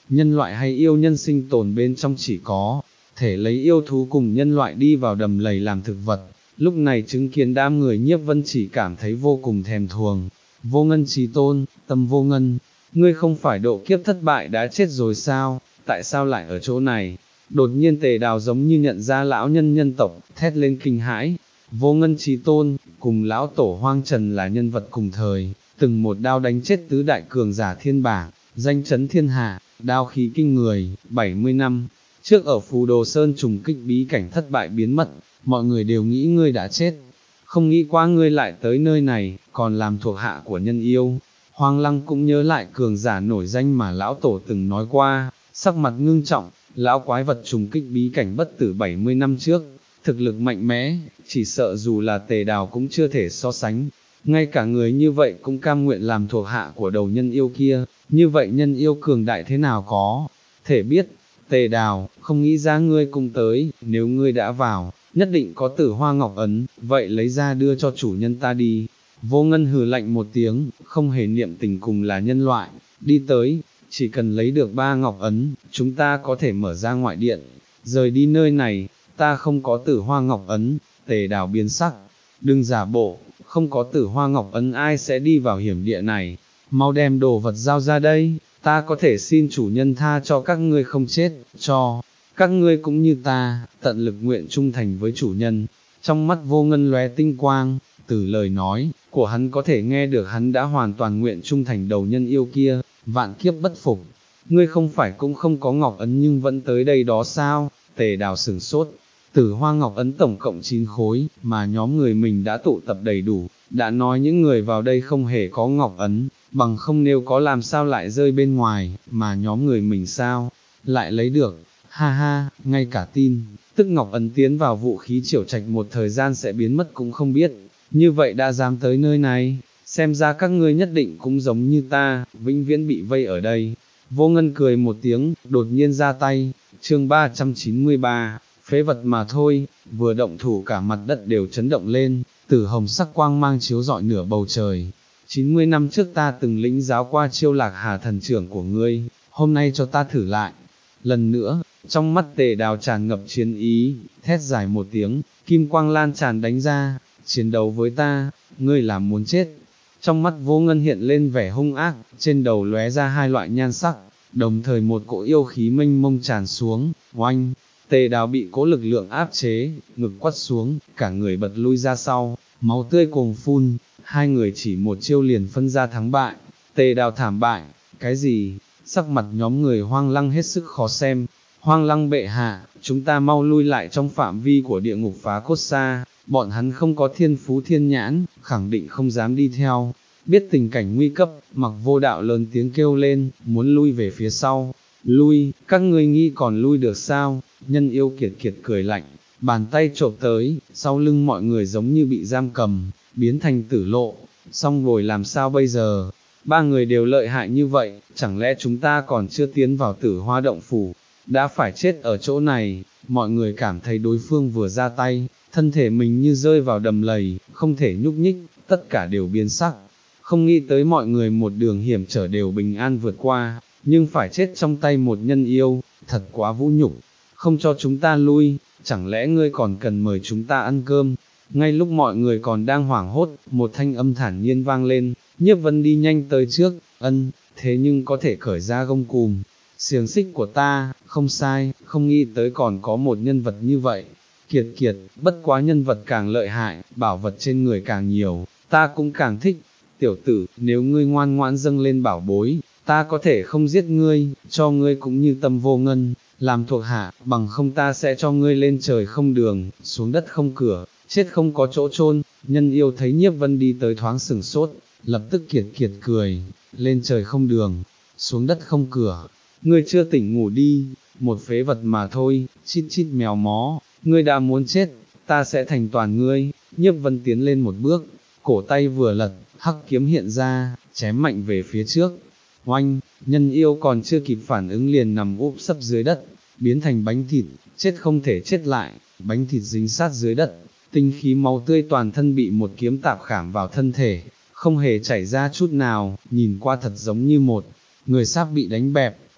nhân loại hay yêu nhân sinh tồn bên trong chỉ có thể lấy yêu thú cùng nhân loại đi vào đầm lầy làm thực vật. Lúc này chứng kiến đám người Nhiếp Vân chỉ cảm thấy vô cùng thèm thuồng. Vô Ngân Chí Tôn, Tâm Vô Ngân, ngươi không phải độ kiếp thất bại đã chết rồi sao, tại sao lại ở chỗ này? Đột nhiên Tề Đào giống như nhận ra lão nhân nhân tộc, thét lên kinh hãi. Vô Ngân Chí Tôn, cùng lão tổ Hoang Trần là nhân vật cùng thời, từng một đao đánh chết tứ đại cường giả thiên bảng, danh chấn thiên hạ, đao khí kinh người, bảy mươi năm. Trước ở Phù Đồ Sơn trùng kích bí cảnh thất bại biến mất, mọi người đều nghĩ ngươi đã chết. Không nghĩ qua ngươi lại tới nơi này, còn làm thuộc hạ của nhân yêu. Hoang Lăng cũng nhớ lại cường giả nổi danh mà lão tổ từng nói qua, sắc mặt ngưng trọng, lão quái vật trùng kích bí cảnh bất tử bảy mươi năm trước, thực lực mạnh mẽ, chỉ sợ dù là Tề Đào cũng chưa thể so sánh. Ngay cả người như vậy cũng cam nguyện làm thuộc hạ của đầu nhân yêu kia, như vậy nhân yêu cường đại thế nào có thể biết. Tề Đào, không nghĩ ra ngươi cũng tới, nếu ngươi đã vào, nhất định có Tử Hoa Ngọc Ấn, vậy lấy ra đưa cho chủ nhân ta đi. Vô Ngân hừ lạnh một tiếng, không hề niệm tình cùng là nhân loại, đi tới, chỉ cần lấy được ba Ngọc Ấn, chúng ta có thể mở ra ngoại điện, rời đi nơi này. Ta không có Tử Hoa Ngọc Ấn. Tề Đào biến sắc, đừng giả bộ, không có Tử Hoa Ngọc Ấn ai sẽ đi vào hiểm địa này, mau đem đồ vật giao ra đây, ta có thể xin chủ nhân tha cho các ngươi không chết, cho các ngươi cũng như ta, tận lực nguyện trung thành với chủ nhân. Trong mắt Vô Ngân lóe tinh quang, từ lời nói của hắn có thể nghe được hắn đã hoàn toàn nguyện trung thành đầu nhân yêu kia, vạn kiếp bất phục. Ngươi không phải cũng không có Ngọc Ấn nhưng vẫn tới đây đó sao? Tề Đào sửng sốt. Tử Hoa Ngọc Ấn tổng cộng chín khối, mà nhóm người mình đã tụ tập đầy đủ, đã nói những người vào đây không hề có Ngọc Ấn, bằng không nếu có làm sao lại rơi bên ngoài, mà nhóm người mình sao, lại lấy được, ha ha, ngay cả tin, tức Ngọc Ấn tiến vào vũ khí Triểu Trạch một thời gian sẽ biến mất cũng không biết, như vậy đã dám tới nơi này, xem ra các ngươi nhất định cũng giống như ta, vĩnh viễn bị vây ở đây. Vô Ngân cười một tiếng, đột nhiên ra tay, chương ba trăm chín mươi ba, phế vật mà thôi, vừa động thủ cả mặt đất đều chấn động lên, tử hồng sắc quang mang chiếu rọi nửa bầu trời. chín mươi năm trước ta từng lĩnh giáo qua chiêu Lạc Hà thần trưởng của ngươi, hôm nay cho ta thử lại. Lần nữa, trong mắt Tề Đào tràn ngập chiến ý, thét dài một tiếng, kim quang lan tràn đánh ra, chiến đấu với ta, ngươi là muốn chết. Trong mắt Vô Ngân hiện lên vẻ hung ác, trên đầu lóe ra hai loại nhan sắc, đồng thời một cỗ yêu khí mênh mông tràn xuống, oanh. Tề Đào bị cố lực lượng áp chế, ngực quắt xuống, cả người bật lui ra sau, máu tươi cuồng phun, hai người chỉ một chiêu liền phân ra thắng bại. Tề Đào thảm bại, cái gì? Sắc mặt nhóm người Hoang Lăng hết sức khó xem. Hoang Lăng bệ hạ, chúng ta mau lui lại trong phạm vi của địa ngục Phá Cốt Sa, bọn hắn không có thiên phú thiên nhãn, khẳng định không dám đi theo. Biết tình cảnh nguy cấp, Mặc Vô Đạo lớn tiếng kêu lên, muốn lui về phía sau. Lui, các ngươi nghĩ còn lui được sao? Nhân yêu kiệt kiệt cười lạnh, bàn tay chộp tới, sau lưng mọi người giống như bị giam cầm, biến thành tử lộ, xong rồi làm sao bây giờ? Ba người đều lợi hại như vậy, chẳng lẽ chúng ta còn chưa tiến vào Tử Hoa động phủ, đã phải chết ở chỗ này? Mọi người cảm thấy đối phương vừa ra tay, thân thể mình như rơi vào đầm lầy, không thể nhúc nhích, tất cả đều biến sắc. Không nghĩ tới mọi người một đường hiểm trở đều bình an vượt qua, nhưng phải chết trong tay một nhân yêu, thật quá vũ nhục. Không cho chúng ta lui, chẳng lẽ ngươi còn cần mời chúng ta ăn cơm? Ngay lúc mọi người còn đang hoảng hốt, một thanh âm thản nhiên vang lên, Nhiếp Vân đi nhanh tới trước, ân, thế nhưng có thể cởi ra gông cùm, xiềng xích của ta, không sai, không nghĩ tới còn có một nhân vật như vậy. Kiệt kiệt, bất quá nhân vật càng lợi hại, bảo vật trên người càng nhiều, ta cũng càng thích. Tiểu tử, nếu ngươi ngoan ngoãn dâng lên bảo bối, ta có thể không giết ngươi, cho ngươi cũng như Tâm Vô Ngân, làm thuộc hạ, bằng không ta sẽ cho ngươi lên trời không đường, xuống đất không cửa, chết không có chỗ chôn. Nhân yêu thấy Nhiếp Vân đi tới thoáng sửng sốt, lập tức kiệt kiệt cười, lên trời không đường, xuống đất không cửa, ngươi chưa tỉnh ngủ đi, một phế vật mà thôi, chít chít mèo mó, ngươi đã muốn chết, ta sẽ thành toàn ngươi. Nhiếp Vân tiến lên một bước, cổ tay vừa lật, hắc kiếm hiện ra, chém mạnh về phía trước. Oanh, nhân yêu còn chưa kịp phản ứng liền nằm úp sấp dưới đất, biến thành bánh thịt, chết không thể chết lại, bánh thịt dính sát dưới đất, tinh khí máu tươi toàn thân bị một kiếm tạp khảm vào thân thể, không hề chảy ra chút nào, nhìn qua thật giống như một người sắp bị đánh bẹp,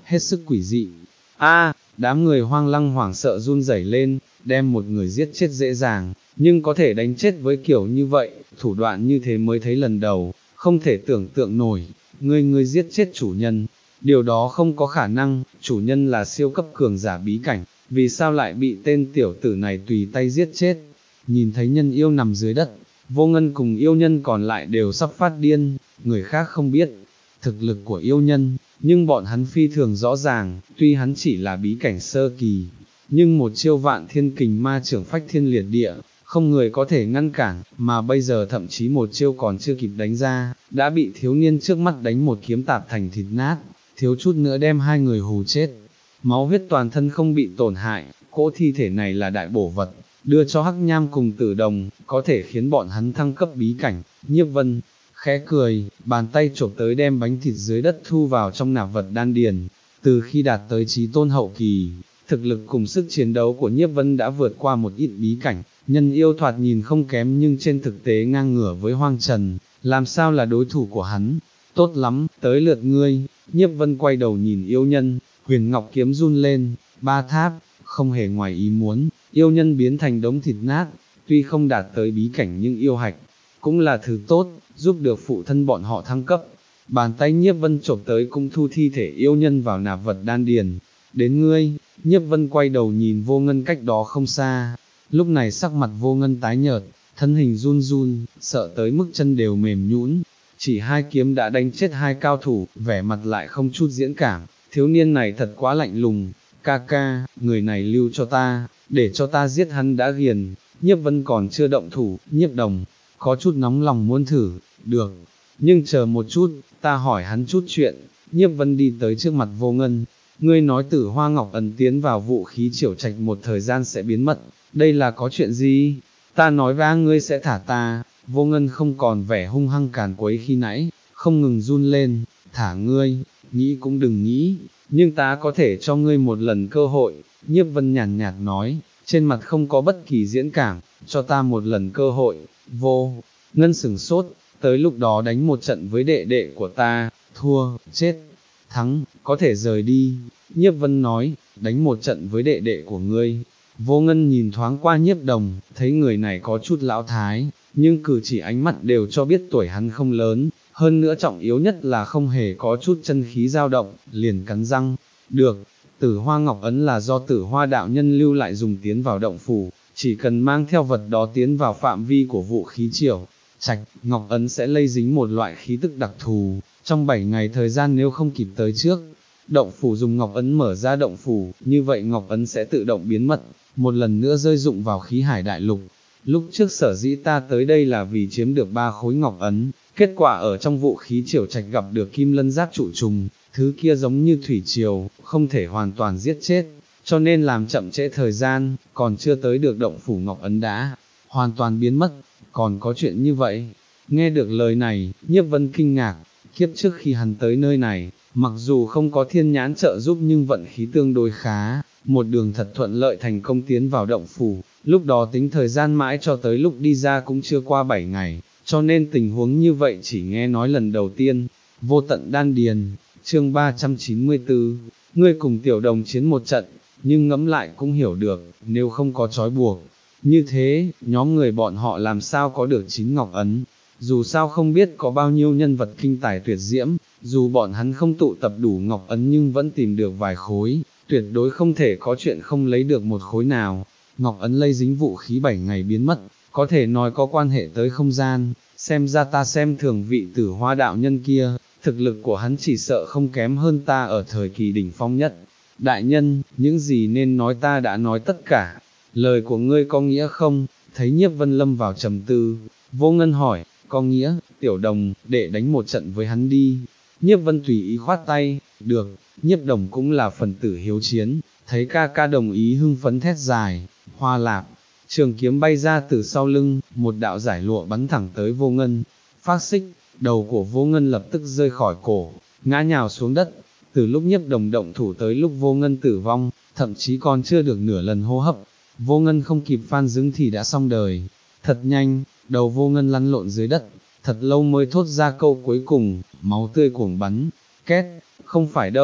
hết sức quỷ dị. A, đám người Hoang Lăng hoảng sợ run rẩy lên, đem một người giết chết dễ dàng, nhưng có thể đánh chết với kiểu như vậy, thủ đoạn như thế mới thấy lần đầu, không thể tưởng tượng nổi, ngươi ngươi giết chết chủ nhân, điều đó không có khả năng, chủ nhân là siêu cấp cường giả bí cảnh, vì sao lại bị tên tiểu tử này tùy tay giết chết. Nhìn thấy nhân yêu nằm dưới đất, Vô Ngân cùng yêu nhân còn lại đều sắp phát điên, người khác không biết thực lực của yêu nhân, nhưng bọn hắn phi thường rõ ràng, tuy hắn chỉ là bí cảnh sơ kỳ, nhưng một chiêu vạn thiên kình ma trưởng phách thiên liệt địa, không người có thể ngăn cản, mà bây giờ thậm chí một chiêu còn chưa kịp đánh ra, đã bị thiếu niên trước mắt đánh một kiếm tạp thành thịt nát, thiếu chút nữa đem hai người hù chết. Máu huyết toàn thân không bị tổn hại, cỗ thi thể này là đại bổ vật, đưa cho Hắc Nham cùng Tử Đồng, có thể khiến bọn hắn thăng cấp bí cảnh. Nhiếp Vân khẽ cười, bàn tay chộp tới đem bánh thịt dưới đất thu vào trong nạp vật đan điền. Từ khi đạt tới chí tôn hậu kỳ, thực lực cùng sức chiến đấu của Nhiếp Vân đã vượt qua một ít bí cảnh, nhân yêu thoạt nhìn không kém nhưng trên thực tế ngang ngửa với Hoang Trần, làm sao là đối thủ của hắn. Tốt lắm, tới lượt ngươi. Nhiếp Vân quay đầu nhìn yêu nhân, huyền ngọc kiếm run lên, ba tháp, không hề ngoài ý muốn, yêu nhân biến thành đống thịt nát, tuy không đạt tới bí cảnh nhưng yêu hạch, cũng là thứ tốt, giúp được phụ thân bọn họ thăng cấp. Bàn tay Nhiếp Vân chộp tới cũng thu thi thể yêu nhân vào nạp vật đan điền. Đến ngươi. Nhiếp Vân quay đầu nhìn Vô Ngân cách đó không xa, lúc này sắc mặt Vô Ngân tái nhợt, thân hình run run, sợ tới mức chân đều mềm nhũn. Chỉ hai kiếm đã đánh chết hai cao thủ, vẻ mặt lại không chút diễn cảm, thiếu niên này thật quá lạnh lùng. Ca ca, người này lưu cho ta, để cho ta giết hắn đã ghiền. Nhiếp Vân còn chưa động thủ, Nhiếp Đồng có chút nóng lòng muốn thử. Được, nhưng chờ một chút, ta hỏi hắn chút chuyện. Nhiếp Vân đi tới trước mặt Vô Ngân. Ngươi nói Tử Hoa Ngọc ấn tiến vào vũ khí Chiểu Trạch một thời gian sẽ biến mất, đây là có chuyện gì? Ta nói ra ngươi sẽ thả ta. Vô Ngân không còn vẻ hung hăng càn quấy khi nãy, không ngừng run lên. Thả ngươi, nghĩ cũng đừng nghĩ, nhưng ta có thể cho ngươi một lần cơ hội. Nhiếp Vân nhàn nhạt nói, trên mặt không có bất kỳ diễn cảm, cho ta một lần cơ hội. Vô Ngân sửng sốt, tới lúc đó đánh một trận với đệ đệ của ta, thua, chết, thắng, có thể rời đi. Nhiếp Vân nói, đánh một trận với đệ đệ của ngươi. Vô Ngân nhìn thoáng qua Nhiếp Đồng, thấy người này có chút lão thái, nhưng cử chỉ ánh mắt đều cho biết tuổi hắn không lớn, hơn nữa trọng yếu nhất là không hề có chút chân khí dao động, liền cắn răng. Được, Tử Hoa Ngọc ấn là do Tử Hoa đạo nhân lưu lại dùng tiến vào động phủ, chỉ cần mang theo vật đó tiến vào phạm vi của vũ khí Chiểu Trạch, Ngọc ấn sẽ lây dính một loại khí tức đặc thù, trong bảy ngày thời gian nếu không kịp tới trước, động phủ dùng Ngọc ấn mở ra động phủ, như vậy Ngọc ấn sẽ tự động biến mất, một lần nữa rơi dụng vào khí hải đại lục. Lúc trước sở dĩ ta tới đây là vì chiếm được ba khối Ngọc ấn, kết quả ở trong vũ khí Chiểu Trạch gặp được Kim Lân Giáp trụ trùng, thứ kia giống như thủy triều, không thể hoàn toàn giết chết, cho nên làm chậm trễ thời gian, còn chưa tới được động phủ Ngọc ấn đã hoàn toàn biến mất. Còn có chuyện như vậy? Nghe được lời này, Nhiếp Vân kinh ngạc, kiếp trước khi hắn tới nơi này, mặc dù không có thiên nhãn trợ giúp nhưng vận khí tương đối khá, một đường thật thuận lợi thành công tiến vào động phủ, lúc đó tính thời gian mãi cho tới lúc đi ra cũng chưa qua bảy ngày, cho nên tình huống như vậy chỉ nghe nói lần đầu tiên. Vô tận đan điền, chương ba trăm chín mươi tư, ngươi cùng Tiểu Đồng chiến một trận, nhưng ngẫm lại cũng hiểu được, nếu không có trói buộc như thế, nhóm người bọn họ làm sao có được chín ngọc ấn. Dù sao không biết có bao nhiêu nhân vật kinh tài tuyệt diễm, dù bọn hắn không tụ tập đủ ngọc ấn nhưng vẫn tìm được vài khối, tuyệt đối không thể có chuyện không lấy được một khối nào. Ngọc ấn lây dính vũ khí bảy ngày biến mất, có thể nói có quan hệ tới không gian, xem ra ta xem thường vị Tử Hoa đạo nhân kia, thực lực của hắn chỉ sợ không kém hơn ta ở thời kỳ đỉnh phong nhất. Đại nhân, những gì nên nói ta đã nói tất cả, lời của ngươi có nghĩa không? Thấy Nhiếp Vân lâm vào trầm tư, Vô Ngân hỏi, có nghĩa, Tiểu Đồng, để đánh một trận với hắn đi. Nhiếp Vân tùy ý khoát tay, được. Nhiếp Đồng cũng là phần tử hiếu chiến, thấy ca ca đồng ý hưng phấn thét dài, hoa lạp, trường kiếm bay ra từ sau lưng, một đạo giải lụa bắn thẳng tới Vô Ngân, phát xích, đầu của Vô Ngân lập tức rơi khỏi cổ, ngã nhào xuống đất. Từ lúc Nhiếp Đồng động thủ tới lúc Vô Ngân tử vong, thậm chí còn chưa được nửa lần hô hấp, Vô Ngân không kịp phan dứng thì đã xong đời. Thật nhanh, đầu Vô Ngân lăn lộn dưới đất, thật lâu mới thốt ra câu cuối cùng, máu tươi cuồng bắn, két, không phải đâu.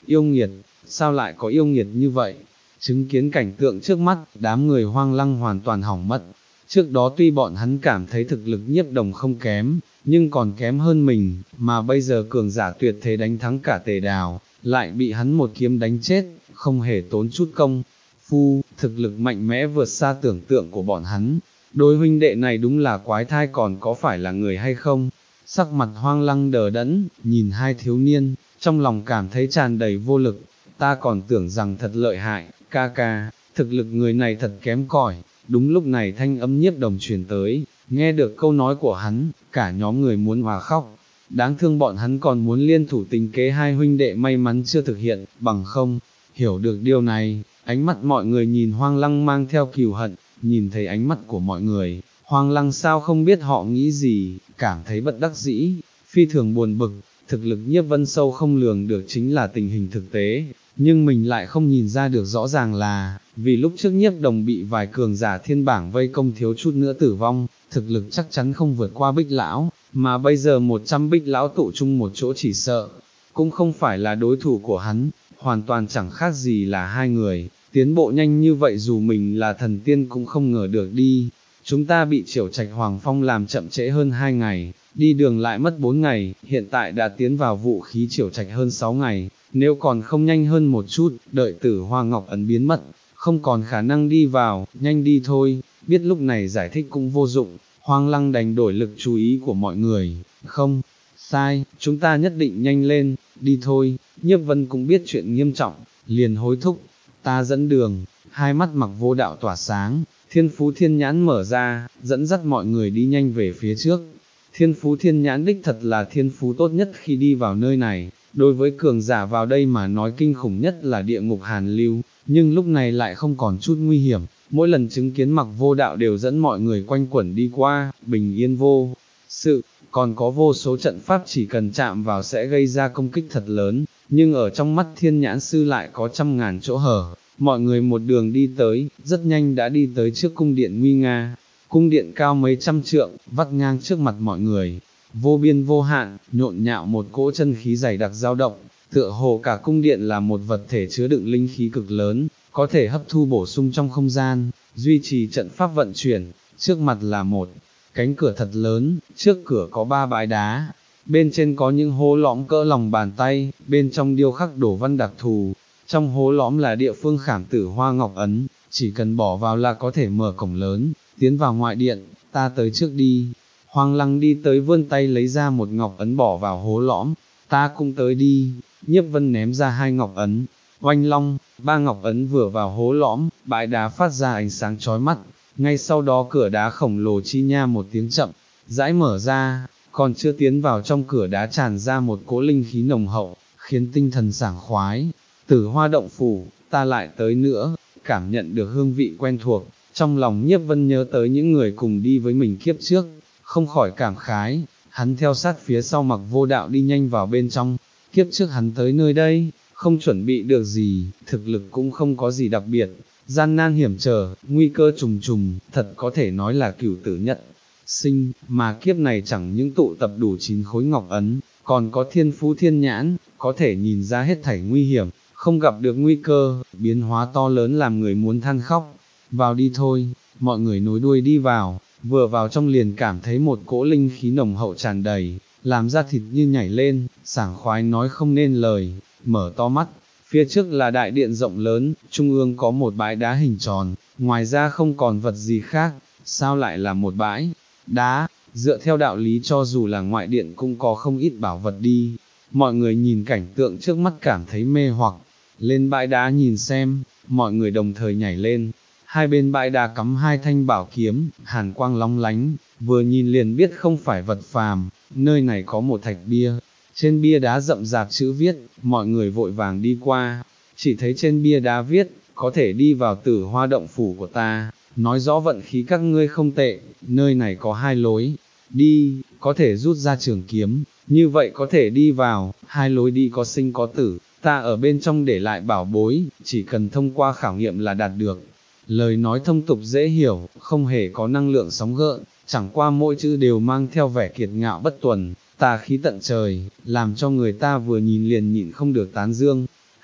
yêu nghiệt, sao lại có yêu nghiệt như vậy? Chứng kiến cảnh tượng trước mắt, đám người Hoang Lăng hoàn toàn hỏng mất. Trước đó tuy bọn hắn cảm thấy thực lực Nhiếp Đồng không kém, nhưng còn kém hơn mình, mà bây giờ cường giả tuyệt thế đánh thắng cả Tề Đào, lại bị hắn một kiếm đánh chết, không hề tốn chút công phu, thực lực mạnh mẽ vượt xa tưởng tượng của bọn hắn. Đôi huynh đệ này đúng là quái thai, còn có phải là người hay không? Sắc mặt Hoang Lăng đờ đẫn, nhìn hai thiếu niên, trong lòng cảm thấy tràn đầy vô lực. Ta còn tưởng rằng thật lợi hại, ca ca, thực lực người này thật kém cỏi. Đúng lúc này thanh âm Nhiếp Đồng truyền tới, nghe được câu nói của hắn, cả nhóm người muốn hòa khóc. Đáng thương bọn hắn còn muốn liên thủ tính kế hai huynh đệ, may mắn chưa thực hiện, bằng không. Hiểu được điều này, ánh mắt mọi người nhìn Hoang Lăng mang theo cừu hận, nhìn thấy ánh mắt của mọi người, Hoang Lăng sao không biết họ nghĩ gì, cảm thấy bất đắc dĩ, phi thường buồn bực. Thực lực Nhiếp Vân sâu không lường được chính là tình hình thực tế, nhưng mình lại không nhìn ra được rõ ràng là, vì lúc trước Nhiếp Đồng bị vài cường giả thiên bảng vây công thiếu chút nữa tử vong, thực lực chắc chắn không vượt qua Bích Lão, mà bây giờ một trăm Bích Lão tụ chung một chỗ chỉ sợ, cũng không phải là đối thủ của hắn, hoàn toàn chẳng khác gì là hai người, tiến bộ nhanh như vậy dù mình là thần tiên cũng không ngờ được đi. Chúng ta bị Triểu Trạch Hoàng Phong làm chậm trễ hơn hai ngày, đi đường lại mất bốn ngày, hiện tại đã tiến vào vũ khí Triểu Trạch hơn sáu ngày, nếu còn không nhanh hơn một chút, đợi Tử Hoa Ngọc Ấn biến mất, không còn khả năng đi vào, nhanh đi thôi. Biết lúc này giải thích cũng vô dụng, Hoang Lăng đành đổi lực chú ý của mọi người, không, sai, chúng ta nhất định nhanh lên, đi thôi. Nhiếp Vân cũng biết chuyện nghiêm trọng, liền hối thúc, ta dẫn đường. Hai mắt Mặc Vô Đạo tỏa sáng, Thiên Phú Thiên Nhãn mở ra, dẫn dắt mọi người đi nhanh về phía trước. Thiên Phú Thiên Nhãn đích thật là thiên phú tốt nhất khi đi vào nơi này, đối với cường giả vào đây mà nói kinh khủng nhất là địa ngục hàn lưu, nhưng lúc này lại không còn chút nguy hiểm. Mỗi lần chứng kiến Mặc Vô Đạo đều dẫn mọi người quanh quẩn đi qua, bình yên vô sự, còn có vô số trận pháp chỉ cần chạm vào sẽ gây ra công kích thật lớn, nhưng ở trong mắt Thiên Nhãn Sư lại có trăm ngàn chỗ hở. Mọi người một đường đi tới, rất nhanh đã đi tới trước cung điện nguy nga. Cung điện cao mấy trăm trượng, vắt ngang trước mặt mọi người, vô biên vô hạn, nhộn nhạo một cỗ chân khí dày đặc dao động, tựa hồ cả cung điện là một vật thể chứa đựng linh khí cực lớn, có thể hấp thu bổ sung trong không gian, duy trì trận pháp vận chuyển. Trước mặt là một cánh cửa thật lớn, trước cửa có ba bãi đá, bên trên có những hố lõm cỡ lòng bàn tay, bên trong điêu khắc đổ văn đặc thù. Trong hố lõm là địa phương khảm Tử Hoa Ngọc Ấn, chỉ cần bỏ vào là có thể mở cổng lớn, tiến vào ngoại điện. Ta tới trước đi. Hoang Lăng đi tới vươn tay lấy ra một ngọc ấn bỏ vào hố lõm. Ta cũng tới đi. Nhiếp Vân ném ra hai ngọc ấn, oanh long, ba ngọc ấn vừa vào hố lõm, bãi đá phát ra ánh sáng chói mắt. Ngay sau đó cửa đá khổng lồ chi nha một tiếng chậm rãi mở ra, còn chưa tiến vào trong cửa đá tràn ra một cỗ linh khí nồng hậu, khiến tinh thần sảng khoái. Tử Hoa động phủ, ta lại tới nữa. Cảm nhận được hương vị quen thuộc, trong lòng Nhiếp Vân nhớ tới những người cùng đi với mình kiếp trước, không khỏi cảm khái. Hắn theo sát phía sau Mặc Vô Đạo đi nhanh vào bên trong. Kiếp trước hắn tới nơi đây, không chuẩn bị được gì, thực lực cũng không có gì đặc biệt, gian nan hiểm trở, nguy cơ trùng trùng, thật có thể nói là cửu tử nhất sinh, mà kiếp này chẳng những tụ tập đủ chín khối ngọc ấn, còn có Thiên Phú Thiên Nhãn, có thể nhìn ra hết thảy nguy hiểm, không gặp được nguy cơ, biến hóa to lớn làm người muốn than khóc. Vào đi thôi. Mọi người nối đuôi đi vào, vừa vào trong liền cảm thấy một cỗ linh khí nồng hậu tràn đầy, làm da thịt như nhảy lên, sảng khoái nói không nên lời. Mở to mắt, phía trước là đại điện rộng lớn, trung ương có một bãi đá hình tròn, ngoài ra không còn vật gì khác. Sao lại là một bãi đá? Dựa theo đạo lý cho dù là ngoại điện cũng có không ít bảo vật đi. Mọi người nhìn cảnh tượng trước mắt cảm thấy mê hoặc, lên bãi đá nhìn xem. Mọi người đồng thời nhảy lên. Hai bên bãi đá cắm hai thanh bảo kiếm, hàn quang long lánh, vừa nhìn liền biết không phải vật phàm. Nơi này có một thạch bia, trên bia đá rậm rạp chữ viết. Mọi người vội vàng đi qua, chỉ thấy trên bia đá viết, có thể đi vào Tử Hoa động phủ của ta, nói rõ vận khí các ngươi không tệ. Nơi này có hai lối đi, có thể rút ra trường kiếm, như vậy có thể đi vào. Hai lối đi có sinh có tử, ta ở bên trong để lại bảo bối, chỉ cần thông qua khảo nghiệm là đạt được. Lời nói thông tục dễ hiểu, không hề có năng lượng sóng gợn, chẳng qua mỗi chữ đều mang theo vẻ kiệt ngạo bất tuần, tà khí tận trời, làm cho người ta vừa nhìn liền nhịn không được tán dương.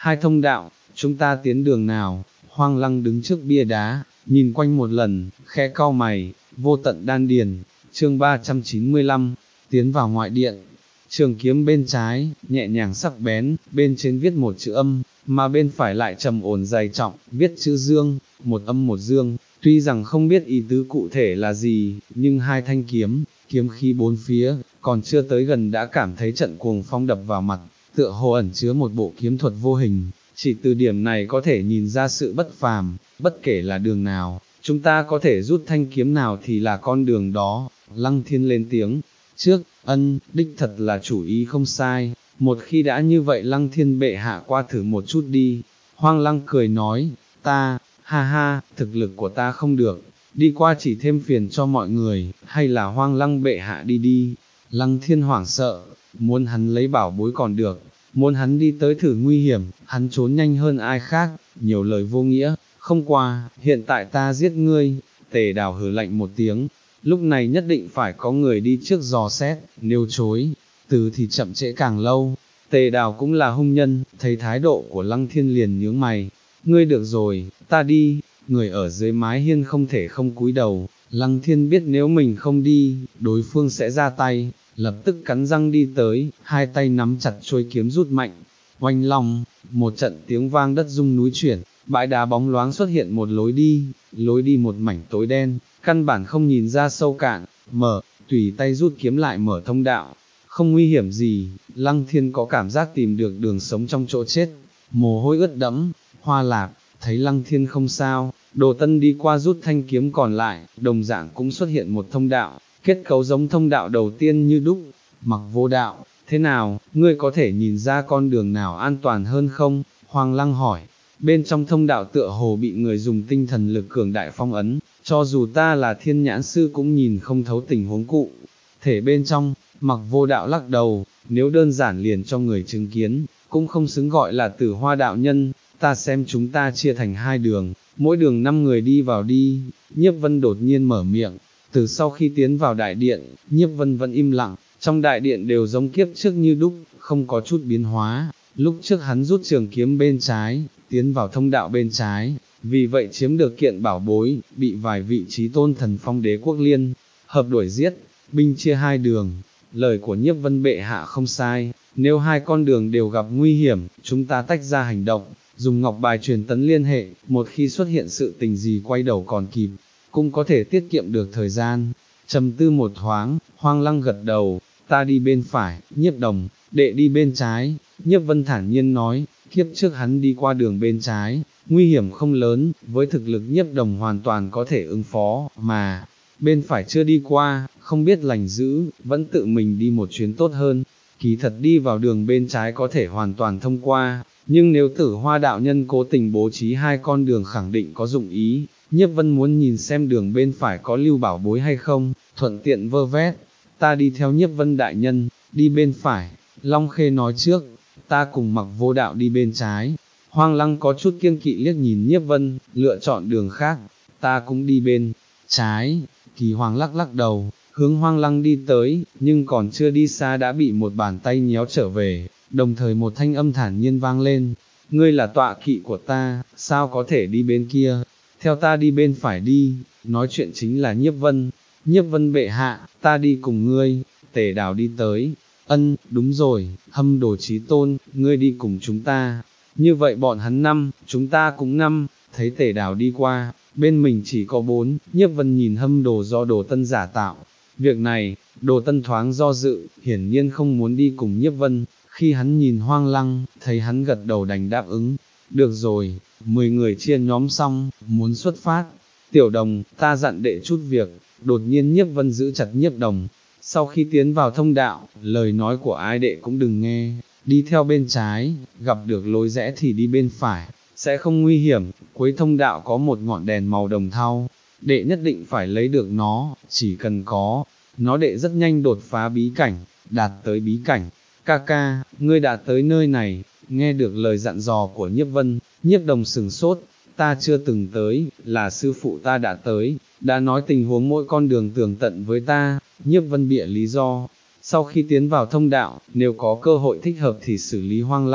hai thông đạo, chúng ta tiến đường nào? Hoang Lăng đứng trước bia đá, nhìn quanh một lần, khẽ cau mày, vô tận đan điền, chương ba trăm chín mươi lăm, tiến vào ngoại điện. Trường kiếm bên trái, nhẹ nhàng sắc bén, bên trên viết một chữ âm, mà bên phải lại trầm ổn dày trọng, viết chữ dương, một âm một dương, tuy rằng không biết ý tứ cụ thể là gì, nhưng hai thanh kiếm, kiếm khí bốn phía, còn chưa tới gần đã cảm thấy trận cuồng phong đập vào mặt, tựa hồ ẩn chứa một bộ kiếm thuật vô hình, chỉ từ điểm này có thể nhìn ra sự bất phàm, bất kể là đường nào, chúng ta có thể rút thanh kiếm nào thì là con đường đó. Lăng Thiên lên tiếng, trước, ân, đích thật là chủ ý không sai, một khi đã như vậy Lăng Thiên bệ hạ qua thử một chút đi. Hoang Lăng cười nói, ta, ha ha, thực lực của ta không được, đi qua chỉ thêm phiền cho mọi người, hay là Hoang Lăng bệ hạ đi đi. Lăng Thiên hoảng sợ, muốn hắn lấy bảo bối còn được, muốn hắn đi tới thử nguy hiểm, hắn trốn nhanh hơn ai khác, nhiều lời vô nghĩa, không qua, hiện tại ta giết ngươi. Tề Đào hừ lạnh một tiếng, lúc này nhất định phải có người đi trước dò xét, nếu chối, từ thì chậm trễ càng lâu. Tề Đào cũng là hung nhân, thấy thái độ của Lăng Thiên liền nhướng mày, ngươi được rồi, ta đi. Người ở dưới mái hiên không thể không cúi đầu, Lăng Thiên biết nếu mình không đi, đối phương sẽ ra tay, lập tức cắn răng đi tới, hai tay nắm chặt chuôi kiếm rút mạnh, oanh long, một trận tiếng vang đất rung núi chuyển, bãi đá bóng loáng xuất hiện một lối đi, lối đi một mảnh tối đen, căn bản không nhìn ra sâu cạn, mở, tùy tay rút kiếm lại mở thông đạo, không nguy hiểm gì. Lăng Thiên có cảm giác tìm được đường sống trong chỗ chết, mồ hôi ướt đẫm. Hoa Lạp thấy Lăng Thiên không sao, Đồ Tân đi qua rút thanh kiếm còn lại, đồng dạng cũng xuất hiện một thông đạo, kết cấu giống thông đạo đầu tiên như đúc. Mặc Vô Đạo, thế nào, ngươi có thể nhìn ra con đường nào an toàn hơn không? Hoang Lăng hỏi. Bên trong thông đạo tựa hồ bị người dùng tinh thần lực cường đại phong ấn, cho dù ta là thiên nhãn sư cũng nhìn không thấu tình huống cụ thể bên trong. Mặc Vô Đạo lắc đầu, nếu đơn giản liền cho người chứng kiến, cũng không xứng gọi là Tử Hoa đạo nhân. Ta xem chúng ta chia thành hai đường, mỗi đường năm người đi vào đi. Nhiếp Vân đột nhiên mở miệng, từ sau khi tiến vào đại điện, Nhiếp Vân vẫn im lặng, trong đại điện đều giống kiếp trước như đúc, không có chút biến hóa. Lúc trước hắn rút trường kiếm bên trái, tiến vào thông đạo bên trái, vì vậy chiếm được kiện bảo bối, bị vài vị trí tôn thần phong đế quốc liên hợp đuổi giết, binh chia hai đường. Lời của Nhiếp Vân bệ hạ không sai, nếu hai con đường đều gặp nguy hiểm, chúng ta tách ra hành động, dùng ngọc bài truyền tấn liên hệ, một khi xuất hiện sự tình gì quay đầu còn kịp, cũng có thể tiết kiệm được thời gian. Trầm tư một thoáng, Hoang Lăng gật đầu, ta đi bên phải, Nhiếp Đồng, đệ đi bên trái. Nhiếp Vân thản nhiên nói, kiếp trước hắn đi qua đường bên trái, nguy hiểm không lớn, với thực lực Nhiếp Đồng hoàn toàn có thể ứng phó, mà bên phải chưa đi qua, không biết lành dữ, vẫn tự mình đi một chuyến tốt hơn. Kỳ thật đi vào đường bên trái có thể hoàn toàn thông qua, nhưng nếu Tử Hoa đạo nhân cố tình bố trí hai con đường khẳng định có dụng ý. Nhiếp Vân muốn nhìn xem đường bên phải có lưu bảo bối hay không, thuận tiện vơ vét. Ta đi theo Nhiếp Vân đại nhân, đi bên phải. Long Khê nói trước, ta cùng Mặc Vô Đạo đi bên trái. Hoang Lăng có chút kiêng kỵ liếc nhìn Nhiếp Vân, lựa chọn đường khác, ta cũng đi bên trái. Kỳ Hoàng lắc lắc đầu, hướng Hoang Lăng đi tới, nhưng còn chưa đi xa đã bị một bàn tay nhéo trở về, đồng thời một thanh âm thản nhiên vang lên, ngươi là tọa kỵ của ta, sao có thể đi bên kia, theo ta đi bên phải đi. Nói chuyện chính là Nhiếp Vân. Nhiếp Vân bệ hạ, ta đi cùng ngươi. Tề Đào đi tới, ân, đúng rồi, Hâm Đồ Chí Tôn, ngươi đi cùng chúng ta, như vậy bọn hắn năm, chúng ta cũng năm. Thấy Tề Đào đi qua, bên mình chỉ có bốn. Nhiếp Vân nhìn Hâm Đồ do Đồ Tân giả tạo, việc này, Đồ Tân thoáng do dự, hiển nhiên không muốn đi cùng Nhiếp Vân. Khi hắn nhìn Hoang Lăng, thấy hắn gật đầu đành đáp ứng, được rồi. Mười người chia nhóm xong, muốn xuất phát. Tiểu Đồng, ta dặn đệ chút việc. Đột nhiên Nhiếp Vân giữ chặt Nhiếp Đồng, sau khi tiến vào thông đạo, lời nói của ai đệ cũng đừng nghe, đi theo bên trái, gặp được lối rẽ thì đi bên phải, sẽ không nguy hiểm. Cuối thông đạo có một ngọn đèn màu đồng thau, đệ nhất định phải lấy được nó, chỉ cần có nó đệ rất nhanh đột phá bí cảnh, đạt tới bí cảnh. Ca ca, ngươi đã tới nơi này. Nghe được lời dặn dò của Nhiếp Vân, Nhiếp Đồng sừng sốt, ta chưa từng tới, là sư phụ ta đã tới, đã nói tình huống mỗi con đường tường tận với ta. Nhiếp Vân bịa lý do, sau khi tiến vào thông đạo, nếu có cơ hội thích hợp thì xử lý Hoang Lăng,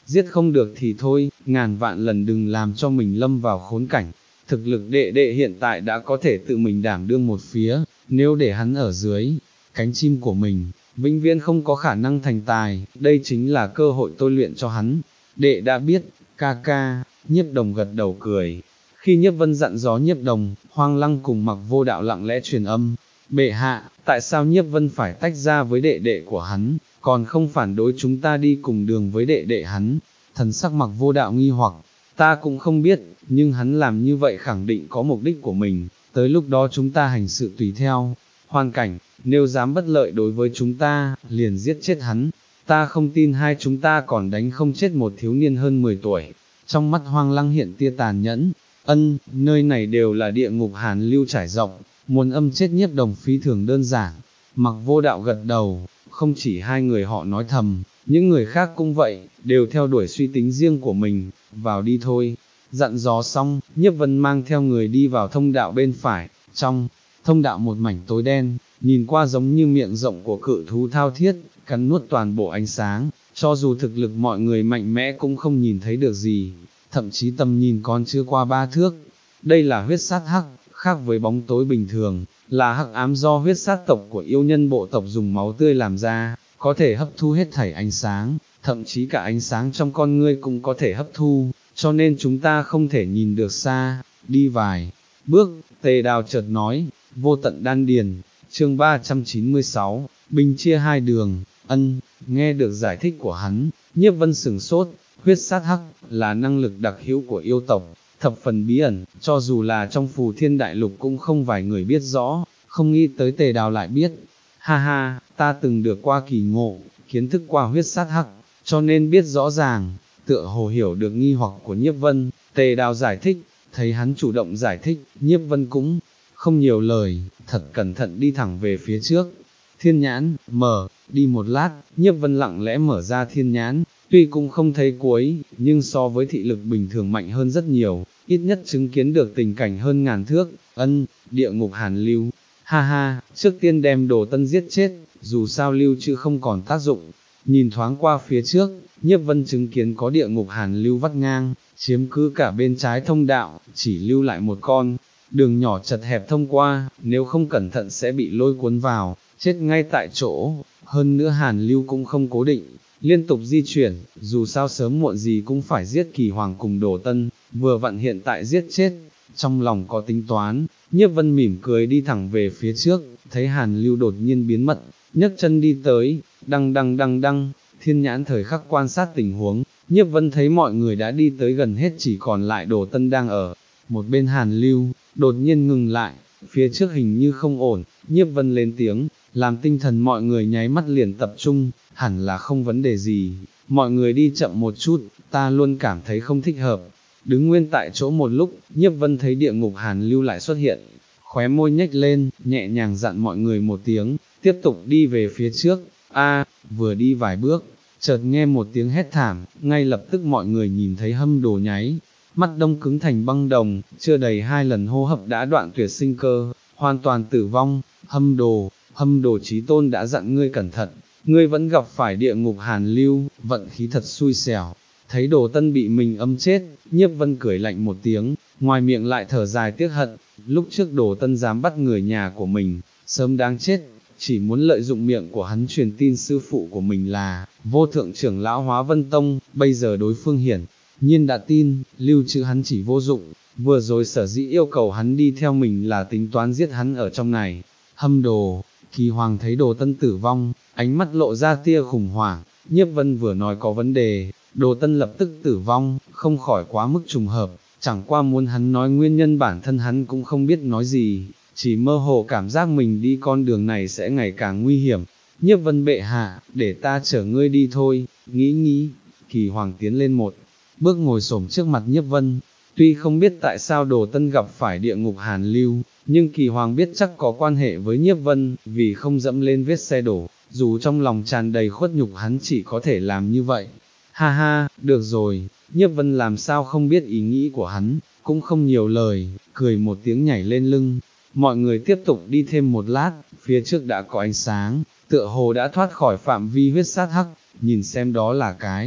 giết không được thì thôi, ngàn vạn lần đừng làm cho mình lâm vào khốn cảnh. Thực lực đệ đệ hiện tại đã có thể tự mình đảm đương một phía, nếu để hắn ở dưới cánh chim của mình, vĩnh viễn không có khả năng thành tài, đây chính là cơ hội tôi luyện cho hắn. Đệ đã biết, ca ca, Nhiếp Đồng gật đầu cười. Khi Nhiếp Vân dặn dò Nhiếp Đồng, Hoang Lăng cùng Mặc Vô Đạo lặng lẽ truyền âm, bệ hạ, tại sao Nhiếp Vân phải tách ra với đệ đệ của hắn, còn không phản đối chúng ta đi cùng đường với đệ đệ hắn? Thần sắc Mặc Vô Đạo nghi hoặc, ta cũng không biết, nhưng hắn làm như vậy khẳng định có mục đích của mình, tới lúc đó chúng ta hành sự tùy theo hoàn cảnh, nếu dám bất lợi đối với chúng ta, liền giết chết hắn. Ta không tin hai chúng ta còn đánh không chết một thiếu niên hơn mười tuổi. Trong mắt Hoang Lăng hiện tia tàn nhẫn, ân, nơi này đều là địa ngục hàn lưu trải rộng, muốn âm chết Nhiếp Đồng phi thường đơn giản. Mặc Vô Đạo gật đầu, không chỉ hai người họ nói thầm, những người khác cũng vậy, đều theo đuổi suy tính riêng của mình, vào đi thôi. Dặn dò xong, Nhiếp Vân mang theo người đi vào thông đạo bên phải, trong thông đạo một mảnh tối đen, nhìn qua giống như miệng rộng của cự thú thao thiết, cắn nuốt toàn bộ ánh sáng, cho dù thực lực mọi người mạnh mẽ cũng không nhìn thấy được gì, thậm chí tầm nhìn còn chưa qua ba thước. Đây là huyết sát hắc, khác với bóng tối bình thường, là hắc ám do huyết sát tộc của yêu nhân bộ tộc dùng máu tươi làm ra, có thể hấp thu hết thảy ánh sáng, thậm chí cả ánh sáng trong con ngươi cũng có thể hấp thu, cho nên chúng ta không thể nhìn được xa. Đi vài bước, Tề Đào chợt nói, vô tận đan điền, chương ba trăm chín mươi sáu, binh chia hai đường. Ân, nghe được giải thích của hắn, Nhiếp Vân sửng sốt, huyết sát hắc, là năng lực đặc hữu của yêu tộc, thập phần bí ẩn, cho dù là trong Phù Thiên Đại Lục cũng không vài người biết rõ, không nghĩ tới Tề Đào lại biết. Ha ha, ta từng được qua kỳ ngộ, kiến thức qua huyết sát hắc, cho nên biết rõ ràng, tựa hồ hiểu được nghi hoặc của Nhiếp Vân. Tề Đào giải thích, thấy hắn chủ động giải thích, Nhiếp Vân cũng không nhiều lời, thật cẩn thận đi thẳng về phía trước. Thiên nhãn, mở, đi một lát, Nhiếp Vân lặng lẽ mở ra thiên nhãn, tuy cũng không thấy cuối, nhưng so với thị lực bình thường mạnh hơn rất nhiều, ít nhất chứng kiến được tình cảnh hơn ngàn thước. Ân, địa ngục hàn lưu, ha ha, trước tiên đem Đồ Tân giết chết, dù sao lưu trữ không còn tác dụng. Nhìn thoáng qua phía trước, Nhiếp Vân chứng kiến có địa ngục hàn lưu vắt ngang, chiếm cứ cả bên trái thông đạo, chỉ lưu lại một con đường nhỏ chật hẹp thông qua, nếu không cẩn thận sẽ bị lôi cuốn vào, chết ngay tại chỗ. Hơn nữa hàn lưu cũng không cố định, liên tục di chuyển, dù sao sớm muộn gì cũng phải giết Kỳ Hoàng cùng Đồ Tân, vừa vặn hiện tại giết chết, trong lòng có tính toán. Nhiếp Vân mỉm cười đi thẳng về phía trước, thấy hàn lưu đột nhiên biến mất, nhấc chân đi tới, đăng đăng đăng đăng, thiên nhãn thời khắc quan sát tình huống, Nhiếp Vân thấy mọi người đã đi tới gần hết, chỉ còn lại Đồ Tân đang ở một bên hàn lưu, đột nhiên ngừng lại, phía trước hình như không ổn. Nhiếp Vân lên tiếng, làm tinh thần mọi người nháy mắt liền tập trung, hẳn là không vấn đề gì, mọi người đi chậm một chút, ta luôn cảm thấy không thích hợp. Đứng nguyên tại chỗ một lúc, Nhiếp Vân thấy địa ngục hàn lưu lại xuất hiện, khóe môi nhếch lên, nhẹ nhàng dặn mọi người một tiếng, tiếp tục đi về phía trước. A, vừa đi vài bước, chợt nghe một tiếng hét thảm, ngay lập tức mọi người nhìn thấy Hâm Đồ nháy mắt đông cứng thành băng đồng, chưa đầy hai lần hô hấp đã đoạn tuyệt sinh cơ, hoàn toàn tử vong. Hâm Đồ, Hâm Đồ chí tôn đã dặn ngươi cẩn thận, ngươi vẫn gặp phải địa ngục hàn lưu, vận khí thật xui xẻo. Thấy Đồ Tân bị mình âm chết, Nhiếp Vân cười lạnh một tiếng, ngoài miệng lại thở dài tiếc hận, lúc trước Đồ Tân dám bắt người nhà của mình, sớm đáng chết, chỉ muốn lợi dụng miệng của hắn truyền tin sư phụ của mình là vô thượng trưởng lão Hóa Vân Tông, bây giờ đối phương hiển nhiên đã tin, lưu trữ hắn chỉ vô dụng, vừa rồi sở dĩ yêu cầu hắn đi theo mình là tính toán giết hắn ở trong này. Hâm Đồ, Kỳ Hoàng thấy Đồ Tân tử vong, ánh mắt lộ ra tia khủng hoảng, Nhiếp Vân vừa nói có vấn đề, Đồ Tân lập tức tử vong, không khỏi quá mức trùng hợp, chẳng qua muốn hắn nói nguyên nhân bản thân hắn cũng không biết nói gì, chỉ mơ hồ cảm giác mình đi con đường này sẽ ngày càng nguy hiểm. Nhiếp Vân bệ hạ, để ta chở ngươi đi thôi. Nghĩ nghĩ, Kỳ Hoàng tiến lên một bước ngồi xổm trước mặt Nhiếp Vân, tuy không biết tại sao Đồ Tân gặp phải địa ngục hàn lưu, nhưng Kỳ Hoàng biết chắc có quan hệ với Nhiếp Vân, vì không dẫm lên vết xe đổ, dù trong lòng tràn đầy khuất nhục hắn chỉ có thể làm như vậy. Ha ha, được rồi, Nhiếp Vân làm sao không biết ý nghĩ của hắn, cũng không nhiều lời, cười một tiếng nhảy lên lưng. Mọi người tiếp tục đi thêm một lát, phía trước đã có ánh sáng, tựa hồ đã thoát khỏi phạm vi huyết sát hắc, nhìn xem đó là cái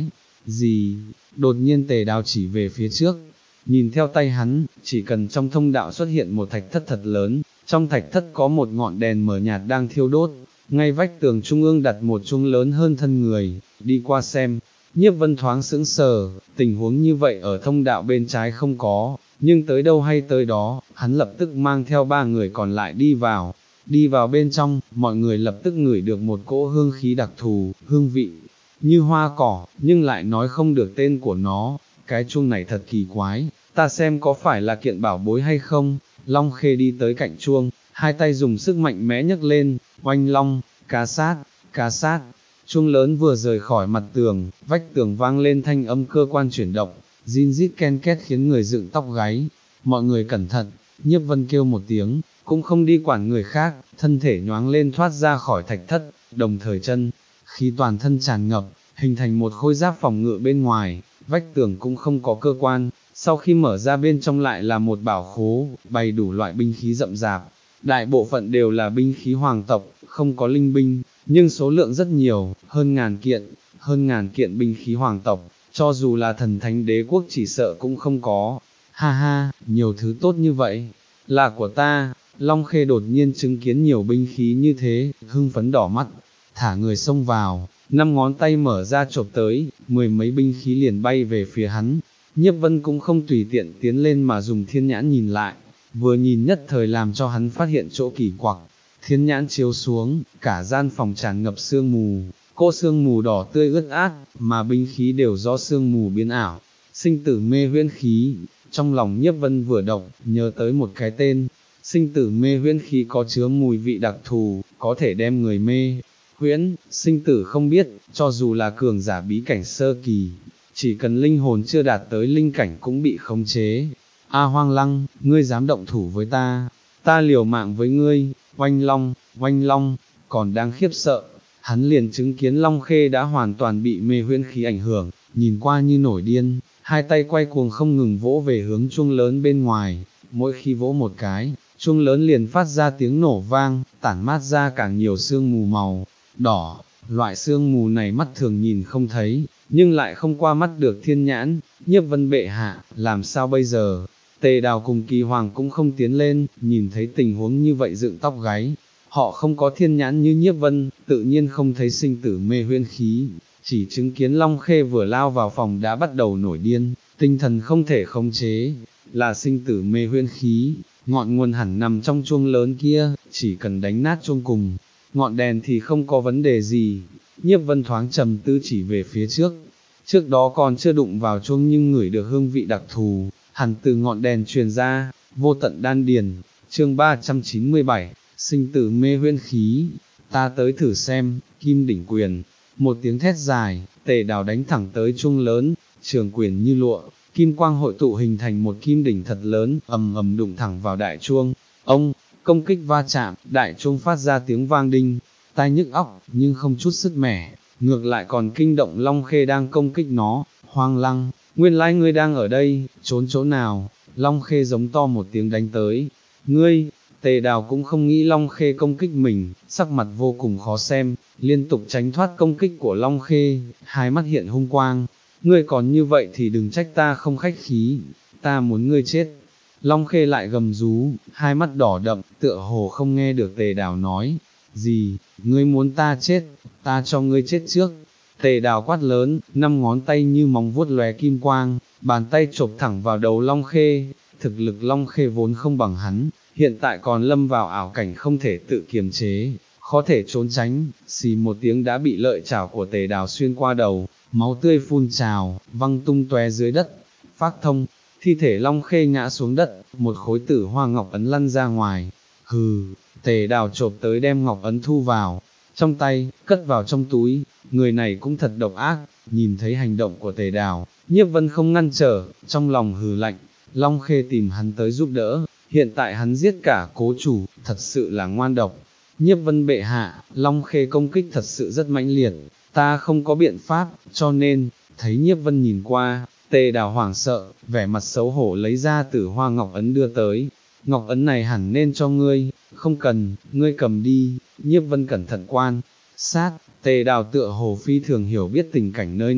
gì, đột nhiên tề đào chỉ về phía trước, nhìn theo tay hắn, chỉ cần trong thông đạo xuất hiện một thạch thất thật lớn, trong thạch thất có một ngọn đèn mờ nhạt đang thiêu đốt, ngay vách tường trung ương đặt một chuông lớn hơn thân người, đi qua xem. Nhiếp Vân thoáng sững sờ, tình huống như vậy ở thông đạo bên trái không có, nhưng tới đâu hay tới đó, hắn lập tức mang theo ba người còn lại đi vào. Đi vào bên trong, mọi người lập tức ngửi được một cỗ hương khí đặc thù, hương vị như hoa cỏ, nhưng lại nói không được tên của nó. Cái chuông này thật kỳ quái, ta xem có phải là kiện bảo bối hay không. Long Khê đi tới cạnh chuông, hai tay dùng sức mạnh mẽ nhấc lên, oanh long, cá sát, cá sát. Chuông lớn vừa rời khỏi mặt tường, vách tường vang lên thanh âm cơ quan chuyển động, zin rít ken két khiến người dựng tóc gáy. Mọi người cẩn thận, Nhiếp Vân kêu một tiếng, cũng không đi quản người khác, thân thể nhoáng lên thoát ra khỏi thạch thất, đồng thời chân, khí toàn thân tràn ngập, hình thành một khôi giáp phòng ngự bên ngoài, vách tường cũng không có cơ quan, sau khi mở ra bên trong lại là một bảo khố, bày đủ loại binh khí rậm rạp, đại bộ phận đều là binh khí hoàng tộc, không có linh binh, nhưng số lượng rất nhiều, hơn ngàn kiện, hơn ngàn kiện binh khí hoàng tộc, cho dù là thần thánh đế quốc chỉ sợ cũng không có. Ha ha, nhiều thứ tốt như vậy, là của ta. Long Khê đột nhiên chứng kiến nhiều binh khí như thế, hưng phấn đỏ mắt, thả người xông vào, năm ngón tay mở ra chộp tới, mười mấy binh khí liền bay về phía hắn. Nhiếp Vân cũng không tùy tiện tiến lên mà dùng thiên nhãn nhìn lại, vừa nhìn nhất thời làm cho hắn phát hiện chỗ kỳ quặc. Thiên nhãn chiếu xuống, cả gian phòng tràn ngập sương mù, cô sương mù đỏ tươi ướt át, mà binh khí đều do sương mù biến ảo. Sinh tử mê huyễn khí, trong lòng Nhiếp Vân vừa động, nhớ tới một cái tên. Sinh tử mê huyễn khí có chứa mùi vị đặc thù, có thể đem người mê huyễn. Sinh tử không biết, cho dù là cường giả bí cảnh sơ kỳ, chỉ cần linh hồn chưa đạt tới linh cảnh cũng bị khống chế. A Hoang Lăng, ngươi dám động thủ với ta, ta liều mạng với ngươi. Oanh long, oanh long, còn đang khiếp sợ, hắn liền chứng kiến Long Khê đã hoàn toàn bị mê huyễn khí ảnh hưởng, nhìn qua như nổi điên, hai tay quay cuồng không ngừng vỗ về hướng chuông lớn bên ngoài, mỗi khi vỗ một cái, chuông lớn liền phát ra tiếng nổ vang, tản mát ra càng nhiều sương mù màu đỏ. Loại sương mù này mắt thường nhìn không thấy, nhưng lại không qua mắt được thiên nhãn. Nhiếp Vân bệ hạ, làm sao bây giờ? Tề Đào cùng Kỳ Hoàng cũng không tiến lên, nhìn thấy tình huống như vậy dựng tóc gáy. Họ không có thiên nhãn như Nhiếp Vân, tự nhiên không thấy sinh tử mê huyễn khí, chỉ chứng kiến Long Khê vừa lao vào phòng đã bắt đầu nổi điên, tinh thần không thể khống chế, là sinh tử mê huyễn khí. Ngọn nguồn hẳn nằm trong chuông lớn kia, chỉ cần đánh nát chuông cùng ngọn đèn thì không có vấn đề gì. Nhiếp Vân thoáng trầm tư chỉ về phía trước, trước đó còn chưa đụng vào chuông nhưng ngửi được hương vị đặc thù, hẳn từ ngọn đèn truyền ra, vô tận đan điền. Chương ba trăm chín mươi bảy, sinh tử mê huyễn khí, ta tới thử xem. Kim đỉnh quyền, một tiếng thét dài, Tề Đào đánh thẳng tới chuông lớn, trường quyền như lụa, kim quang hội tụ hình thành một kim đỉnh thật lớn, ầm ầm đụng thẳng vào đại chuông. Ông, công kích va chạm, đại chuông phát ra tiếng vang đinh, tai nhức óc, nhưng không chút sức mẻ, ngược lại còn kinh động Long Khê đang công kích nó. Hoang Lăng, nguyên lai ngươi đang ở đây, trốn chỗ nào? Long Khê giống to một tiếng đánh tới. Ngươi, Tề Đào cũng không nghĩ Long Khê công kích mình, sắc mặt vô cùng khó xem, liên tục tránh thoát công kích của Long Khê, hai mắt hiện hung quang. Ngươi còn như vậy thì đừng trách ta không khách khí, ta muốn ngươi chết. Long Khê lại gầm rú, hai mắt đỏ đậm, tựa hồ không nghe được Tề Đào nói gì. Ngươi muốn ta chết, ta cho ngươi chết trước. Tề Đào quát lớn, năm ngón tay như móng vuốt lóe kim quang, bàn tay chộp thẳng vào đầu Long Khê. Thực lực Long Khê vốn không bằng hắn, hiện tại còn lâm vào ảo cảnh không thể tự kiềm chế, khó thể trốn tránh. Xì một tiếng đã bị lợi chảo của Tề Đào xuyên qua đầu, máu tươi phun trào, văng tung tóe dưới đất. Phác thông, thi thể Long Khê ngã xuống đất, một khối tử hoa ngọc ấn lăn ra ngoài. Hừ, Tề Đào chộp tới đem ngọc ấn thu vào trong tay, cất vào trong túi. Người này cũng thật độc ác. Nhìn thấy hành động của Tề Đào, Nhiếp Vân không ngăn trở, trong lòng hừ lạnh. Long Khê tìm hắn tới giúp đỡ, hiện tại hắn giết cả cố chủ, thật sự là ngoan độc. Nhiếp Vân bệ hạ, Long Khê công kích thật sự rất mãnh liệt, ta không có biện pháp, cho nên. Thấy Nhiếp Vân nhìn qua, Tề Đào hoảng sợ, vẻ mặt xấu hổ lấy ra tử hoa ngọc ấn đưa tới. Ngọc ấn này hẳn nên cho ngươi, không cần, ngươi cầm đi. Nhiếp Vân cẩn thận quan sát, Tề Đào tựa hồ phi thường hiểu biết tình cảnh nơi này,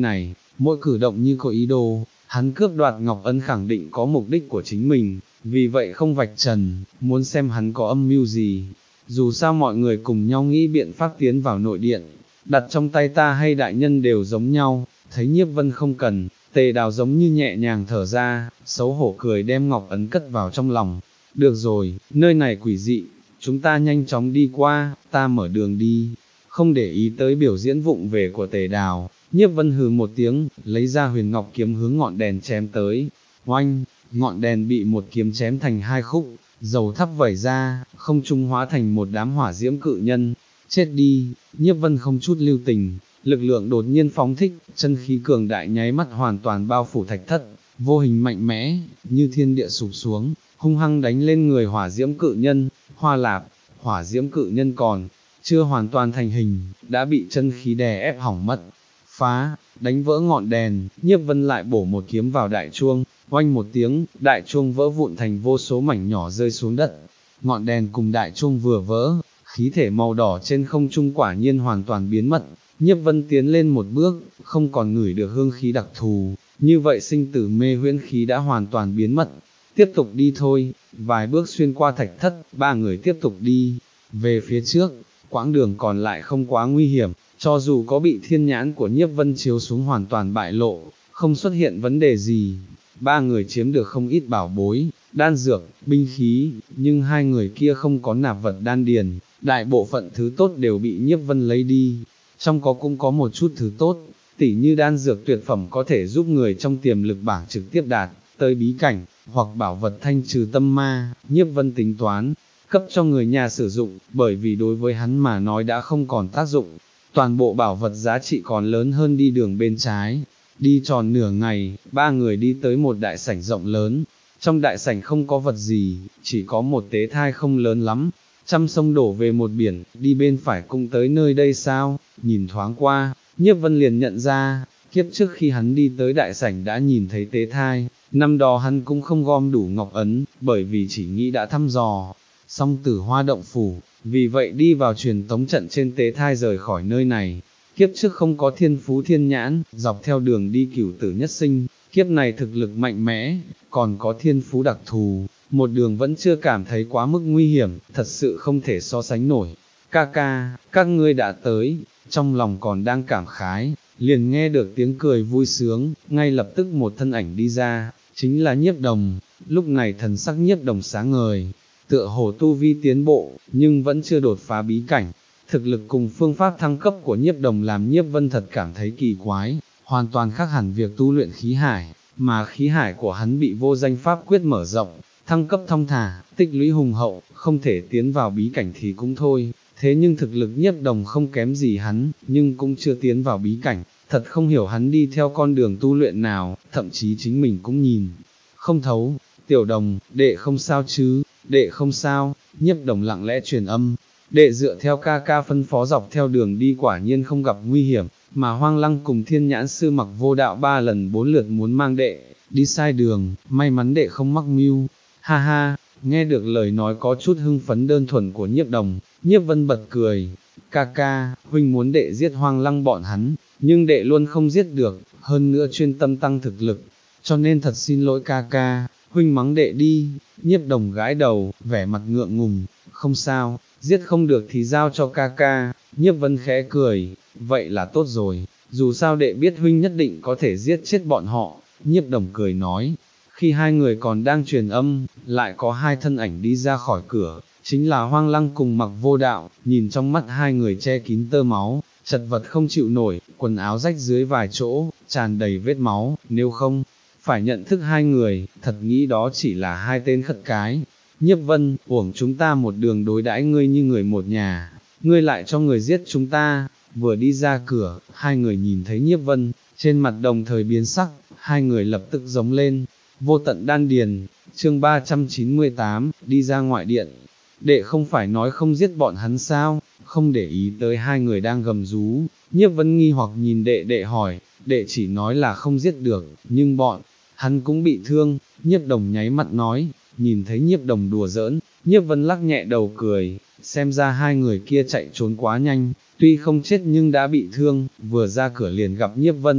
mỗi cử động như có ý đồ, hắn cướp đoạt Ngọc Ấn khẳng định có mục đích của chính mình, vì vậy không vạch trần, muốn xem hắn có âm mưu gì. Dù sao mọi người cùng nhau nghĩ biện pháp tiến vào nội điện, đặt trong tay ta hay đại nhân đều giống nhau, thấy Nhiếp Vân không cần, Tề Đào giống như nhẹ nhàng thở ra, xấu hổ cười đem Ngọc Ấn cất vào trong lòng. Được rồi, nơi này quỷ dị, chúng ta nhanh chóng đi qua, ta mở đường đi, không để ý tới biểu diễn vụng về của Tề Đào. Nhiếp Vân hừ một tiếng, lấy ra huyền ngọc kiếm hướng ngọn đèn chém tới. Oanh, ngọn đèn bị một kiếm chém thành hai khúc, dầu thắp vẩy ra, không trung hóa thành một đám hỏa diễm cự nhân. Chết đi, Nhiếp Vân không chút lưu tình, lực lượng đột nhiên phóng thích, chân khí cường đại nháy mắt hoàn toàn bao phủ thạch thất, vô hình mạnh mẽ, như thiên địa sụp xuống, hung hăng đánh lên người hỏa diễm cự nhân. Hoa lạp, hỏa diễm cự nhân còn chưa hoàn toàn thành hình, đã bị chân khí đè ép hỏng mất. Phá, đánh vỡ ngọn đèn, Nhiếp Vân lại bổ một kiếm vào đại chuông, oanh một tiếng, đại chuông vỡ vụn thành vô số mảnh nhỏ rơi xuống đất. Ngọn đèn cùng đại chuông vừa vỡ, khí thể màu đỏ trên không trung quả nhiên hoàn toàn biến mất. Nhiếp Vân tiến lên một bước, không còn ngửi được hương khí đặc thù, như vậy sinh tử mê huyễn khí đã hoàn toàn biến mất. Tiếp tục đi thôi, vài bước xuyên qua thạch thất, ba người tiếp tục đi, về phía trước, quãng đường còn lại không quá nguy hiểm, cho dù có bị thiên nhãn của Nhiếp Vân chiếu xuống hoàn toàn bại lộ, không xuất hiện vấn đề gì. Ba người chiếm được không ít bảo bối, đan dược, binh khí, nhưng hai người kia không có nạp vật đan điền, đại bộ phận thứ tốt đều bị Nhiếp Vân lấy đi, trong có cũng có một chút thứ tốt, tỉ như đan dược tuyệt phẩm có thể giúp người trong tiềm lực bảng trực tiếp đạt tới bí cảnh, hoặc bảo vật thanh trừ tâm ma. Nhiếp Vân tính toán, cấp cho người nhà sử dụng, bởi vì đối với hắn mà nói đã không còn tác dụng, toàn bộ bảo vật giá trị còn lớn hơn đi đường bên trái. Đi tròn nửa ngày, ba người đi tới một đại sảnh rộng lớn, trong đại sảnh không có vật gì, chỉ có một tế thai không lớn lắm, trăm sông đổ về một biển, đi bên phải cũng tới nơi đây sao? Nhìn thoáng qua, Nhiếp Vân liền nhận ra, kiếp trước khi hắn đi tới đại sảnh đã nhìn thấy tế thai, năm đó hắn cũng không gom đủ ngọc ấn, bởi vì chỉ nghĩ đã thăm dò xong Tử Hoa động phủ, vì vậy đi vào truyền tống trận trên tế thai rời khỏi nơi này. Kiếp trước không có thiên phú thiên nhãn, dọc theo đường đi cửu tử nhất sinh, kiếp này thực lực mạnh mẽ, còn có thiên phú đặc thù, một đường vẫn chưa cảm thấy quá mức nguy hiểm, thật sự không thể so sánh nổi. Ca ca, các ngươi đã tới, trong lòng còn đang cảm khái, liền nghe được tiếng cười vui sướng, ngay lập tức một thân ảnh đi ra, chính là Nhiếp Đồng. Lúc này thần sắc Nhiếp Đồng sáng ngời, tựa hồ tu vi tiến bộ, nhưng vẫn chưa đột phá bí cảnh. Thực lực cùng phương pháp thăng cấp của Nhiếp Đồng làm Nhiếp Vân thật cảm thấy kỳ quái, hoàn toàn khác hẳn việc tu luyện khí hải, mà khí hải của hắn bị vô danh pháp quyết mở rộng, thăng cấp thong thả, tích lũy hùng hậu, không thể tiến vào bí cảnh thì cũng thôi, thế nhưng thực lực Nhiếp Đồng không kém gì hắn, nhưng cũng chưa tiến vào bí cảnh, thật không hiểu hắn đi theo con đường tu luyện nào, thậm chí chính mình cũng nhìn không thấu. Tiểu Đồng, đệ không sao chứ? Đệ không sao. Nhiếp Đồng lặng lẽ truyền âm, đệ dựa theo ca ca phân phó dọc theo đường đi quả nhiên không gặp nguy hiểm, mà Hoang Lăng cùng Thiên Nhãn Sư Mặc Vô Đạo ba lần bốn lượt muốn mang đệ đi sai đường, may mắn đệ không mắc mưu. Ha ha, nghe được lời nói có chút hưng phấn đơn thuần của Nhiếp Đồng, Nhiếp Vân bật cười. Ca ca, huynh muốn đệ giết Hoang Lăng bọn hắn, nhưng đệ luôn không giết được, hơn nữa chuyên tâm tăng thực lực, cho nên thật xin lỗi ca ca, huynh mắng đệ đi. Nhiếp Đồng gãi đầu, vẻ mặt ngượng ngùng, không sao, giết không được thì giao cho ca ca. Nhiếp Vân khẽ cười, vậy là tốt rồi, dù sao đệ biết huynh nhất định có thể giết chết bọn họ. Nhiếp Đồng cười nói. Khi hai người còn đang truyền âm, lại có hai thân ảnh đi ra khỏi cửa, chính là Hoang Lăng cùng Mặc Vô Đạo. Nhìn trong mắt hai người che kín tơ máu, chật vật không chịu nổi, quần áo rách dưới vài chỗ, tràn đầy vết máu, nếu không phải nhận thức hai người, thật nghĩ đó chỉ là hai tên khất cái. Nhiếp Vân, uổng chúng ta một đường đối đãi ngươi như người một nhà, ngươi lại cho người giết chúng ta. Vừa đi ra cửa, hai người nhìn thấy Nhiếp Vân, trên mặt đồng thời biến sắc, hai người lập tức giống lên. Vô tận đan điền, chương ba trăm chín mươi tám, đi ra ngoại điện. Đệ không phải nói không giết bọn hắn sao? Không để ý tới hai người đang gầm rú, Nhiếp Vân nghi hoặc nhìn đệ đệ hỏi, đệ chỉ nói là không giết được, nhưng bọn hắn cũng bị thương. Nhiếp Đồng nháy mặt nói, nhìn thấy Nhiếp Đồng đùa giỡn, Nhiếp Vân lắc nhẹ đầu cười, xem ra hai người kia chạy trốn quá nhanh, tuy không chết nhưng đã bị thương, vừa ra cửa liền gặp Nhiếp Vân,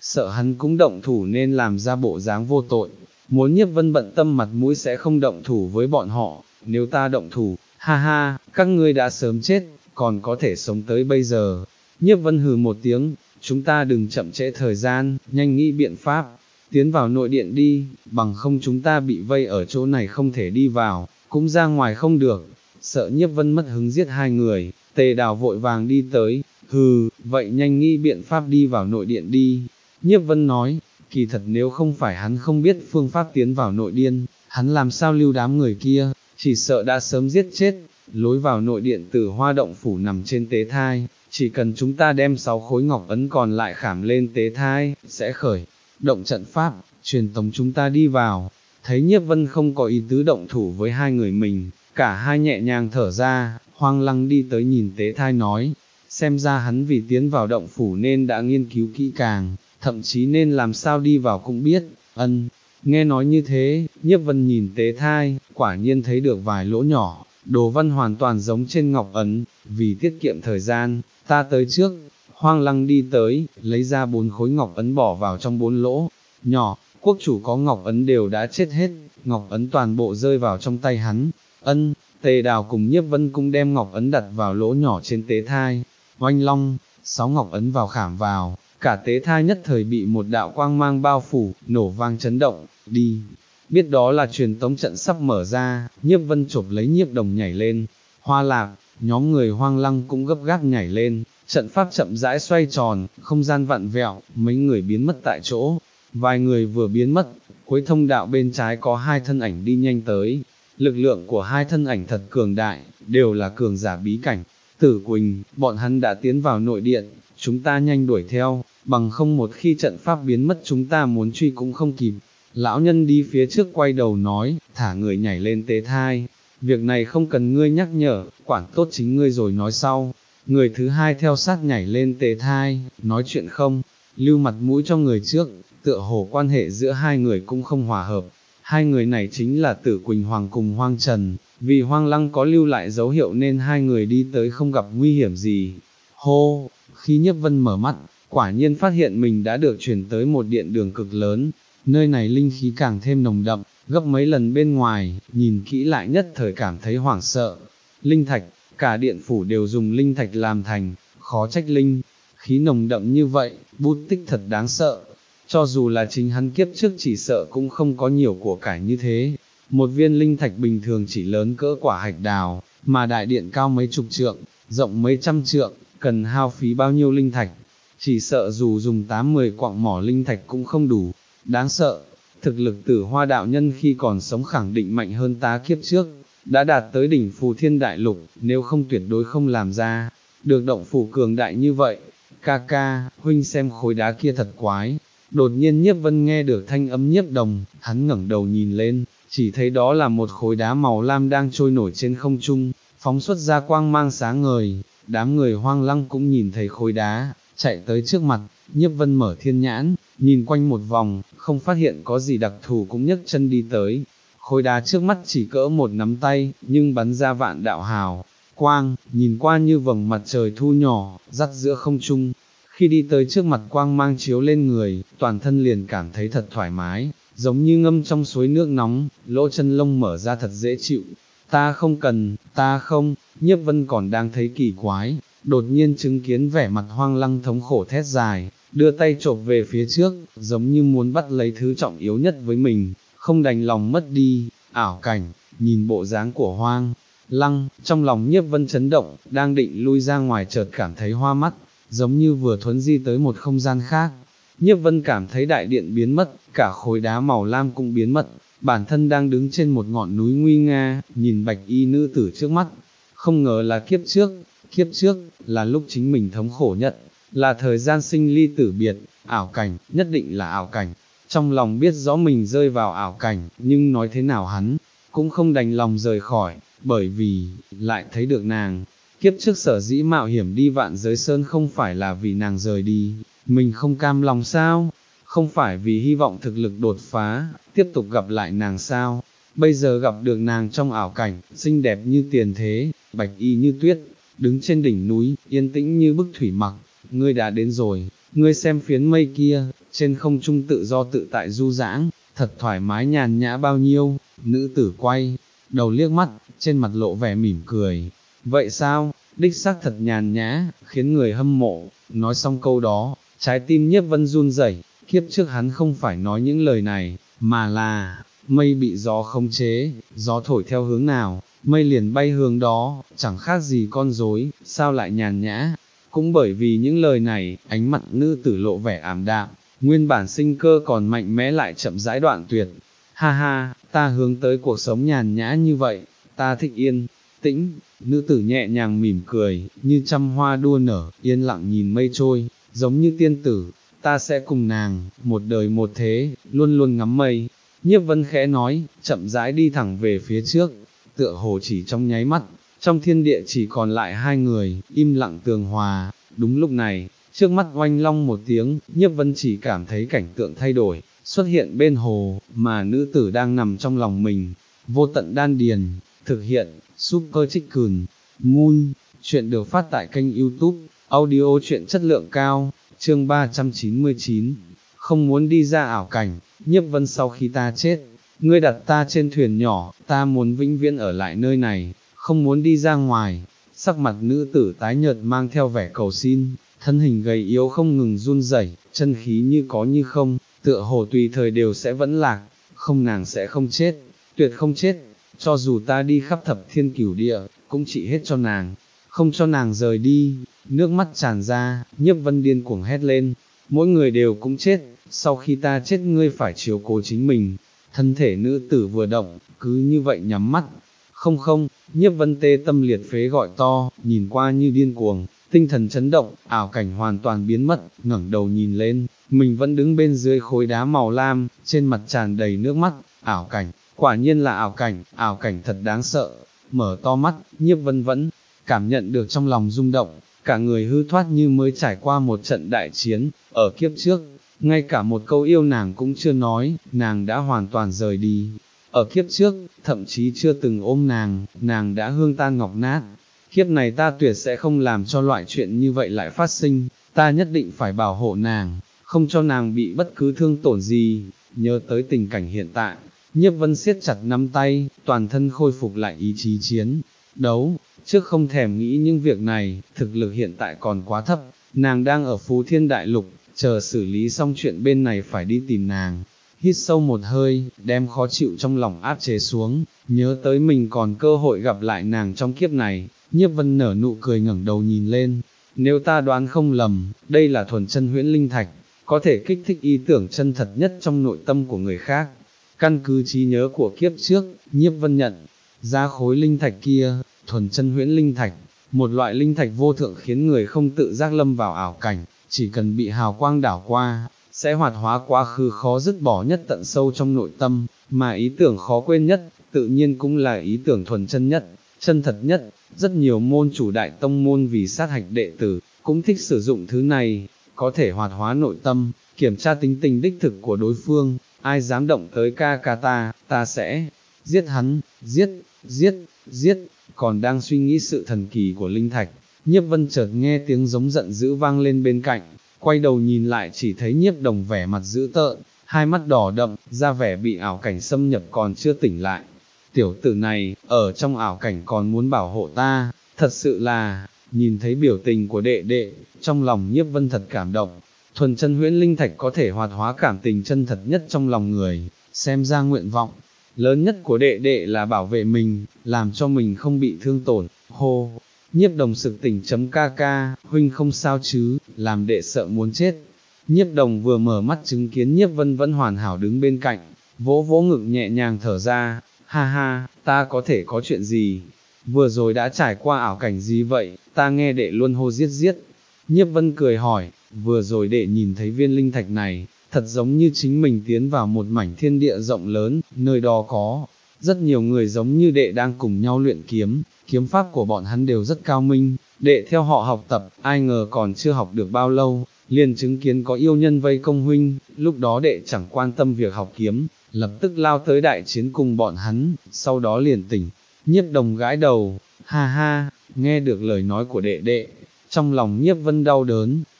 sợ hắn cũng động thủ nên làm ra bộ dáng vô tội, muốn Nhiếp Vân bận tâm mặt mũi sẽ không động thủ với bọn họ, nếu ta động thủ, ha ha, các ngươi đã sớm chết, còn có thể sống tới bây giờ. Nhiếp Vân hừ một tiếng, chúng ta đừng chậm trễ thời gian, nhanh nghĩ biện pháp, tiến vào nội điện đi, bằng không chúng ta bị vây ở chỗ này không thể đi vào, cũng ra ngoài không được. Sợ Nhiếp Vân mất hứng giết hai người, Tề Đào vội vàng đi tới, hừ, vậy nhanh nghĩ biện pháp đi vào nội điện đi. Nhiếp Vân nói, kỳ thật nếu không phải hắn không biết phương pháp tiến vào nội điện, hắn làm sao lưu đám người kia, chỉ sợ đã sớm giết chết. Lối vào nội điện Tử Hoa động phủ nằm trên tế thai, chỉ cần chúng ta đem sáu khối ngọc ấn còn lại khảm lên tế thai, sẽ khởi động trận pháp, truyền tống chúng ta đi vào. Thấy Nhiếp Vân không có ý tứ động thủ với hai người mình, cả hai nhẹ nhàng thở ra. Hoang Lăng đi tới nhìn tế thai nói, xem ra hắn vì tiến vào động phủ nên đã nghiên cứu kỹ càng, thậm chí nên làm sao đi vào cũng biết. Ân, nghe nói như thế, Nhiếp Vân nhìn tế thai, quả nhiên thấy được vài lỗ nhỏ, đồ văn hoàn toàn giống trên ngọc ấn. Vì tiết kiệm thời gian, ta tới trước. Hoang Lăng đi tới, lấy ra bốn khối ngọc ấn bỏ vào trong bốn lỗ nhỏ. Quốc chủ có ngọc ấn đều đã chết hết, ngọc ấn toàn bộ rơi vào trong tay hắn. Ân, Tề Đào cùng Nhiếp Vân cũng đem ngọc ấn đặt vào lỗ nhỏ trên tế thai. Oanh long, sáu ngọc ấn vào khảm vào, cả tế thai nhất thời bị một đạo quang mang bao phủ, nổ vang chấn động. Đi, biết đó là truyền tống trận sắp mở ra. Nhiếp Vân chộp lấy Nhiếp Đồng nhảy lên. Hoa Lạc, nhóm người Hoang Lăng cũng gấp gáp nhảy lên, trận pháp chậm rãi xoay tròn, không gian vặn vẹo, mấy người biến mất tại chỗ. Vài người vừa biến mất, cuối thông đạo bên trái có hai thân ảnh đi nhanh tới. Lực lượng của hai thân ảnh thật cường đại, đều là cường giả bí cảnh. Tử Quỳnh, bọn hắn đã tiến vào nội điện, chúng ta nhanh đuổi theo, bằng không một khi trận pháp biến mất chúng ta muốn truy cũng không kịp. Lão nhân đi phía trước quay đầu nói, thả người nhảy lên tế thai. Việc này không cần ngươi nhắc nhở, quản tốt chính ngươi rồi nói sau. Người thứ hai theo sát nhảy lên tế thai, nói chuyện không, lưu mặt mũi cho người trước, tựa hồ quan hệ giữa hai người cũng không hòa hợp. Hai người này chính là Tử Quỳnh Hoàng cùng Hoang Trần, vì Hoang Lăng có lưu lại dấu hiệu nên hai người đi tới không gặp nguy hiểm gì. Hô, khi Nhiếp Vân mở mắt, quả nhiên phát hiện mình đã được chuyển tới một điện đường cực lớn, nơi này linh khí càng thêm nồng đậm, gấp mấy lần bên ngoài, nhìn kỹ lại nhất thời cảm thấy hoảng sợ. Linh thạch, cả điện phủ đều dùng linh thạch làm thành, khó trách linh khí nồng đậm như vậy, bút tích thật đáng sợ. Cho dù là chính hắn kiếp trước chỉ sợ cũng không có nhiều của cải như thế. Một viên linh thạch bình thường chỉ lớn cỡ quả hạch đào, mà đại điện cao mấy chục trượng, rộng mấy trăm trượng, cần hao phí bao nhiêu linh thạch. Chỉ sợ dù dùng tám mười quặng mỏ linh thạch cũng không đủ. Đáng sợ, thực lực Tử Hoa đạo nhân khi còn sống khẳng định mạnh hơn ta kiếp trước, đã đạt tới đỉnh phù thiên đại lục, nếu không tuyệt đối không làm ra được động phủ cường đại như vậy. Ca ca, huynh xem khối đá kia thật quái. Đột nhiên Nhiếp Vân nghe được thanh âm Nhiếp Đồng, hắn ngẩng đầu nhìn lên, chỉ thấy đó là một khối đá màu lam đang trôi nổi trên không trung, phóng xuất ra quang mang sáng ngời. Đám người Hoang Lăng cũng nhìn thấy khối đá, chạy tới trước mặt. Nhiếp Vân mở thiên nhãn, nhìn quanh một vòng, không phát hiện có gì đặc thù cũng nhấc chân đi tới. Khối đá trước mắt chỉ cỡ một nắm tay, nhưng bắn ra vạn đạo hào quang, nhìn qua như vầng mặt trời thu nhỏ, dắt giữa không trung. Khi đi tới trước mặt quang mang chiếu lên người, toàn thân liền cảm thấy thật thoải mái, giống như ngâm trong suối nước nóng, lỗ chân lông mở ra thật dễ chịu. Ta không cần, ta không. Nhiếp Vân còn đang thấy kỳ quái, đột nhiên chứng kiến vẻ mặt Hoang Lăng thống khổ thét dài, đưa tay chộp về phía trước, giống như muốn bắt lấy thứ trọng yếu nhất với mình, không đành lòng mất đi. Ảo cảnh, nhìn bộ dáng của Hoang Lăng, trong lòng Nhiếp Vân chấn động, đang định lui ra ngoài chợt cảm thấy hoa mắt, giống như vừa thuấn di tới một không gian khác. Nhiếp Vân cảm thấy đại điện biến mất, cả khối đá màu lam cũng biến mất, bản thân đang đứng trên một ngọn núi nguy nga, nhìn bạch y nữ tử trước mắt. Không ngờ là kiếp trước, kiếp trước, là lúc chính mình thống khổ nhất, là thời gian sinh ly tử biệt. Ảo cảnh, nhất định là ảo cảnh. Trong lòng biết rõ mình rơi vào ảo cảnh, nhưng nói thế nào hắn cũng không đành lòng rời khỏi, bởi vì, lại thấy được nàng. Kiếp trước sở dĩ mạo hiểm đi vạn giới sơn không phải là vì nàng rời đi, mình không cam lòng sao, không phải vì hy vọng thực lực đột phá, tiếp tục gặp lại nàng sao, bây giờ gặp được nàng trong ảo cảnh, xinh đẹp như tiền thế, bạch y như tuyết, đứng trên đỉnh núi, yên tĩnh như bức thủy mặc. Ngươi đã đến rồi, ngươi xem phiến mây kia, trên không trung tự do tự tại du đãng, thật thoải mái nhàn nhã bao nhiêu. Nữ tử quay đầu liếc mắt, trên mặt lộ vẻ mỉm cười. Vậy sao, đích xác thật nhàn nhã, khiến người hâm mộ. Nói xong câu đó, trái tim Nhiếp Vân run rẩy. Kiếp trước hắn không phải nói những lời này, mà là, mây bị gió khống chế, gió thổi theo hướng nào, mây liền bay hướng đó, chẳng khác gì con rối, sao lại nhàn nhã. Cũng bởi vì những lời này, ánh mặt nữ tử lộ vẻ ảm đạm, nguyên bản sinh cơ còn mạnh mẽ lại chậm rãi đoạn tuyệt. Ha ha, ta hướng tới cuộc sống nhàn nhã như vậy, ta thích yên tĩnh. Nữ tử nhẹ nhàng mỉm cười, như trăm hoa đua nở, yên lặng nhìn mây trôi, giống như tiên tử. Ta sẽ cùng nàng, một đời một thế, luôn luôn ngắm mây. Nhiếp Vân khẽ nói, chậm rãi đi thẳng về phía trước, tựa hồ chỉ trong nháy mắt, trong thiên địa chỉ còn lại hai người, im lặng tường hòa. Đúng lúc này, trước mắt oanh long một tiếng, Nhiếp Vân chỉ cảm thấy cảnh tượng thay đổi, xuất hiện bên hồ, mà nữ tử đang nằm trong lòng mình. Vô tận đan điền, thực hiện, Super Chicken Moon, chuyện được phát tại kênh YouTube, audio chuyện chất lượng cao, chương ba trăm chín mươi chín, không muốn đi ra ảo cảnh. Nhiếp Vân, sau khi ta chết, ngươi đặt ta trên thuyền nhỏ, ta muốn vĩnh viễn ở lại nơi này, không muốn đi ra ngoài. Sắc mặt nữ tử tái nhợt mang theo vẻ cầu xin, thân hình gầy yếu không ngừng run rẩy, chân khí như có như không, tựa hồ tùy thời đều sẽ vẫn lạc. Không, nàng sẽ không chết, tuyệt không chết, cho dù ta đi khắp thập thiên cửu địa, cũng trị hết cho nàng, không cho nàng rời đi. Nước mắt tràn ra, Nhiếp Vân điên cuồng hét lên, mỗi người đều cũng chết, sau khi ta chết ngươi phải chiếu cố chính mình. Thân thể nữ tử vừa động, cứ như vậy nhắm mắt. Không không, Nhiếp Vân tê tâm liệt phế gọi to, nhìn qua như điên cuồng, tinh thần chấn động, ảo cảnh hoàn toàn biến mất. Ngẩng đầu nhìn lên, mình vẫn đứng bên dưới khối đá màu lam, trên mặt tràn đầy nước mắt. Ảo cảnh, quả nhiên là ảo cảnh, ảo cảnh thật đáng sợ. Mở to mắt, Nhiếp Vân vẫn cảm nhận được trong lòng rung động, cả người hư thoát như mới trải qua một trận đại chiến. Ở kiếp trước, ngay cả một câu yêu nàng cũng chưa nói, nàng đã hoàn toàn rời đi. Ở kiếp trước, thậm chí chưa từng ôm nàng, nàng đã hương tan ngọc nát. Kiếp này ta tuyệt sẽ không làm cho loại chuyện như vậy lại phát sinh, ta nhất định phải bảo hộ nàng, không cho nàng bị bất cứ thương tổn gì. Nhớ tới tình cảnh hiện tại, Nhiếp Vân siết chặt nắm tay, toàn thân khôi phục lại ý chí chiến đấu. Trước không thèm nghĩ những việc này, thực lực hiện tại còn quá thấp, nàng đang ở Phú Thiên Đại Lục, chờ xử lý xong chuyện bên này phải đi tìm nàng. Hít sâu một hơi, đem khó chịu trong lòng áp chế xuống, nhớ tới mình còn cơ hội gặp lại nàng trong kiếp này. Nhiếp Vân nở nụ cười, ngẩng đầu nhìn lên, nếu ta đoán không lầm, đây là thuần chân huyễn linh thạch, có thể kích thích ý tưởng chân thật nhất trong nội tâm của người khác. Căn cứ trí nhớ của kiếp trước, Nhiếp Vân nhận ra khối linh thạch kia, thuần chân huyễn linh thạch, một loại linh thạch vô thượng khiến người không tự giác lâm vào ảo cảnh, chỉ cần bị hào quang đảo qua, sẽ hoạt hóa quá khứ khó dứt bỏ nhất tận sâu trong nội tâm, mà ý tưởng khó quên nhất, tự nhiên cũng là ý tưởng thuần chân nhất, chân thật nhất. Rất nhiều môn chủ đại tông môn vì sát hạch đệ tử, cũng thích sử dụng thứ này, có thể hoạt hóa nội tâm, kiểm tra tính tình đích thực của đối phương. Ai dám động tới ca ca ta, ta sẽ giết hắn, giết, giết, giết. Còn đang suy nghĩ sự thần kỳ của linh thạch, Nhiếp Vân chợt nghe tiếng giống giận dữ vang lên bên cạnh, quay đầu nhìn lại chỉ thấy Nhiếp Đồng vẻ mặt dữ tợn, hai mắt đỏ đậm, ra vẻ bị ảo cảnh xâm nhập còn chưa tỉnh lại. Tiểu tử này, ở trong ảo cảnh còn muốn bảo hộ ta, thật sự là. Nhìn thấy biểu tình của đệ đệ, trong lòng Nhiếp Vân thật cảm động. Thuần chân huyễn linh thạch có thể hoạt hóa cảm tình chân thật nhất trong lòng người, xem ra nguyện vọng lớn nhất của đệ đệ là bảo vệ mình, làm cho mình không bị thương tổn. Hô, Nhiếp Đồng sực tỉnh, chấm ca ca, huynh không sao chứ, làm đệ sợ muốn chết. Nhiếp Đồng vừa mở mắt chứng kiến Nhiếp Vân vẫn hoàn hảo đứng bên cạnh, vỗ vỗ ngực nhẹ nhàng thở ra, ha ha, ta có thể có chuyện gì, vừa rồi đã trải qua ảo cảnh gì vậy, ta nghe đệ luôn hô giết giết. Nhiếp Vân cười hỏi, vừa rồi đệ nhìn thấy viên linh thạch này, thật giống như chính mình tiến vào một mảnh thiên địa rộng lớn, nơi đó có rất nhiều người giống như đệ đang cùng nhau luyện kiếm, kiếm pháp của bọn hắn đều rất cao minh, đệ theo họ học tập, ai ngờ còn chưa học được bao lâu, liền chứng kiến có yêu nhân vây công huynh, lúc đó đệ chẳng quan tâm việc học kiếm, lập tức lao tới đại chiến cùng bọn hắn, sau đó liền tỉnh. Nhiếp Đồng gãi đầu, ha ha, nghe được lời nói của đệ đệ, trong lòng Nhiếp Vân đau đớn,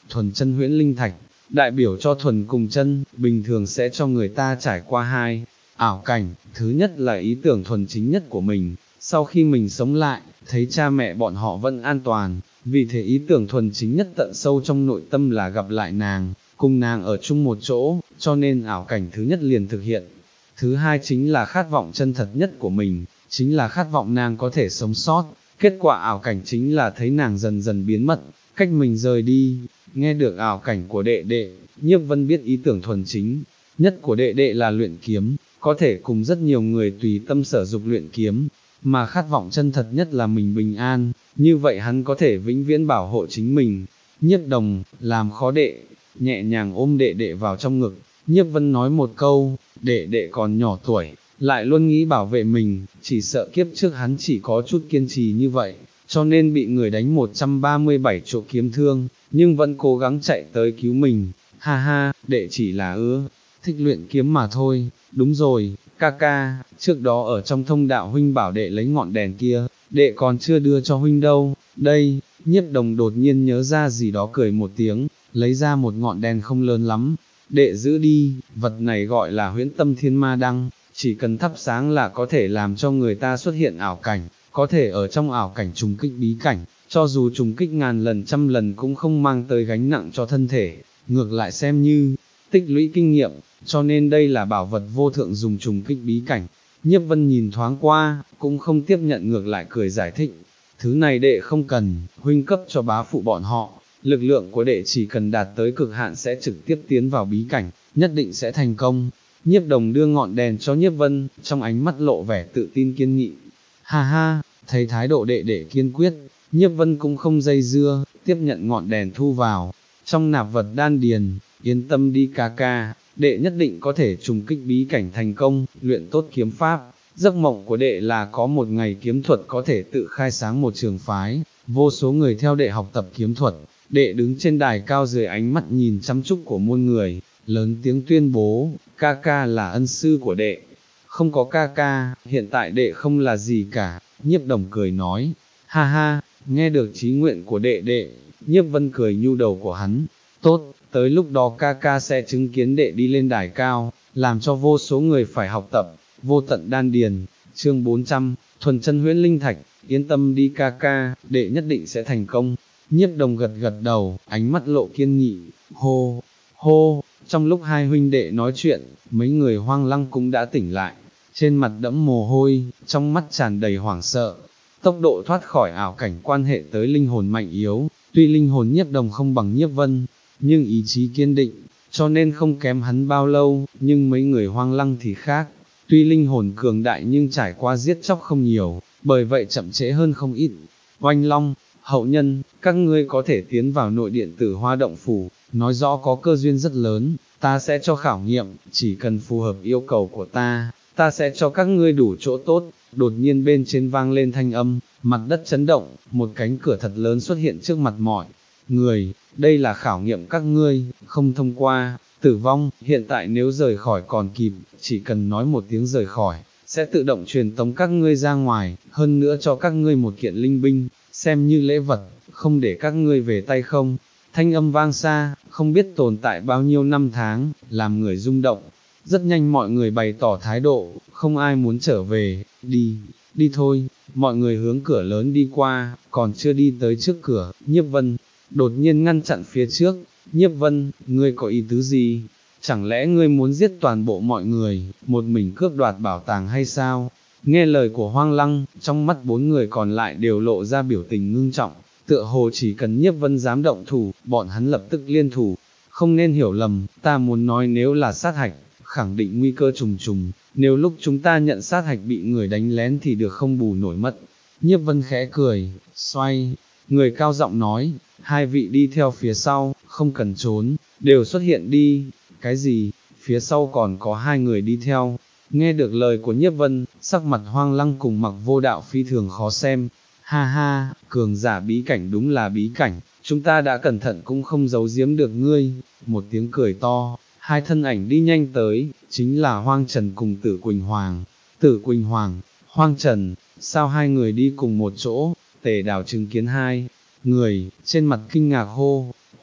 thuần chân huyễn linh thạch, đại biểu cho thuần cùng chân, bình thường sẽ cho người ta trải qua hai ảo cảnh, thứ nhất là ý tưởng thuần chính nhất của mình, sau khi mình sống lại, thấy cha mẹ bọn họ vẫn an toàn, vì thế ý tưởng thuần chính nhất tận sâu trong nội tâm là gặp lại nàng, cùng nàng ở chung một chỗ, cho nên ảo cảnh thứ nhất liền thực hiện. Thứ hai chính là khát vọng chân thật nhất của mình, chính là khát vọng nàng có thể sống sót, kết quả ảo cảnh chính là thấy nàng dần dần biến mất, cách mình rời đi. Nghe được ảo cảnh của đệ đệ, Nhiếp Vân biết ý tưởng thuần chính nhất của đệ đệ là luyện kiếm, có thể cùng rất nhiều người tùy tâm sở dục luyện kiếm, mà khát vọng chân thật nhất là mình bình an, như vậy hắn có thể vĩnh viễn bảo hộ chính mình. Nhiếp Đồng, làm khó đệ, nhẹ nhàng ôm đệ đệ vào trong ngực, Nhiếp Vân nói một câu, đệ đệ còn nhỏ tuổi, lại luôn nghĩ bảo vệ mình, chỉ sợ kiếp trước hắn chỉ có chút kiên trì như vậy, cho nên bị người đánh một trăm ba mươi bảy chỗ kiếm thương, nhưng vẫn cố gắng chạy tới cứu mình. Ha ha, đệ chỉ là ưa thích luyện kiếm mà thôi. Đúng rồi, ca ca, trước đó ở trong thông đạo huynh bảo đệ lấy ngọn đèn kia, đệ còn chưa đưa cho huynh đâu. Đây, Nhiếp Đồng đột nhiên nhớ ra gì đó cười một tiếng, lấy ra một ngọn đèn không lớn lắm, đệ giữ đi, vật này gọi là huyễn tâm thiên ma đăng, chỉ cần thắp sáng là có thể làm cho người ta xuất hiện ảo cảnh, có thể ở trong ảo cảnh trùng kích bí cảnh, cho dù trùng kích ngàn lần trăm lần cũng không mang tới gánh nặng cho thân thể, ngược lại xem như tích lũy kinh nghiệm, cho nên đây là bảo vật vô thượng dùng trùng kích bí cảnh. Nhiếp Vân nhìn thoáng qua, cũng không tiếp nhận, ngược lại cười giải thích, thứ này đệ không cần, huynh cấp cho bá phụ bọn họ, lực lượng của đệ chỉ cần đạt tới cực hạn sẽ trực tiếp tiến vào bí cảnh, nhất định sẽ thành công. Nhiếp Đồng đưa ngọn đèn cho Nhiếp Vân, trong ánh mắt lộ vẻ tự tin kiên nghị. Ha ha, thấy thái độ đệ đệ kiên quyết, Nhiếp Vân cũng không dây dưa, tiếp nhận ngọn đèn thu vào, trong nạp vật đan điền, yên tâm đi ca ca, đệ nhất định có thể trùng kích bí cảnh thành công, luyện tốt kiếm pháp. Giấc mộng của đệ là có một ngày kiếm thuật có thể tự khai sáng một trường phái, vô số người theo đệ học tập kiếm thuật, đệ đứng trên đài cao dưới ánh mắt nhìn chăm chúc của muôn người, lớn tiếng tuyên bố, ca ca là ân sư của đệ. Không có ca ca, hiện tại đệ không là gì cả. Nhiếp Đồng cười nói, ha ha, nghe được chí nguyện của đệ đệ, Nhiếp Vân cười nhu đầu của hắn, tốt, tới lúc đó ca ca sẽ chứng kiến đệ đi lên đài cao, làm cho vô số người phải học tập. Vô tận đan điền, chương bốn trăm, thuần chân huyễn linh thạch, yên tâm đi ca ca, đệ nhất định sẽ thành công. Nhiếp Đồng gật gật đầu, ánh mắt lộ kiên nghị, hô, hô, trong lúc hai huynh đệ nói chuyện, mấy người Hoang Lăng cũng đã tỉnh lại, trên mặt đẫm mồ hôi, trong mắt tràn đầy hoảng sợ. Tốc độ thoát khỏi ảo cảnh quan hệ tới linh hồn mạnh yếu, tuy linh hồn Nhiếp Đồng không bằng Nhiếp Vân, nhưng ý chí kiên định, cho nên không kém hắn bao lâu, nhưng mấy người Hoang Lăng thì khác. Tuy linh hồn cường đại nhưng trải qua giết chóc không nhiều, bởi vậy chậm trễ hơn không ít. Oanh Long, hậu nhân, các ngươi có thể tiến vào nội điện Tử Hoa Động Phủ, nói rõ có cơ duyên rất lớn, ta sẽ cho khảo nghiệm, chỉ cần phù hợp yêu cầu của ta, ta sẽ cho các ngươi đủ chỗ tốt. Đột nhiên bên trên vang lên thanh âm, mặt đất chấn động, một cánh cửa thật lớn xuất hiện trước mặt mọi người, đây là khảo nghiệm các ngươi, không thông qua, tử vong. Hiện tại nếu rời khỏi còn kịp, chỉ cần nói một tiếng rời khỏi, sẽ tự động truyền tống các ngươi ra ngoài, hơn nữa cho các ngươi một kiện linh binh, xem như lễ vật, không để các ngươi về tay không. Thanh âm vang xa, không biết tồn tại bao nhiêu năm tháng, làm người rung động. Rất nhanh mọi người bày tỏ thái độ, không ai muốn trở về, đi, đi thôi. Mọi người hướng cửa lớn đi qua, còn chưa đi tới trước cửa, Nhiếp Vân đột nhiên ngăn chặn phía trước. Nhiếp Vân, ngươi có ý tứ gì? Chẳng lẽ ngươi muốn giết toàn bộ mọi người, một mình cướp đoạt bảo tàng hay sao? Nghe lời của Hoang Lăng, trong mắt bốn người còn lại đều lộ ra biểu tình ngưng trọng, tựa hồ chỉ cần Nhiếp Vân dám động thủ, bọn hắn lập tức liên thủ. Không nên hiểu lầm, ta muốn nói nếu là sát hạch, khẳng định nguy cơ trùng trùng, nếu lúc chúng ta nhận sát hạch bị người đánh lén thì được không bù nổi mất. Nhiếp Vân khẽ cười, xoay, người cao giọng nói, hai vị đi theo phía sau, không cần trốn, đều xuất hiện đi. Cái gì, phía sau còn có hai người đi theo? Nghe được lời của Nhiếp Vân, sắc mặt Hoang Lăng cùng Mặc Vô Đạo phi thường khó xem. Ha ha, cường giả bí cảnh đúng là bí cảnh, chúng ta đã cẩn thận cũng không giấu giếm được ngươi. Một tiếng cười to, hai thân ảnh đi nhanh tới, chính là Hoang Trần cùng Tử Quỳnh Hoàng. Tử Quỳnh Hoàng, Hoang Trần, sao hai người đi cùng một chỗ? Tề Đào chứng kiến hai người, trên mặt kinh ngạc hô,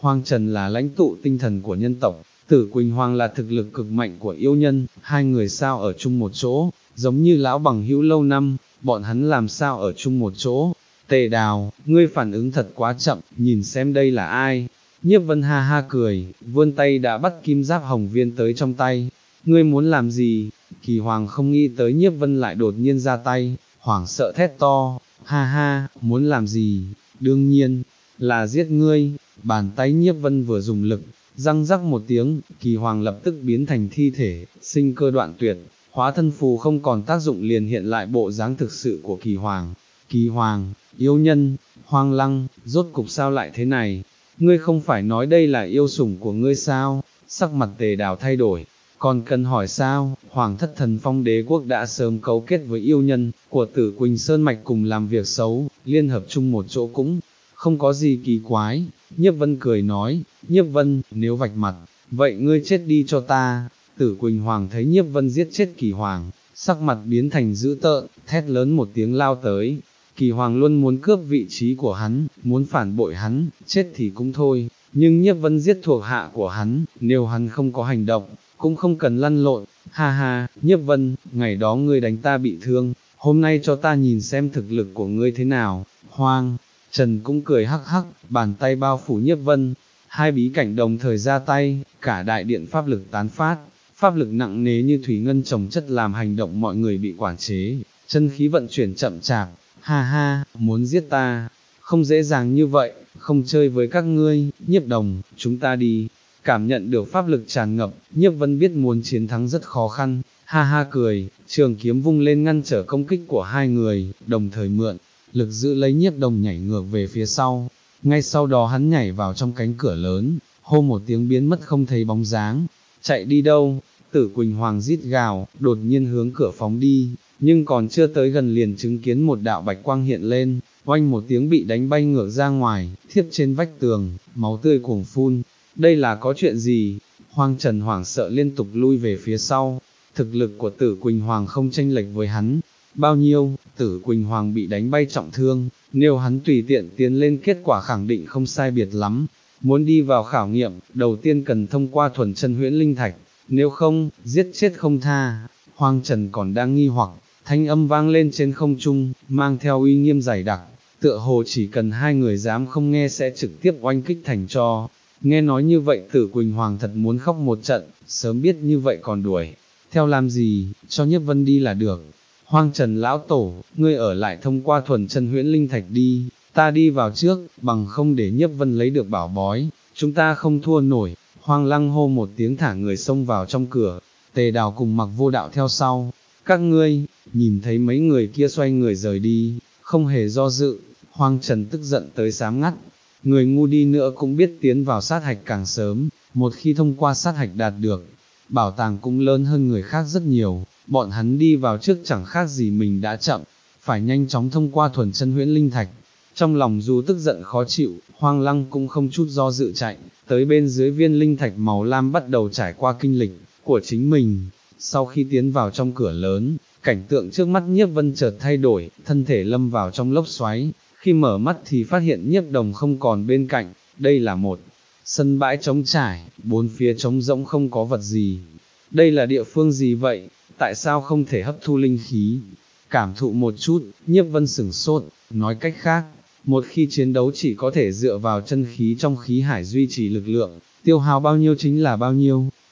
Hoang Trần là lãnh tụ tinh thần của nhân tộc, Tử Quỳnh Hoàng là thực lực cực mạnh của yêu nhân, hai người sao ở chung một chỗ, giống như lão bằng hữu lâu năm, bọn hắn làm sao ở chung một chỗ. Tề Đào, ngươi phản ứng thật quá chậm, nhìn xem đây là ai. Nhiếp Vân ha ha cười, vươn tay đã bắt kim giáp hồng viên tới trong tay. Ngươi muốn làm gì? Kỳ Hoàng không nghĩ tới Nhiếp Vân lại đột nhiên ra tay, hoảng sợ thét to, ha ha, muốn làm gì? Đương nhiên, là giết ngươi. Bàn tay Nhiếp Vân vừa dùng lực, răng rắc một tiếng, Kỳ Hoàng lập tức biến thành thi thể, sinh cơ đoạn tuyệt, hóa thân phù không còn tác dụng liền hiện lại bộ dáng thực sự của Kỳ Hoàng. Kỳ Hoàng, yêu nhân, Hoang Lăng, rốt cục sao lại thế này? Ngươi không phải nói đây là yêu sủng của ngươi sao? Sắc mặt Tề Đào thay đổi, còn cần hỏi sao? Hoàng thất Thần Phong đế quốc đã sớm cấu kết với yêu nhân của Tử Quỳnh Sơn Mạch cùng làm việc xấu, liên hợp chung một chỗ cũng không có gì kỳ quái. Nhiếp Vân cười nói, Nhiếp Vân, nếu vạch mặt, vậy ngươi chết đi cho ta. Tử Quỳnh Hoàng thấy Nhiếp Vân giết chết Kỳ Hoàng, sắc mặt biến thành dữ tợn, thét lớn một tiếng lao tới. Kỳ Hoàng luôn muốn cướp vị trí của hắn, muốn phản bội hắn, chết thì cũng thôi, nhưng Nhiếp Vân giết thuộc hạ của hắn, nếu hắn không có hành động, cũng không cần lăn lộn. Ha ha, Nhiếp Vân, ngày đó ngươi đánh ta bị thương, hôm nay cho ta nhìn xem thực lực của ngươi thế nào. Hoang Trần cũng cười hắc hắc, bàn tay bao phủ Nhiếp Vân, hai bí cảnh đồng thời ra tay, cả đại điện pháp lực tán phát, pháp lực nặng nề như thủy ngân chồng chất làm hành động mọi người bị quản chế, chân khí vận chuyển chậm chạp. Ha ha, muốn giết ta, không dễ dàng như vậy, không chơi với các ngươi. Nhiếp Đồng, chúng ta đi. Cảm nhận được pháp lực tràn ngập, Nhiếp Vân biết muốn chiến thắng rất khó khăn, ha ha cười, trường kiếm vung lên ngăn trở công kích của hai người, đồng thời mượn lực giữ lấy Nhiếp Đồng nhảy ngược về phía sau. Ngay sau đó hắn nhảy vào trong cánh cửa lớn, hô một tiếng biến mất không thấy bóng dáng. Chạy đi đâu? Tử Quỳnh Hoàng rít gào, đột nhiên hướng cửa phóng đi, nhưng còn chưa tới gần liền chứng kiến một đạo bạch quang hiện lên, oanh một tiếng bị đánh bay ngược ra ngoài, thiếp trên vách tường, máu tươi cuồng phun. Đây là có chuyện gì? Hoang Trần hoảng sợ liên tục lui về phía sau, thực lực của Tử Quỳnh Hoàng không chênh lệch với hắn. Bao nhiêu? Tử Quỳnh Hoàng bị đánh bay trọng thương, nếu hắn tùy tiện tiến lên kết quả khẳng định không sai biệt lắm. Muốn đi vào khảo nghiệm, đầu tiên cần thông qua thuần chân huyễn linh thạch, nếu không, giết chết không tha. Hoang Trần còn đang nghi hoặc, thanh âm vang lên trên không trung, mang theo uy nghiêm dày đặc, tựa hồ chỉ cần hai người dám không nghe sẽ trực tiếp oanh kích thành tro. Nghe nói như vậy Tử Quỳnh Hoàng thật muốn khóc một trận, sớm biết như vậy còn đuổi theo làm gì, cho Nhiếp Vân đi là được. Hoang Trần lão tổ, ngươi ở lại thông qua thuần chân huyễn linh thạch đi, ta đi vào trước, bằng không để Nhiếp Vân lấy được bảo bối, chúng ta không thua nổi. Hoang Lăng hô một tiếng thả người xông vào trong cửa, Tề Đào cùng Mặc Vô Đạo theo sau. Các ngươi, nhìn thấy mấy người kia xoay người rời đi, không hề do dự, Hoang Trần tức giận tới sám ngắt. Người ngu đi nữa cũng biết tiến vào sát hạch càng sớm, một khi thông qua sát hạch đạt được, bảo tàng cũng lớn hơn người khác rất nhiều, bọn hắn đi vào trước chẳng khác gì mình đã chậm, phải nhanh chóng thông qua thuần chân huyễn linh thạch. Trong lòng dù tức giận khó chịu, Hoang Lăng cũng không chút do dự chạy, tới bên dưới viên linh thạch màu lam bắt đầu trải qua kinh lịch của chính mình. Sau khi tiến vào trong cửa lớn, cảnh tượng trước mắt Nhiếp Vân chợt thay đổi, thân thể lâm vào trong lốc xoáy, khi mở mắt thì phát hiện Nhiếp Đồng không còn bên cạnh, đây là một sân bãi trống trải, bốn phía trống rỗng không có vật gì. Đây là địa phương gì vậy, tại sao không thể hấp thu linh khí? Cảm thụ một chút, Nhiếp Vân sửng sốt, nói cách khác, một khi chiến đấu chỉ có thể dựa vào chân khí trong khí hải duy trì lực lượng, tiêu hao bao nhiêu chính là bao nhiêu.